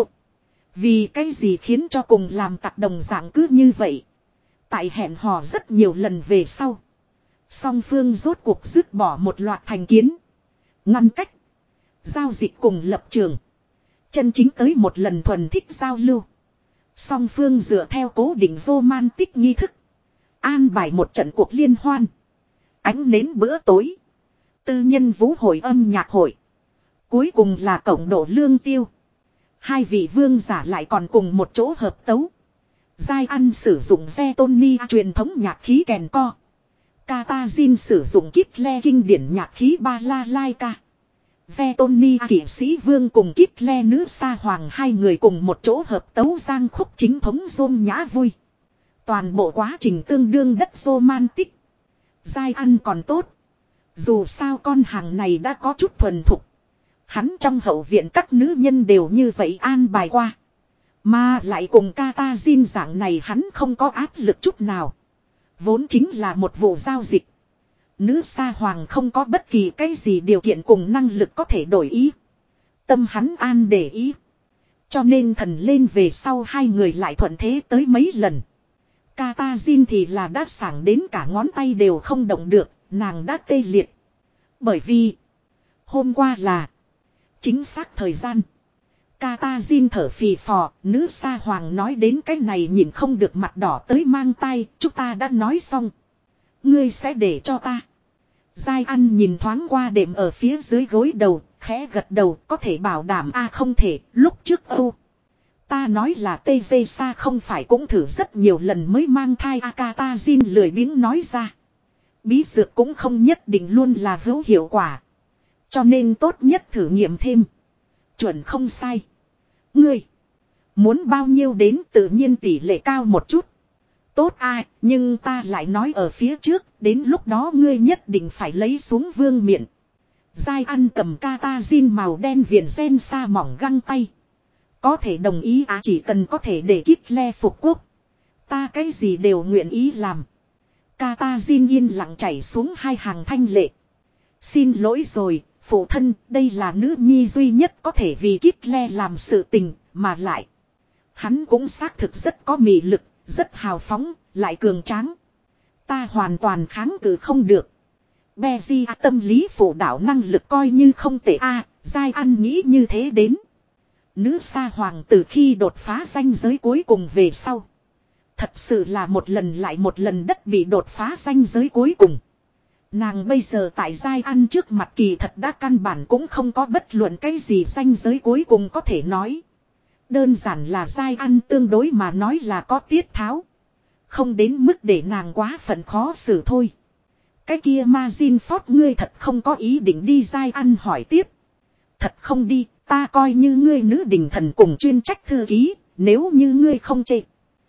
Vì cái gì khiến cho cùng làm tặc đồng dạng cứ như vậy. Tại hẹn hò rất nhiều lần về sau. Song phương rốt cuộc dứt bỏ một loạt thành kiến. Ngăn cách. Giao dịch cùng lập trường. Chân chính tới một lần thuần thích giao lưu. Song phương dựa theo cố định romantic nghi thức. An bài một trận cuộc liên hoan. Ánh nến bữa tối. Tư nhân vũ hội âm nhạc hội. Cuối cùng là cộng độ lương tiêu. Hai vị vương giả lại còn cùng một chỗ hợp tấu. Giai Ăn sử dụng Vetonia truyền thống nhạc khí kèn co. Katazin sử dụng Kittle kinh điển nhạc khí ba la laika. Vetonia kỵ sĩ vương cùng Kittle nữ sa hoàng hai người cùng một chỗ hợp tấu giang khúc chính thống rôm nhã vui. Toàn bộ quá trình tương đương đất romantic. Giai Ăn còn tốt. Dù sao con hàng này đã có chút thuần thục. Hắn trong hậu viện các nữ nhân đều như vậy an bài qua. Mà lại cùng Katazin dạng này hắn không có áp lực chút nào. Vốn chính là một vụ giao dịch. Nữ sa hoàng không có bất kỳ cái gì điều kiện cùng năng lực có thể đổi ý. Tâm hắn an để ý. Cho nên thần lên về sau hai người lại thuận thế tới mấy lần. Katazin thì là đã sảng đến cả ngón tay đều không động được, nàng đã tê liệt. Bởi vì hôm qua là chính xác thời gian. Katazin thở phì phò, nữ sa hoàng nói đến cái này nhìn không được mặt đỏ tới mang tay, chúng ta đã nói xong. Ngươi sẽ để cho ta. Giai Ăn nhìn thoáng qua đệm ở phía dưới gối đầu, khẽ gật đầu, có thể bảo đảm không thể, lúc trước ta nói là TV Sa không phải cũng thử rất nhiều lần mới mang thai Katazin lười biếng nói ra. Bí dược cũng không nhất định luôn là hữu hiệu quả. Cho nên tốt nhất thử nghiệm thêm. Chuẩn không sai. Ngươi muốn bao nhiêu đến tự nhiên tỷ lệ cao một chút. Tốt nhưng ta lại nói ở phía trước, đến lúc đó ngươi nhất định phải lấy xuống vương miện. Giai Ăn cầm Katazin màu đen viền ren sa mỏng găng tay. Có thể đồng ý chỉ cần có thể để Kittle phục quốc. Ta cái gì đều nguyện ý làm. Katazin yên lặng chảy xuống hai hàng thanh lệ. Xin lỗi rồi, phụ thân, đây là nữ nhi duy nhất có thể vì Kittle làm sự tình, mà lại. Hắn cũng xác thực rất có mị lực, rất hào phóng, lại cường tráng. Ta hoàn toàn kháng cự không được. Beji tâm lý phụ đạo năng lực coi như không tệ Giai Ăn nghĩ như thế đến. Nữ sa hoàng từ khi đột phá ranh giới cuối cùng về sau. Thật sự là một lần lại một lần đất bị đột phá ranh giới cuối cùng. Nàng bây giờ tại Giai Ăn trước mặt kỳ thật đã căn bản cũng không có bất luận cái gì ranh giới cuối cùng có thể nói. Đơn giản là Giai Ăn tương đối mà nói là có tiết tháo. Không đến mức để nàng quá phận khó xử thôi. Cái kia Mazin Ford ngươi thật không có ý định đi Giai Ăn hỏi tiếp. Thật không đi, ta coi như ngươi nữ đình thần cùng chuyên trách thư ký, nếu như ngươi không chê.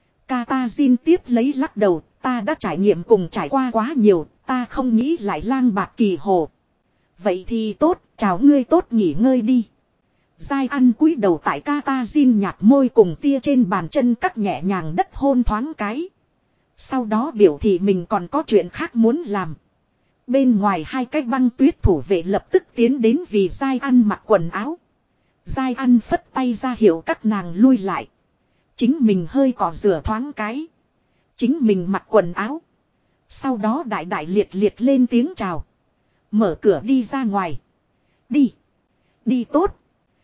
Katazin tiếp lấy lắc đầu, ta đã trải nghiệm cùng trải qua quá nhiều, ta không nghĩ lại lang bạc kỳ hồ. Vậy thì tốt, chào ngươi tốt nghỉ ngơi đi. Giai Ăn cúi đầu tại Katazin nhạt môi cùng tia trên bàn chân cắt nhẹ nhàng đất hôn thoáng cái. Sau đó biểu thị mình còn có chuyện khác muốn làm. Bên ngoài hai cái băng tuyết thủ vệ lập tức tiến đến vì Giai Ăn mặc quần áo. Giai Ăn phất tay ra hiệu các nàng lui lại. Chính mình hơi cỏ rửa thoáng cái. Chính mình mặc quần áo. Sau đó đại đại liệt liệt lên tiếng chào. Mở cửa đi ra ngoài. Đi. Đi tốt.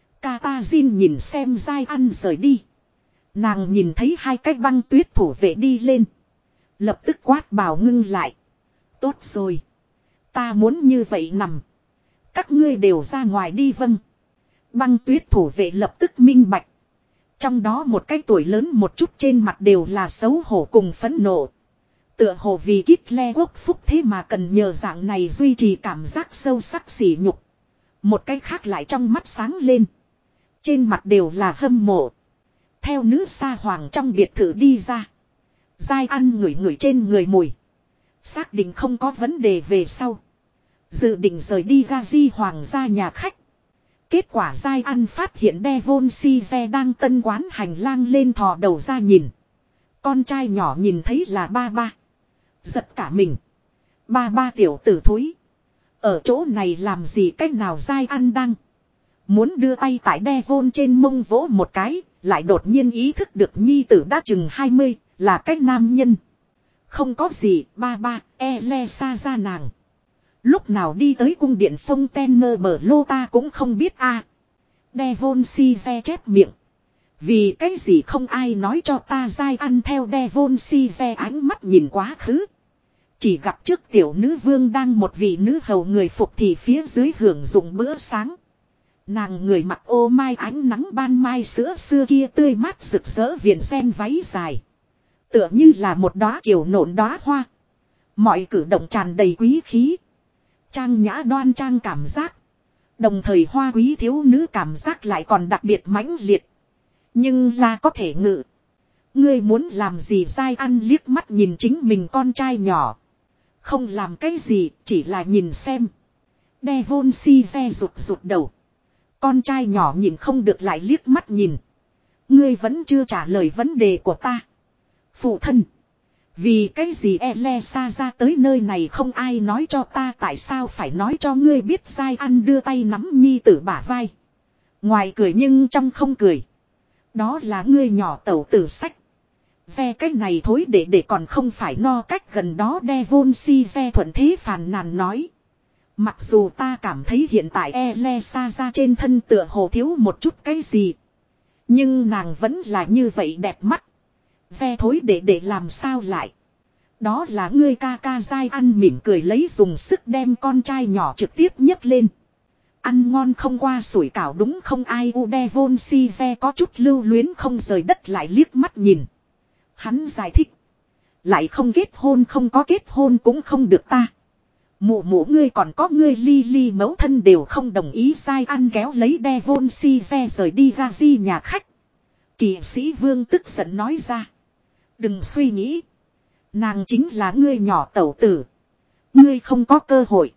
Katazin nhìn xem Giai Ăn rời đi. Nàng nhìn thấy hai cái băng tuyết thủ vệ đi lên. Lập tức quát bảo ngưng lại. Tốt rồi. Ta muốn như vậy nằm. Các ngươi đều ra ngoài đi vâng. Băng tuyết thủ vệ lập tức minh bạch. Trong đó một cái tuổi lớn một chút trên mặt đều là xấu hổ cùng phẫn nộ. Tựa hồ vì Kittle quốc phúc thế mà cần nhờ dạng này duy trì cảm giác sâu sắc sỉ nhục. Một cái khác lại trong mắt sáng lên. Trên mặt đều là hâm mộ. Theo nữ sa hoàng trong biệt thự đi ra. Giai Ăn ngửi ngửi trên người mùi. Xác định không có vấn đề về sau. Dự định rời đi Gazi hoàng gia nhà khách. Kết quả Giai Ăn phát hiện Devon Size đang tân quán hành lang lên thò đầu ra nhìn. Con trai nhỏ nhìn thấy là ba ba. Giật cả mình. Ba ba tiểu tử thúi. Ở chỗ này làm gì cách nào Giai Ăn đang. Muốn đưa tay tại Devon trên mông vỗ một cái. Lại đột nhiên ý thức được nhi tử đã chừng 20. Là cách nam nhân. Không có gì, ba ba, Elesa ra nàng. Lúc nào đi tới cung điện Fontaine bờ lô ta cũng không biết a. Devon Sive chép miệng. Vì cái gì không ai nói cho ta dai ăn theo Devon Sive ánh mắt nhìn quá khứ. Chỉ gặp trước tiểu nữ vương đang một vị nữ hầu người phục thì phía dưới hưởng dụng bữa sáng. Nàng người mặc ô mai ánh nắng ban mai sữa xưa kia tươi mát rực rỡ viền sen váy dài. Tựa như là một đóa kiều nộn đóa hoa. Mọi cử động tràn đầy quý khí. Trang nhã đoan trang cảm giác. Đồng thời hoa quý thiếu nữ cảm giác lại còn đặc biệt mãnh liệt. Nhưng là có thể ngự. Ngươi muốn làm gì dai ăn liếc mắt nhìn chính mình con trai nhỏ. Không làm cái gì, chỉ là nhìn xem. Devon Sive rụt rụt đầu. Con trai nhỏ nhìn không được lại liếc mắt nhìn. Ngươi vẫn chưa trả lời vấn đề của ta. Phụ thân. Vì cái gì Elesa ra tới nơi này không ai nói cho ta tại sao phải nói cho ngươi biết sai ăn đưa tay nắm nhi tử bả vai. Ngoài cười nhưng trong không cười. Đó là ngươi nhỏ tẩu tử sách. Ve cái này thối để còn không phải no cách gần đó Devon Sive thuận thế phàn nàn nói. Mặc dù ta cảm thấy hiện tại Elesa ra trên thân tựa hồ thiếu một chút cái gì. Nhưng nàng vẫn là như vậy đẹp mắt. Ve thối để làm sao lại. Đó là ngươi ca ca dai ăn mỉm cười lấy dùng sức đem con trai nhỏ trực tiếp nhấc lên. Ăn ngon không qua sủi cảo đúng không ai u Devon Sive có chút lưu luyến không rời đất lại liếc mắt nhìn. Hắn giải thích. Lại không kết hôn không có kết hôn cũng không được ta. Mụ mụ ngươi còn có ngươi Lily mẫu thân đều không đồng ý sai ăn kéo lấy Devon Sive rời đi Gazi nhà khách. Kỵ sĩ vương tức giận nói ra. Đừng suy nghĩ. Nàng chính là ngươi nhỏ tẩu tử. Ngươi không có cơ hội.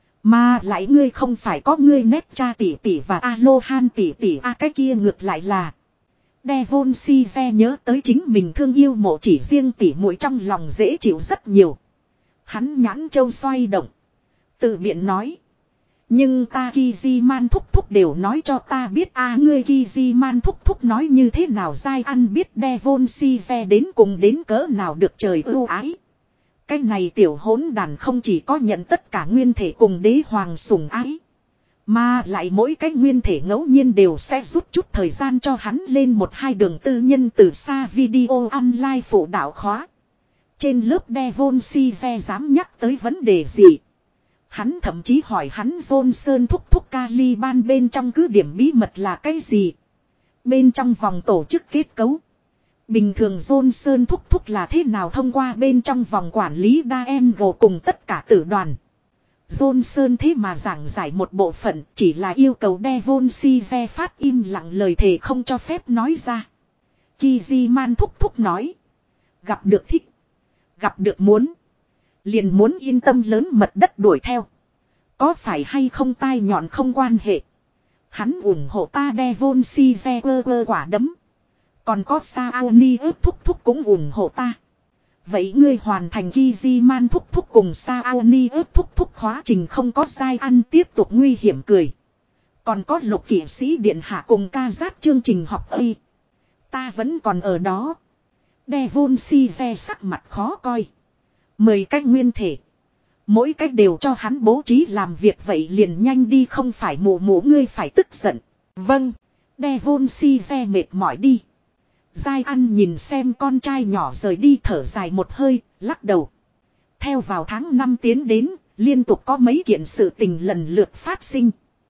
Mà lại ngươi không phải có ngươi nét cha tỷ tỷ và Alohan tỷ tỷ cái kia ngược lại là. Devon Sive nhớ tới chính mình thương yêu mộ chỉ riêng tỷ muội trong lòng dễ chịu rất nhiều. Hắn nhãn châu xoay động. Tự biện nói. Nhưng ta Kiziman thúc thúc đều nói cho ta biết ngươi Kiziman thúc thúc nói như thế nào dai ăn biết Devon Sive đến cùng đến cỡ nào được trời ưu ái. Cái này tiểu hỗn đàn không chỉ có nhận tất cả nguyên thể cùng đế hoàng sủng ái. Mà lại mỗi cái nguyên thể ngẫu nhiên đều sẽ rút chút thời gian cho hắn lên một hai đường tư nhân từ xa video online phụ đạo khóa. Trên lớp Devon Sive dám nhắc tới vấn đề gì. Hắn thậm chí hỏi hắn Johnson thúc thúc Caliban bên trong cứ điểm bí mật là cái gì. Bên trong vòng tổ chức kết cấu. Bình thường Johnson thúc thúc là thế nào thông qua bên trong vòng quản lý Daengo cùng tất cả tử đoàn. Johnson thế mà giảng giải một bộ phận chỉ là yêu cầu Devon Sive phát im lặng lời thề không cho phép nói ra. Kiziman thúc thúc nói. Gặp được thích. Gặp được muốn. Liền muốn yên tâm lớn mật đất đuổi theo. Có phải hay không tai nhọn không quan hệ. Hắn ủng hộ ta Devon Sive quả đấm. Còn có Saoni ướp thúc thúc cũng ủng hộ ta. Vậy ngươi hoàn thành Kiziman thúc thúc cùng Saoni ướp thúc thúc khóa trình không có sai ăn tiếp tục nguy hiểm cười. Còn có lục kỵ sĩ điện hạ cùng ca giác chương trình học y. Ta vẫn còn ở đó. Devon Sive sắc mặt khó coi. 10 cách nguyên thể. Mỗi cách đều cho hắn bố trí làm việc vậy liền nhanh đi không phải mụ mụ ngươi phải tức giận. Vâng. Devon Sive mệt mỏi đi. Giai ăn nhìn xem con trai nhỏ rời đi thở dài một hơi, lắc đầu. Theo vào tháng 5 tiến đến, liên tục có mấy kiện sự tình lần lượt phát sinh.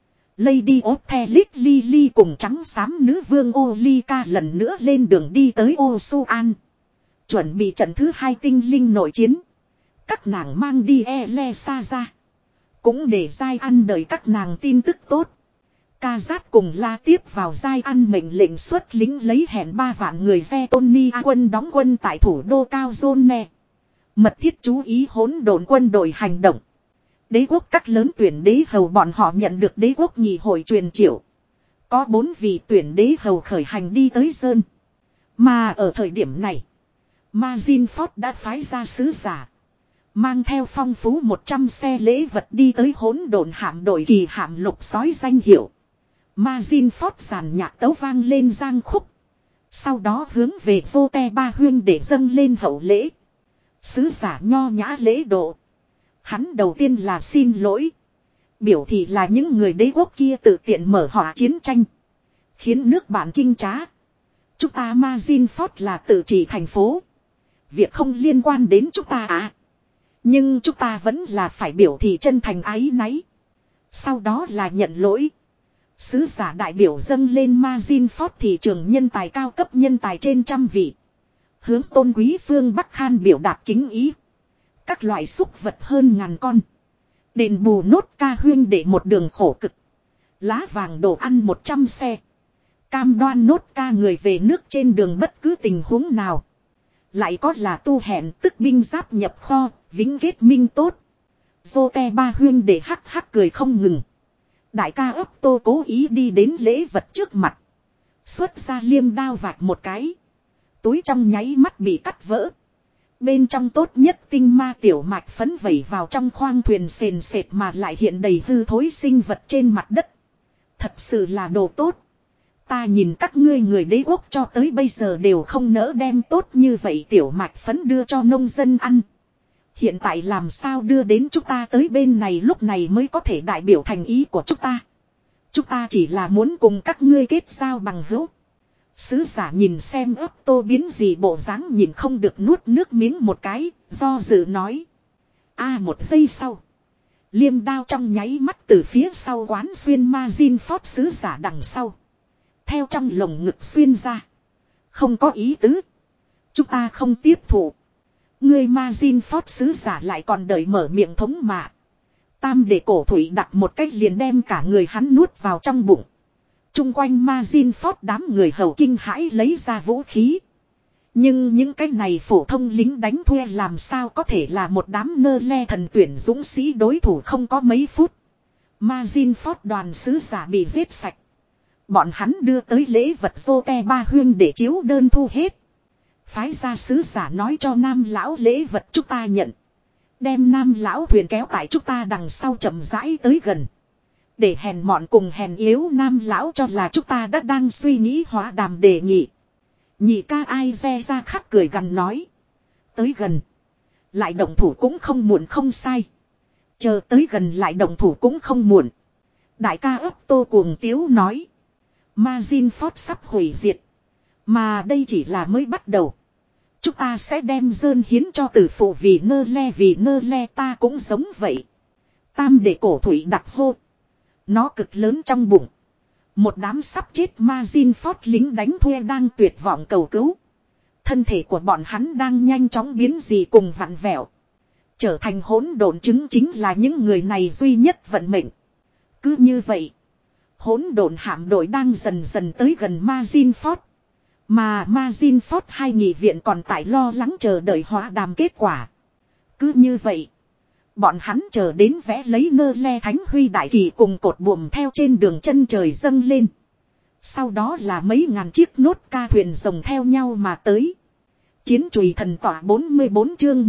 Lady Othelit Lily cùng trắng xám nữ vương Olika lần nữa lên đường đi tới Osuan. Chuẩn bị trận thứ 2 tinh linh nội chiến. Các nàng mang đi Elesa ra. Cũng để Giai ăn đợi các nàng tin tức tốt. Ca giác cùng la tiếp vào Giai ăn mệnh lệnh xuất lính lấy hẹn 3 vạn người Zetonia quân đóng quân tại thủ đô Cao Zone. Mật thiết chú ý hỗn độn quân đội hành động. Đế quốc các lớn tuyển đế hầu bọn họ nhận được đế quốc nghị hội truyền triệu. Có 4 vị tuyển đế hầu khởi hành đi tới Sơn. Mà ở thời điểm này, Mazinford đã phái ra sứ giả. Mang theo phong phú 100 xe lễ vật đi tới hỗn độn hạm đội kỳ hạm lục sói danh hiệu. Mazinford giàn nhạc tấu vang lên giang khúc. Sau đó hướng về Vote ba huyên để dâng lên hậu lễ. Sứ giả nho nhã lễ độ. Hắn đầu tiên là xin lỗi. Biểu thị là những người đế quốc kia tự tiện mở họa chiến tranh. Khiến nước bạn kinh trá. Chúng ta Mazinford là tự trị thành phố. Việc không liên quan đến chúng ta à. Nhưng chúng ta vẫn là phải biểu thị chân thành áy náy. Sau đó là nhận lỗi. Sứ giả đại biểu dâng lên Mazinford thị trường nhân tài cao cấp nhân tài trên trăm vị. Hướng tôn quý phương Bắc Khan biểu đạt kính ý. Các loại súc vật hơn ngàn con. Đền bù nốt ca huyên để một đường khổ cực. Lá vàng đồ ăn 100 xe. Cam đoan nốt ca người về nước trên đường bất cứ tình huống nào. Lại có là tu hẹn tức binh giáp nhập kho, vĩnh kết minh tốt. Dô te ba huyên để hắc hắc cười không ngừng. Đại ca ấp tô cố ý đi đến lễ vật trước mặt. Xuất ra liêm đao vạch một cái. Túi trong nháy mắt bị cắt vỡ. Bên trong tốt nhất tinh ma tiểu mạch phấn vẩy vào trong khoang thuyền sền sệt mà lại hiện đầy hư thối sinh vật trên mặt đất. Thật sự là đồ tốt. Ta nhìn các ngươi người đế quốc cho tới bây giờ đều không nỡ đem tốt như vậy tiểu mạch phấn đưa cho nông dân ăn. Hiện tại làm sao đưa đến chúng ta tới bên này lúc này mới có thể đại biểu thành ý của chúng ta. Chúng ta chỉ là muốn cùng các ngươi kết giao bằng hữu. Sứ giả nhìn xem ấp tô biến gì bộ dáng nhìn không được nuốt nước miếng một cái, do dự nói. Một giây sau. Liêm đao trong nháy mắt từ phía sau quán xuyên Mazinford sứ giả đằng sau. Theo trong lồng ngực xuyên ra. Không có ý tứ. Chúng ta không tiếp thụ. Người Mazinford sứ giả lại còn đợi mở miệng thống mạ. Tam để cổ thủy đặt một cách liền đem cả người hắn nuốt vào trong bụng. Trung quanh Mazinford đám người hầu kinh hãi lấy ra vũ khí. Nhưng những cái này phổ thông lính đánh thuê làm sao có thể là một đám nơ le thần tuyển dũng sĩ đối thủ không có mấy phút. Mazinford đoàn sứ giả bị giết sạch. Bọn hắn đưa tới lễ vật dô te ba huyên để chiếu đơn thu hết. Phái ra sứ giả nói cho nam lão lễ vật chúng ta nhận. Đem nam lão thuyền kéo tại chúng ta đằng sau chậm rãi tới gần. Để hèn mọn cùng hèn yếu nam lão cho là chúng ta đã đang suy nghĩ hóa đàm đề nghị. Nhị ca ai re ra khắc cười gằn nói. Tới gần. Lại động thủ cũng không muộn không sai. Chờ tới gần lại động thủ cũng không muộn. Đại ca ấp tô cuồng tiếu nói. Mazinford sắp hủy diệt. Mà đây chỉ là mới bắt đầu. Chúng ta sẽ đem dơn hiến cho tử phụ vì nơ le ta cũng giống vậy. Tam để cổ thủy đặt hô. Nó cực lớn trong bụng. Một đám sắp chết Mazinford lính đánh thuê đang tuyệt vọng cầu cứu. Thân thể của bọn hắn đang nhanh chóng biến dị cùng vặn vẹo. Trở thành hỗn độn chứng chính là những người này duy nhất vận mệnh. Cứ như vậy. Hỗn độn hạm đội đang dần dần tới gần Mazinford. Mà Mazinford hai nghị viện còn tại lo lắng chờ đợi hóa đàm kết quả. Cứ như vậy. Bọn hắn chờ đến vẽ lấy nơ le thánh huy đại kỳ cùng cột buồm theo trên đường chân trời dâng lên. Sau đó là mấy ngàn chiếc nốt ca thuyền rồng theo nhau mà tới. Chiến chùy thần tỏa 44 chương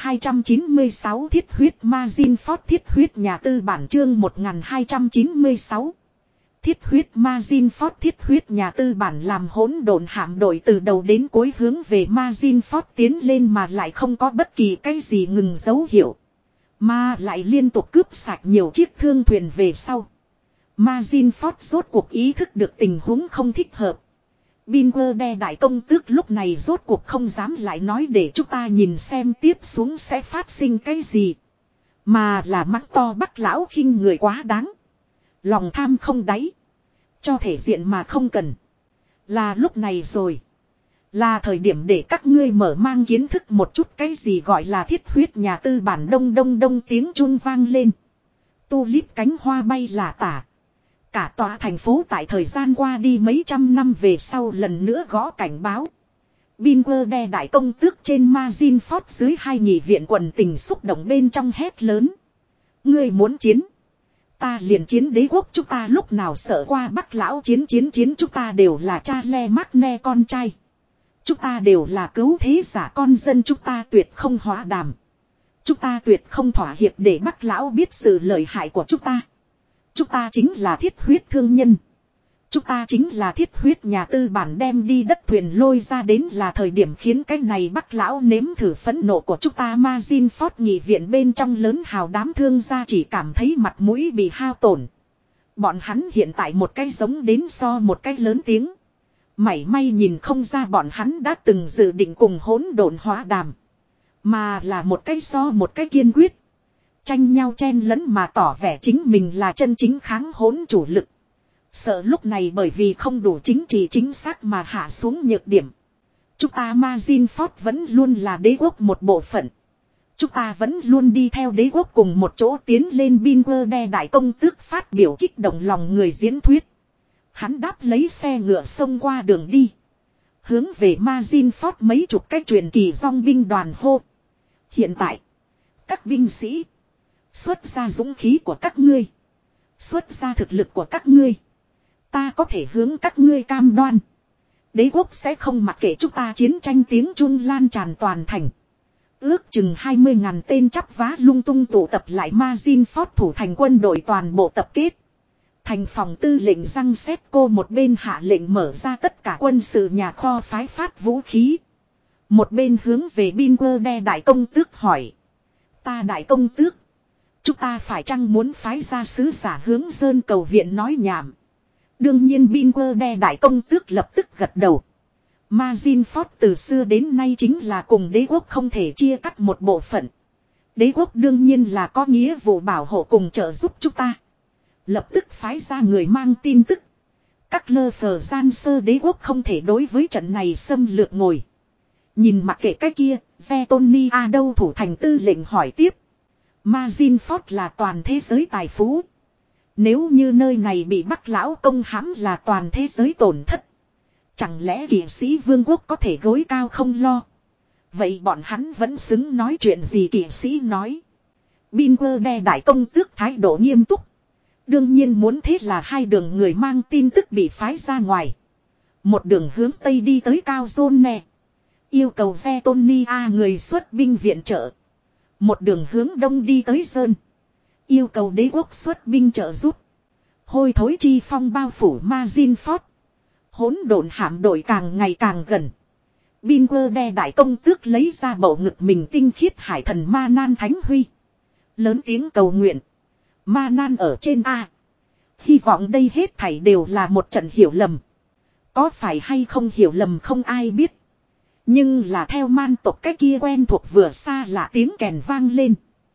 1296 thiết huyết Mazinford thiết huyết nhà tư bản chương 1296. Thiết huyết Mazinford thiết huyết nhà tư bản làm hỗn độn hạm đội từ đầu đến cuối hướng về Mazinford tiến lên mà lại không có bất kỳ cái gì ngừng dấu hiệu. Mà lại liên tục cướp sạch nhiều chiếc thương thuyền về sau. Mazinford rốt cuộc ý thức được tình huống không thích hợp. Binwerde đại công tước lúc này rốt cuộc không dám lại nói để chúng ta nhìn xem tiếp xuống sẽ phát sinh cái gì. Mà là mắt to bắt lão khinh người quá đáng. Lòng tham không đáy. Cho thể diện mà không cần. Là lúc này rồi. Là thời điểm để các ngươi mở mang kiến thức một chút cái gì gọi là thiết huyết nhà tư bản đông đông đông tiếng chun vang lên. Tulip cánh hoa bay là tả. Cả tòa thành phố tại thời gian qua đi mấy trăm năm về sau lần nữa gõ cảnh báo. Binwerde đại công tước trên Mazinford dưới hai nghị viện quần tình xúc động bên trong hét lớn. Ngươi muốn chiến. Ta liền chiến đế quốc chúng ta lúc nào sợ qua Bắc lão chiến chúng ta đều là cha le mác ne con trai. Chúng ta đều là cứu thế giả con dân chúng ta tuyệt không hóa đàm. Chúng ta tuyệt không thỏa hiệp để Bắc lão biết sự lợi hại của chúng ta. Chúng ta chính là thiết huyết thương nhân. Chúng ta chính là thiết huyết nhà tư bản đem đi đất thuyền lôi ra đến là thời điểm khiến cái này Bắc lão nếm thử phẫn nộ của chúng ta. Mazin Ford nghị viện bên trong lớn hào đám thương gia chỉ cảm thấy mặt mũi bị hao tổn. Bọn hắn hiện tại một cái giống đến so một cái lớn tiếng. Mảy may nhìn không ra bọn hắn đã từng dự định cùng hỗn độn hóa đàm. Mà là một cái so một cái kiên quyết. Tranh nhau chen lẫn mà tỏ vẻ chính mình là chân chính kháng hỗn chủ lực. Sợ lúc này bởi vì không đủ chính trị chính xác mà hạ xuống nhược điểm. Chúng ta Mazin Ford vẫn luôn là đế quốc một bộ phận. Chúng ta vẫn luôn đi theo đế quốc cùng một chỗ tiến lên. Binwerde đại công tước phát biểu kích động lòng người diễn thuyết. Hắn đáp lấy xe ngựa xông qua đường đi. Hướng về Mazin Ford mấy chục cái truyền kỳ dòng binh đoàn hô. Hiện tại, các binh sĩ, xuất ra dũng khí của các ngươi. Xuất ra thực lực của các ngươi. Ta có thể hướng các ngươi cam đoan. Đế quốc sẽ không mặc kệ chúng ta chiến tranh tiếng chun lan tràn toàn thành. Ước chừng 20.000 tên chắp vá lung tung tụ tập lại. Mazin Ford thủ thành quân đội toàn bộ tập kết. Thành phòng tư lệnh răng xếp cô một bên hạ lệnh mở ra tất cả quân sự nhà kho phái phát vũ khí. Một bên hướng về Binwerde đại công tước hỏi. Ta đại công tước. Chúng ta phải chăng muốn phái ra sứ giả hướng Dơn cầu viện nói nhảm. Đương nhiên Binwerde đại công tước lập tức gật đầu. Mazin Ford từ xưa đến nay chính là cùng đế quốc không thể chia cắt một bộ phận. Đế quốc đương nhiên là có nghĩa vụ bảo hộ cùng trợ giúp chúng ta. Lập tức phái ra người mang tin tức. Các lơ phờ gian sơ đế quốc không thể đối với trận này xâm lược ngồi. Nhìn mặc kệ cái kia, Zetonia đâu thủ thành tư lệnh hỏi tiếp. Mazin Ford là toàn thế giới tài phú. Nếu như nơi này bị Bắc lão công hãm là toàn thế giới tổn thất. Chẳng lẽ kỵ sĩ vương quốc có thể gối cao không lo. Vậy bọn hắn vẫn xứng nói chuyện gì kỵ sĩ nói. Binwerde đại công tước thái độ nghiêm túc. Đương nhiên muốn thế là hai đường người mang tin tức bị phái ra ngoài. Một đường hướng Tây đi tới Cao Zone. Yêu cầu Zetonia người xuất binh viện trợ. Một đường hướng Đông đi tới Sơn. Yêu cầu đế quốc xuất binh trợ giúp. Hôi thối chi phong bao phủ Mazin Ford. Hỗn độn hạm đội càng ngày càng gần. Binwerde đại công tước lấy ra bầu ngực mình tinh khiết hải thần Ma Nan Thánh Huy. Lớn tiếng cầu nguyện. Ma Nan ở trên A. Hy vọng đây hết thảy đều là một trận hiểu lầm. Có phải hay không hiểu lầm không ai biết. Nhưng là theo man tộc cái kia quen thuộc vừa xa lạ tiếng kèn vang lên.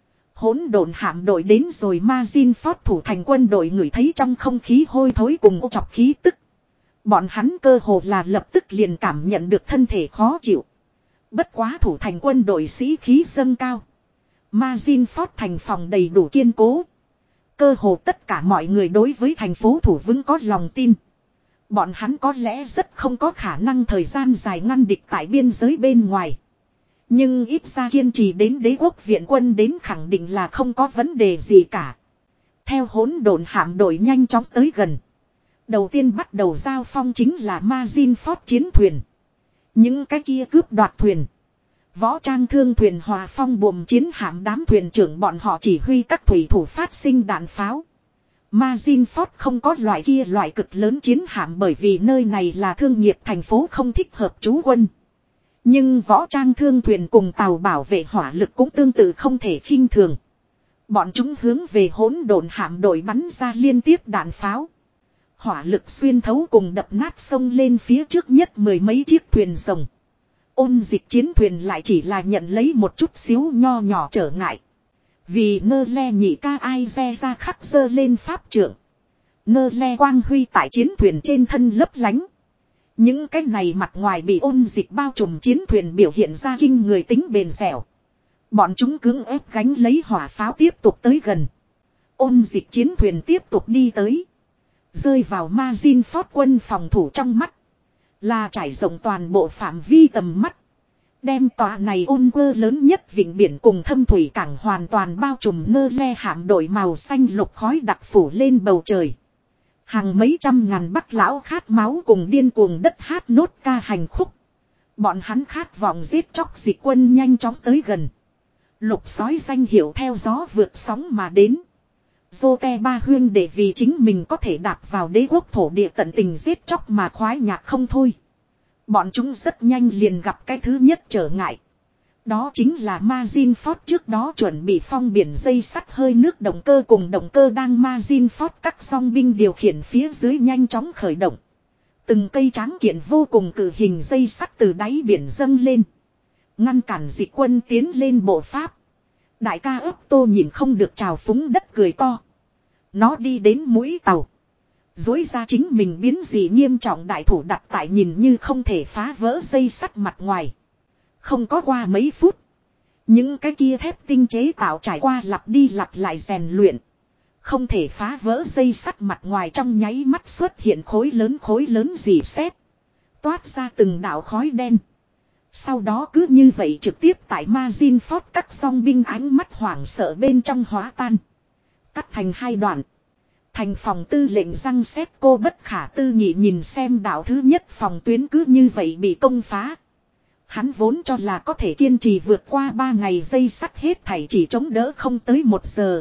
Hỗn độn hạm đội đến rồi. Mazin Ford thủ thành quân đội ngửi thấy trong không khí hôi thối cùng ô chọc khí tức. Bọn hắn cơ hồ là lập tức liền cảm nhận được thân thể khó chịu. Bất quá thủ thành quân đội sĩ khí dâng cao. Mazin Ford thành phòng đầy đủ kiên cố. Cơ hồ tất cả mọi người đối với thành phố thủ vững có lòng tin. Bọn hắn có lẽ rất không có khả năng thời gian dài ngăn địch tại biên giới bên ngoài. Nhưng ít ra kiên trì đến đế quốc viện quân đến khẳng định là không có vấn đề gì cả. Theo hỗn độn hạm đội nhanh chóng tới gần. Đầu tiên bắt đầu giao phong chính là Mazin Ford chiến thuyền. Những cái kia cướp đoạt thuyền. Võ trang thương thuyền hòa phong buồm chiến hạm đám thuyền trưởng bọn họ chỉ huy các thủy thủ phát sinh đạn pháo. Mazin Ford không có loại cực lớn chiến hạm bởi vì nơi này là thương nghiệp thành phố không thích hợp trú quân. Nhưng võ trang thương thuyền cùng tàu bảo vệ hỏa lực cũng tương tự không thể khinh thường. Bọn chúng hướng về hỗn độn hạm đội bắn ra liên tiếp đạn pháo. Hỏa lực xuyên thấu cùng đập nát sông lên phía trước nhất mười mấy chiếc thuyền rồng. Ôn dịch chiến thuyền lại chỉ là nhận lấy một chút xíu nho nhỏ trở ngại. Vì Nơ Le nhị ca ai re ra khắc dơ lên pháp trưởng. Nơ Le quang huy tại chiến thuyền trên thân lấp lánh. Những cái này mặt ngoài bị ôn dịch bao trùm chiến thuyền biểu hiện ra kinh người tính bền dẻo. Bọn chúng cưỡng ép gánh lấy hỏa pháo tiếp tục tới gần. Ôn dịch chiến thuyền tiếp tục đi tới. Rơi vào Mazin Ford quân phòng thủ trong mắt. Là trải rộng toàn bộ phạm vi tầm mắt. Đem tòa này ôn quơ lớn nhất vịnh biển cùng thâm thủy cảng hoàn toàn bao trùm. Nơ Le hạm đội màu xanh lục khói đặc phủ lên bầu trời. Hàng mấy trăm ngàn Bắc lão khát máu cùng điên cuồng đất hát nốt ca hành khúc. Bọn hắn khát vọng giết chóc dịch quân nhanh chóng tới gần. Lục sói danh hiệu theo gió vượt sóng mà đến. Jote ba huyên để vì chính mình có thể đạp vào đế quốc thổ địa tận tình giết chóc mà khoái nhạc không thôi. Bọn chúng rất nhanh liền gặp cái thứ nhất trở ngại. Đó chính là Mazinford trước đó chuẩn bị phong biển dây sắt hơi nước động cơ cùng động cơ đang Mazinford các song binh điều khiển phía dưới nhanh chóng khởi động. Từng cây tráng kiện vô cùng cự hình dây sắt từ đáy biển dâng lên. Ngăn cản dịch quân tiến lên bộ pháp. Đại ca ấp tô nhìn không được trào phúng đất cười to. Nó đi đến mũi tàu. Dối ra chính mình biến dị nghiêm trọng đại thủ đặt tại nhìn như không thể phá vỡ dây sắt mặt ngoài. Không có qua mấy phút. Những cái kia thép tinh chế tạo trải qua lặp đi lặp lại rèn luyện. Không thể phá vỡ dây sắt mặt ngoài trong nháy mắt xuất hiện khối lớn dì xét. Toát ra từng đạo khói đen. Sau đó cứ như vậy trực tiếp tại Mazinford các song binh ánh mắt hoảng sợ bên trong hóa tan. Cắt thành hai đoạn. Thành phòng tư lệnh răng xếp cô bất khả tư nghị nhìn xem đạo thứ nhất phòng tuyến cứ như vậy bị công phá. Hắn vốn cho là có thể kiên trì vượt qua 3 ngày dây sắt hết thảy chỉ chống đỡ không tới 1 giờ.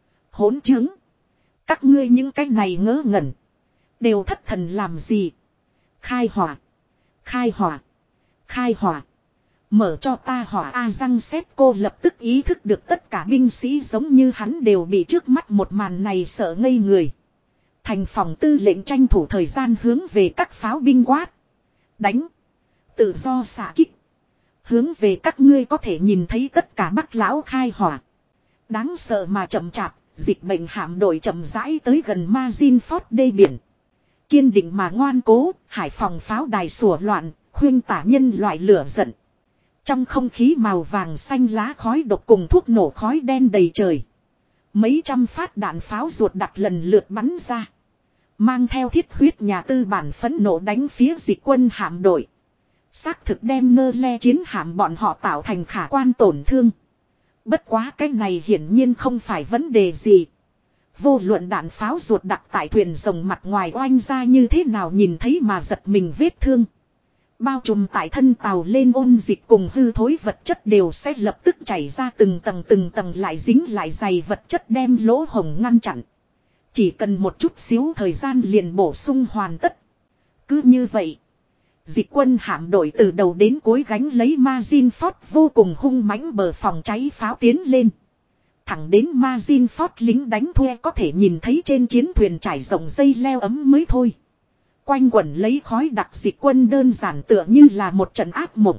Hỗn chứng. Các ngươi những cái này ngớ ngẩn. Đều thất thần làm gì. Khai hỏa. Khai hỏa. Khai hỏa. Mở cho ta hỏa A răng xếp cô lập tức ý thức được tất cả binh sĩ giống như hắn đều bị trước mắt một màn này sợ ngây người. Thành phòng tư lệnh tranh thủ thời gian hướng về các pháo binh quát. Đánh. Tự do xạ kích. Hướng về các ngươi có thể nhìn thấy tất cả Bắc lão khai hỏa. Đáng sợ mà chậm chạp, dịch bệnh hạm đội chậm rãi tới gần Mazinford đê biển. Kiên định mà ngoan cố, hải phòng pháo đài sủa loạn, khuyên tả nhân loại lửa giận. Trong không khí màu vàng xanh lá khói độc cùng thuốc nổ khói đen đầy trời. Mấy trăm phát đạn pháo ruột đặc lần lượt bắn ra. Mang theo thiết huyết nhà tư bản phẫn nộ đánh phía dịch quân hạm đội. Xác thực đem nơ le chiến hạm bọn họ tạo thành khả quan tổn thương. Bất quá cái này hiển nhiên không phải vấn đề gì. Vô luận đạn pháo ruột đặc tại thuyền rồng mặt ngoài oanh ra như thế nào nhìn thấy mà giật mình vết thương. Bao trùm tại thân tàu lên ôn dịch cùng hư thối vật chất đều sẽ lập tức chảy ra từng tầng lại dính lại dày vật chất đem lỗ hổng ngăn chặn. Chỉ cần một chút xíu thời gian liền bổ sung hoàn tất. Cứ như vậy. Dịch quân hạm đội từ đầu đến cuối gánh lấy Mazinford vô cùng hung mãnh bờ phòng cháy pháo tiến lên. Thẳng đến Mazinford lính đánh thuê có thể nhìn thấy trên chiến thuyền trải rộng dây leo ấm mới thôi. Quanh quẩn lấy khói đặc dịch quân đơn giản tựa như là một trận ác mộng.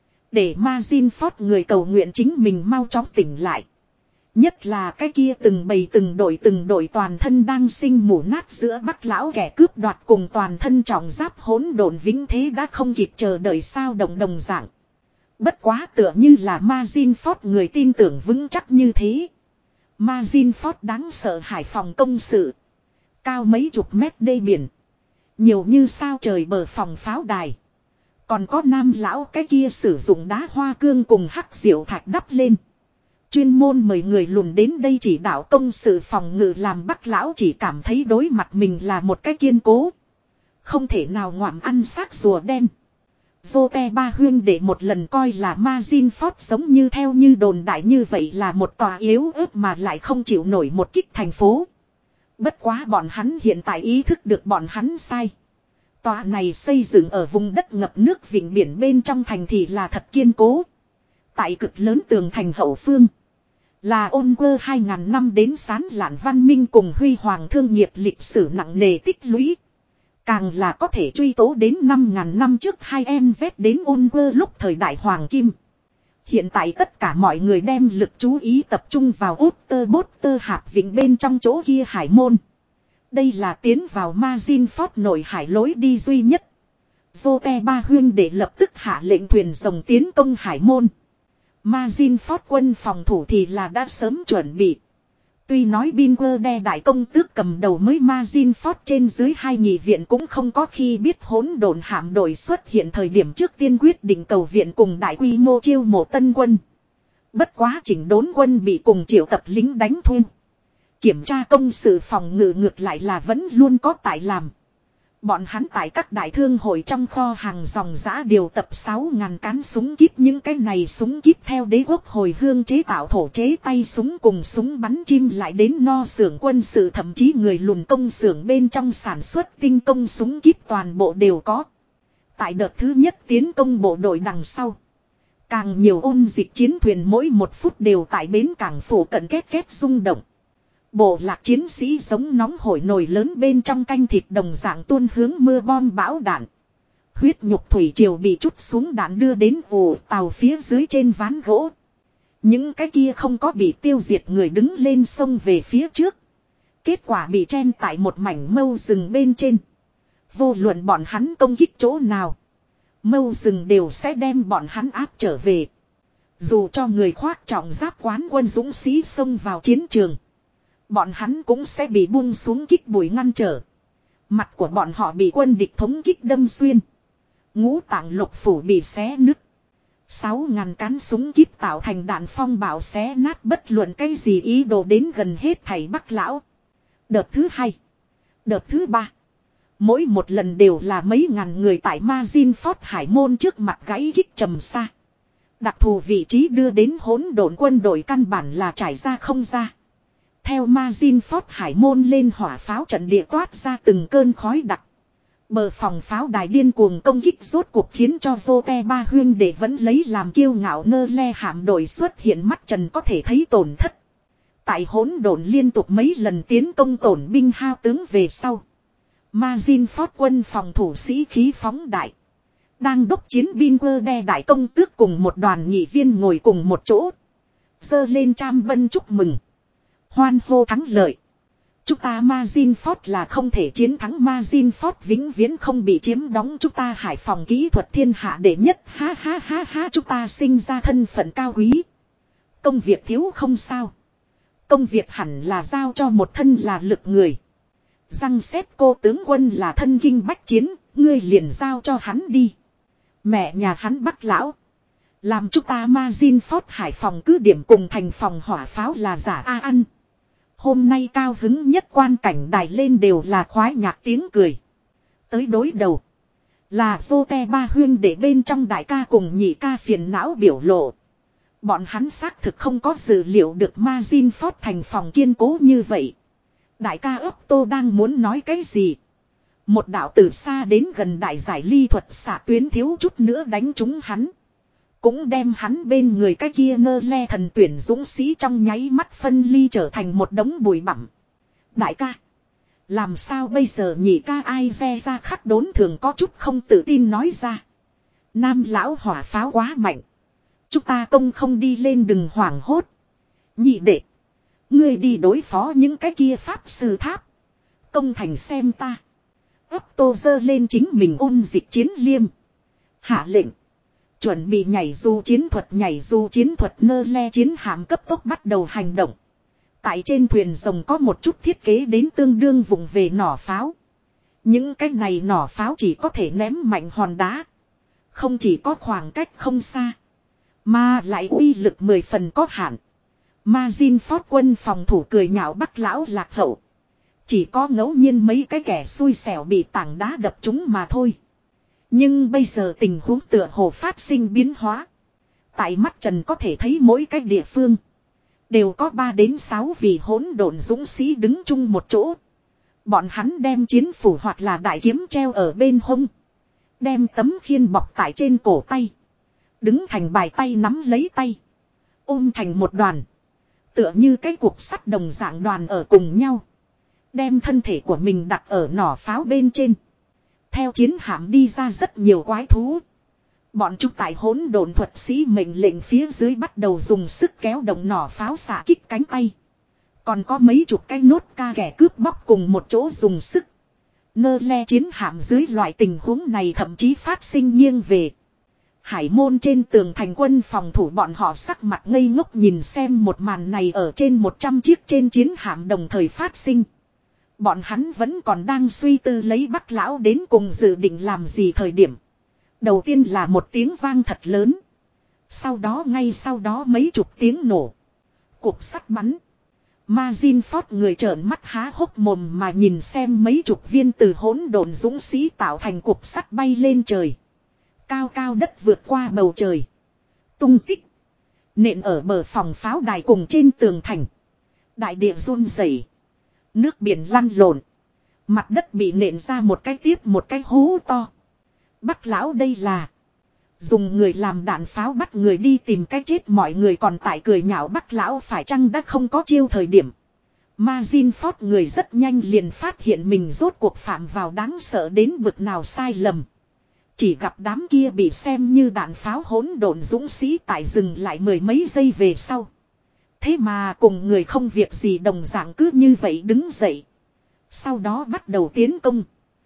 Để Mazinford người cầu nguyện chính mình mau chóng tỉnh lại. Nhất là cái kia từng bầy từng đội toàn thân đang sinh mủ nát giữa Bắc lão kẻ cướp đoạt cùng toàn thân trọng giáp hỗn độn vĩnh thế đã không kịp chờ đợi sao đồng dạng. Bất quá tựa như là Mazinford người tin tưởng vững chắc như thế. Mazinford đáng sợ hải phòng công sự. Cao mấy chục mét đê biển. Nhiều như sao trời bờ phòng pháo đài. Còn có nam lão cái kia sử dụng đá hoa cương cùng hắc diệu thạch đắp lên. Chuyên môn mời người lùn đến đây chỉ đạo công sự phòng ngự làm Bắc lão chỉ cảm thấy đối mặt mình là một cái kiên cố. Không thể nào ngoạm ăn xác rùa đen. Jote ba huyên để một lần coi là Mazinford giống như theo như đồn đại như vậy là một tòa yếu ớt mà lại không chịu nổi một kích thành phố. Bất quá bọn hắn hiện tại ý thức được bọn hắn sai. Tòa này xây dựng ở vùng đất ngập nước vịnh biển bên trong thành thị là thật kiên cố. Tại cực lớn tường thành hậu phương. Là ôn quơ 2.000 năm đến sán lạn văn minh cùng huy hoàng thương nghiệp lịch sử nặng nề tích lũy. Càng là có thể truy tố đến 5.000 năm trước hai em vét đến ôn quơ lúc thời đại hoàng kim. Hiện tại tất cả mọi người đem lực chú ý tập trung vào Otterbotter hạp vịnh bên trong chỗ kia hải môn. Đây là tiến vào Mazinford nội hải lối đi duy nhất. Jote ba huyên để lập tức hạ lệnh thuyền rồng tiến công hải môn. Mazinford quân phòng thủ thì là đã sớm chuẩn bị. Tuy nói Binquerde đại công tước cầm đầu mới Mazinford trên dưới hai nghị viện cũng không có khi biết hỗn độn hạm đội xuất hiện thời điểm trước tiên quyết định cầu viện cùng đại quy mô chiêu mộ tân quân. Bất quá chỉnh đốn quân bị cùng triệu tập lính đánh thuê. Kiểm tra công sự phòng ngự ngược lại là vẫn luôn có tại làm. Bọn hắn tại các đại thương hội trong kho hàng dòng giã điều tập 6.000 cán súng kíp. Những cái này súng kíp theo đế quốc hồi hương chế tạo thổ chế tay súng cùng súng bắn chim lại đến no xưởng quân sự, thậm chí người lùn công xưởng bên trong sản xuất tinh công súng kíp toàn bộ đều có. Tại đợt thứ nhất tiến công bộ đội đằng sau, càng nhiều ôn dịch chiến thuyền mỗi 1 phút đều tại bến cảng phủ cận két két rung động. Bộ lạc chiến sĩ giống nóng hổi nồi lớn bên trong canh thịt đồng dạng tuôn hướng mưa bom bão đạn. Huyết nhục thủy triều bị trút xuống đạn đưa đến ồ tàu phía dưới trên ván gỗ. Những cái kia không có bị tiêu diệt người đứng lên sông về phía trước. Kết quả bị chen tại một mảnh mâu rừng bên trên. Vô luận bọn hắn công kích chỗ nào, mâu rừng đều sẽ đem bọn hắn áp trở về. Dù cho người khoác trọng giáp quán quân dũng sĩ xông vào chiến trường, bọn hắn cũng sẽ bị buông xuống kích bụi ngăn trở. Mặt của bọn họ bị quân địch thống kích đâm xuyên. Ngũ tạng lục phủ bị xé nứt. 6.000 cán súng kíp tạo thành đạn phong bạo xé nát bất luận cái gì ý đồ đến gần hết thảy Bắc lão. Đợt thứ 2, đợt thứ 3. Mỗi một lần đều là mấy ngàn người tại Mazinford Hải môn trước mặt gãy kích trầm xa. Đặc thù vị trí đưa đến hỗn độn quân đội căn bản là trải ra không ra. Theo Mazinford Hải môn lên hỏa pháo trận địa toát ra từng cơn khói đặc. Bờ phòng pháo đài điên cuồng công kích rốt cuộc khiến cho Zote ba huyên để vẫn lấy làm kiêu ngạo nơ le hạm đội xuất hiện mắt trần có thể thấy tổn thất. Tại hỗn độn liên tục mấy lần tiến công tổn binh hao tướng về sau, Mazinford quân phòng thủ sĩ khí phóng đại. Đang đốc chiến binh quơ đe đại công tước cùng một đoàn nghị viên ngồi cùng một chỗ. Giơ lên trăm bân chúc mừng. Hoan hô thắng lợi. Chúng ta Mazinford là không thể chiến thắng, Mazinford vĩnh viễn không bị chiếm đóng, chúng ta Hải phòng kỹ thuật thiên hạ đệ nhất, ha ha ha ha, chúng ta sinh ra thân phận cao quý. Công việc thiếu không sao. Công việc hẳn là giao cho một thân là lực người. Răng xét cô tướng quân là thân kinh bách chiến, ngươi liền giao cho hắn đi. Mẹ nhà hắn Bắc lão. Làm chúng ta Mazinford Hải phòng cứ điểm cùng thành phòng hỏa pháo là giả a ăn. Hôm nay cao hứng nhất quan cảnh đài lên đều là khoái nhạc tiếng cười. Tới đối đầu là Zote ba huyên để bên trong đại ca cùng nhị ca phiền não biểu lộ. Bọn hắn xác thực không có dự liệu được Mazinford thành phòng kiên cố như vậy. Đại ca ấp tô đang muốn nói cái gì. Một đạo từ xa đến gần đại giải ly thuật xạ tuyến thiếu chút nữa đánh trúng hắn. Cũng đem hắn bên người cái kia nơ le thần tuyển dũng sĩ trong nháy mắt phân ly trở thành một đống bụi bặm. Đại ca. Làm sao bây giờ nhị ca ai re ra khắc đốn thường có chút không tự tin nói ra. Nam lão hỏa pháo quá mạnh. Chúng ta công không đi lên đừng hoảng hốt. Nhị đệ. Ngươi đi đối phó những cái kia pháp sư tháp. Công thành xem ta. Ấp tô dơ lên chính mình ôn dịch chiến liêm. Hạ lệnh. Chuẩn bị nhảy dù chiến thuật nơ le chiến hạm cấp tốc bắt đầu hành động. Tại trên thuyền rồng có một chút thiết kế đến tương đương vùng về nỏ pháo. Những cái này nỏ pháo chỉ có thể ném mạnh hòn đá. Không chỉ có khoảng cách không xa, mà lại uy lực 10 phần có hạn. Mazinford quân phòng thủ cười nhạo Bắc lão lạc hậu. Chỉ có ngẫu nhiên mấy cái kẻ xui xẻo bị tảng đá đập trúng mà thôi. Nhưng bây giờ tình huống tựa hồ phát sinh biến hóa. Tại mắt trần có thể thấy mỗi cái địa phương đều có 3 đến 6 vị hỗn độn dũng sĩ đứng chung một chỗ. Bọn hắn đem chiến phủ hoặc là đại kiếm treo ở bên hông. Đem tấm khiên bọc tại trên cổ tay. Đứng thành bài tay nắm lấy tay. Ôm thành một đoàn. Tựa như cái cục sắt đồng dạng đoàn ở cùng nhau. Đem thân thể của mình đặt ở nỏ pháo bên trên. Theo chiến hạm đi ra rất nhiều quái thú. Bọn chúng tại hỗn độn thuật sĩ mệnh lệnh phía dưới bắt đầu dùng sức kéo động nỏ pháo xạ kích cánh tay. Còn có mấy chục cái nốt ca kẻ cướp bóc cùng một chỗ dùng sức. Nơ le chiến hạm dưới loại tình huống này thậm chí phát sinh nghiêng về. Hải môn trên tường thành quân phòng thủ bọn họ sắc mặt ngây ngốc nhìn xem một màn này ở trên 100 chiếc trên chiến hạm đồng thời phát sinh. Bọn hắn vẫn còn đang suy tư lấy Bắc lão đến cùng dự định làm gì thời điểm. Đầu tiên là một tiếng vang thật lớn. Sau đó ngay sau đó mấy chục tiếng nổ. Cục sắt bắn. Mazinford người trợn mắt há hốc mồm mà nhìn xem mấy chục viên từ hỗn độn dũng sĩ tạo thành cục sắt bay lên trời. Cao cao đất vượt qua bầu trời. Tung tích. Nện ở bờ phòng pháo đài cùng trên tường thành. Đại địa run rẩy, nước biển lăn lộn. Mặt đất bị nện ra một cái tiếp một cái hố to. Bắc lão đây là dùng người làm đạn pháo bắt người đi tìm cái chết, mọi người còn tại cười nhạo Bắc lão phải chăng đã không có chiêu thời điểm. Mazinford người rất nhanh liền phát hiện mình rốt cuộc phạm vào đáng sợ đến bực nào sai lầm. Chỉ gặp đám kia bị xem như đạn pháo hỗn độn dũng sĩ tại dừng lại mười mấy giây về sau. Thế mà cùng người không việc gì đồng dạng cứ như vậy đứng dậy. Sau đó bắt đầu tiến công.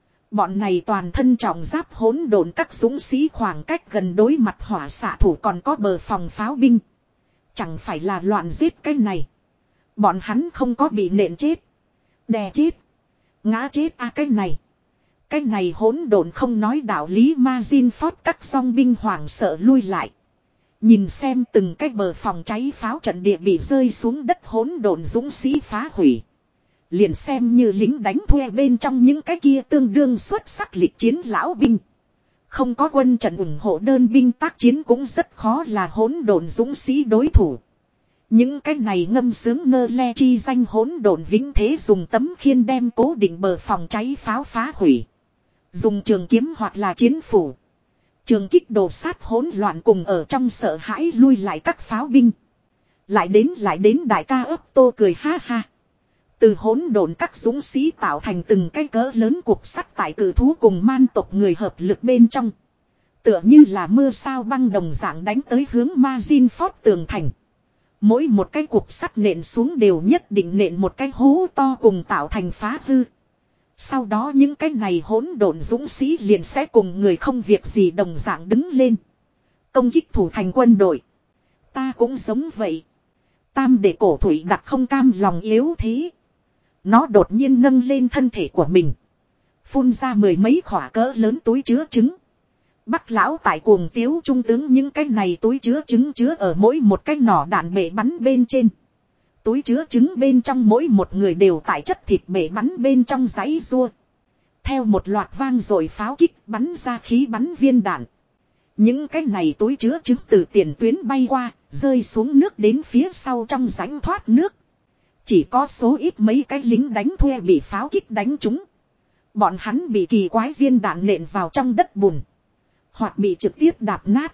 Bọn này toàn thân trọng giáp hỗn độn các dũng sĩ khoảng cách gần đối mặt hỏa xạ thủ còn có bờ phòng pháo binh. Chẳng phải là loạn giết cái này. Bọn hắn không có bị nện chết, đè chết, ngã chết cái này. Cái này hỗn độn không nói đạo lý. Mazinford các dòng binh hoảng sợ lui lại. Nhìn xem từng cái bờ phòng cháy pháo trận địa bị rơi xuống đất hỗn độn dũng sĩ phá hủy. Liền xem như lính đánh thuê bên trong những cái kia tương đương xuất sắc lịch chiến lão binh. Không có quân trận ủng hộ đơn binh tác chiến cũng rất khó là hỗn độn dũng sĩ đối thủ. Những cái này ngâm sướng ngơ le chi danh hỗn độn vĩnh thế dùng tấm khiên đem cố định bờ phòng cháy pháo phá hủy. Dùng trường kiếm hoặc là chiến phủ. Trường kích đồ sát hỗn loạn cùng ở trong sợ hãi lui lại các pháo binh. Lại đến đại ca ấp tô cười ha ha. Từ hỗn độn các dũng sĩ tạo thành từng cái cỡ lớn cục sắt tại cử thú cùng man tộc người hợp lực bên trong. Tựa như là mưa sao băng đồng dạng đánh tới hướng Mazinford tường thành. Mỗi một cái cục sắt nện xuống đều nhất định nện một cái hố to cùng tạo thành phá hư. Sau đó những cái này hỗn độn dũng sĩ liền sẽ cùng người không việc gì đồng dạng đứng lên. Công kích thủ thành quân đội. Ta cũng giống vậy. Tam đệ cổ thủy đặc không cam lòng yếu thế. Nó đột nhiên nâng lên thân thể của mình. Phun ra mười mấy khỏa cỡ lớn túi chứa trứng. Bắc lão tại cuồng tiếu trung tướng những cái này túi chứa trứng chứa ở mỗi một cái nỏ đạn bể bắn bên trên. Túi chứa trứng bên trong mỗi một người đều tại chất thịt bể bắn bên trong giấy rua. Theo một loạt vang rồi pháo kích bắn ra khí bắn viên đạn. Những cái này túi chứa trứng từ tiền tuyến bay qua, rơi xuống nước đến phía sau trong rãnh thoát nước. Chỉ có số ít mấy cái lính đánh thuê bị pháo kích đánh trúng. Bọn hắn bị kỳ quái viên đạn nện vào trong đất bùn. Hoặc bị trực tiếp đạp nát.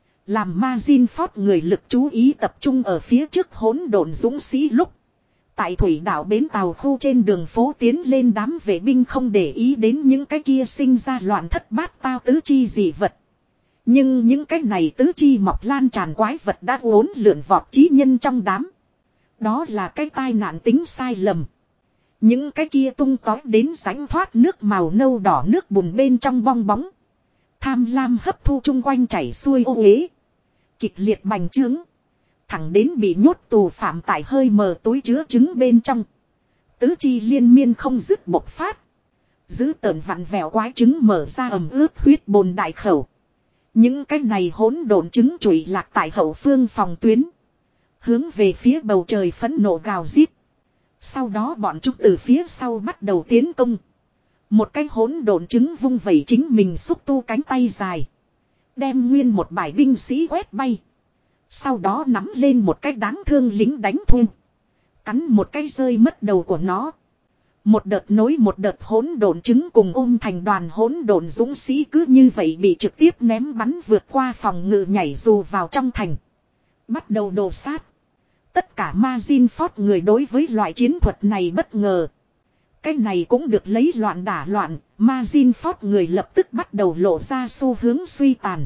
Làm Mazinford người lực chú ý tập trung ở phía trước hỗn độn dũng sĩ lúc. Tại thủy đảo bến tàu khu trên đường phố tiến lên đám vệ binh không để ý đến những cái kia sinh ra loạn thất bát tao tứ chi dị vật. Nhưng những cái này tứ chi mọc lan tràn quái vật đã uốn lượn vọt chí nhân trong đám. Đó là cái tai nạn tính sai lầm. Những cái kia tung tói đến rãnh thoát nước màu nâu đỏ nước bùn bên trong bong bóng. Tham lam hấp thu chung quanh chảy xuôi ô uế. Kịch liệt bành trướng. Thẳng đến bị nhốt tù phạm tại hơi mờ túi chứa trứng bên trong. Tứ chi liên miên không dứt bộc phát. Giữ tợn vặn vẹo quái trứng mở ra ẩm ướt huyết bồn đại khẩu. Những cái này hỗn độn trứng trụy lạc tại hậu phương phòng tuyến. Hướng về phía bầu trời phẫn nộ gào rít. Sau đó bọn chúng từ phía sau bắt đầu tiến công. Một cái hỗn độn trứng vung vẩy chính mình xúc tu cánh tay dài. Đem nguyên một bài binh sĩ quét bay. Sau đó nắm lên một cái đáng thương lính đánh thuê. Cắn một cái rơi mất đầu của nó. Một đợt nối một đợt hỗn độn trứng cùng thành đoàn hỗn độn dũng sĩ cứ như vậy bị trực tiếp ném bắn vượt qua phòng ngự nhảy dù vào trong thành. Bắt đầu đổ sát. Tất cả Mazinford người đối với loại chiến thuật này bất ngờ. Cái này cũng được lấy loạn đả loạn, Mazinford người lập tức bắt đầu lộ ra xu hướng suy tàn.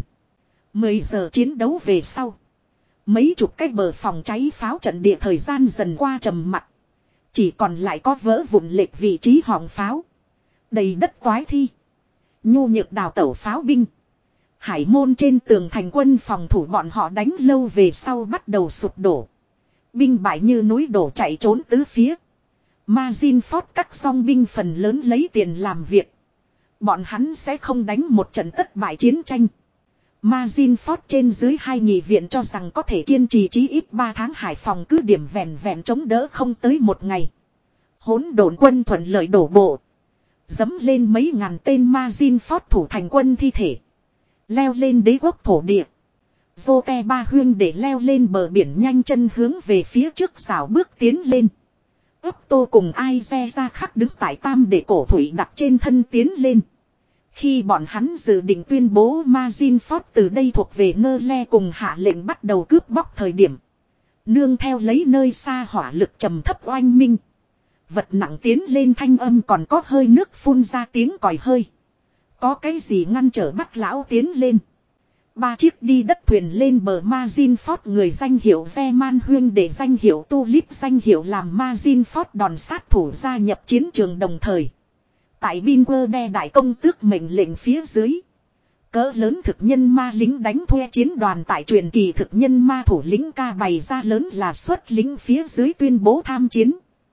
10 giờ chiến đấu về sau. Mấy chục cái bờ phòng cháy pháo trận địa thời gian dần qua trầm mặc. Chỉ còn lại có vỡ vụn lệch vị trí họng pháo. Đầy đất toái thi. Nhu nhược đào tẩu pháo binh. Hải môn trên tường thành quân phòng thủ bọn họ đánh lâu về sau bắt đầu sụp đổ. Binh bại như núi đổ chạy trốn tứ phía. Mazinford các song binh phần lớn lấy tiền làm việc. Bọn hắn sẽ không đánh một trận tất bại chiến tranh. Marineford trên dưới hai nghị viện cho rằng có thể kiên trì chí ít 3 tháng Hải Phòng cứ điểm vẹn vẹn chống đỡ không tới một ngày. Hỗn độn quân thuận lợi đổ bộ. Dẫm lên mấy ngàn tên Marineford thủ thành quân thi thể. Leo lên đế quốc thổ địa. Zote ba huyên để leo lên bờ biển nhanh chân hướng về phía trước xảo bước tiến lên. Ấp tô cùng ai xe ra khắc đứng tại tam để cổ thủy đặt trên thân tiến lên. Khi bọn hắn dự định tuyên bố Marineford từ đây thuộc về Ngơ Le cùng hạ lệnh bắt đầu cướp bóc thời điểm. Nương theo lấy nơi xa hỏa lực trầm thấp oanh minh. Vật nặng tiến lên thanh âm còn có hơi nước phun ra tiếng còi hơi. Có cái gì ngăn trở Bắc lão tiến lên. 3 chiếc đi đất thuyền lên bờ Marineford người danh hiệu Veman Huyên để danh hiệu Tulip danh hiệu làm Marineford đòn sát thủ gia nhập chiến trường đồng thời. Tại Binwerde đại công tước mệnh lệnh phía dưới. Cỡ lớn thực nhân ma lính đánh thuê chiến đoàn tại truyền kỳ thực nhân ma thủ lĩnh ca bày ra lớn là xuất lính phía dưới tuyên bố tham chiến.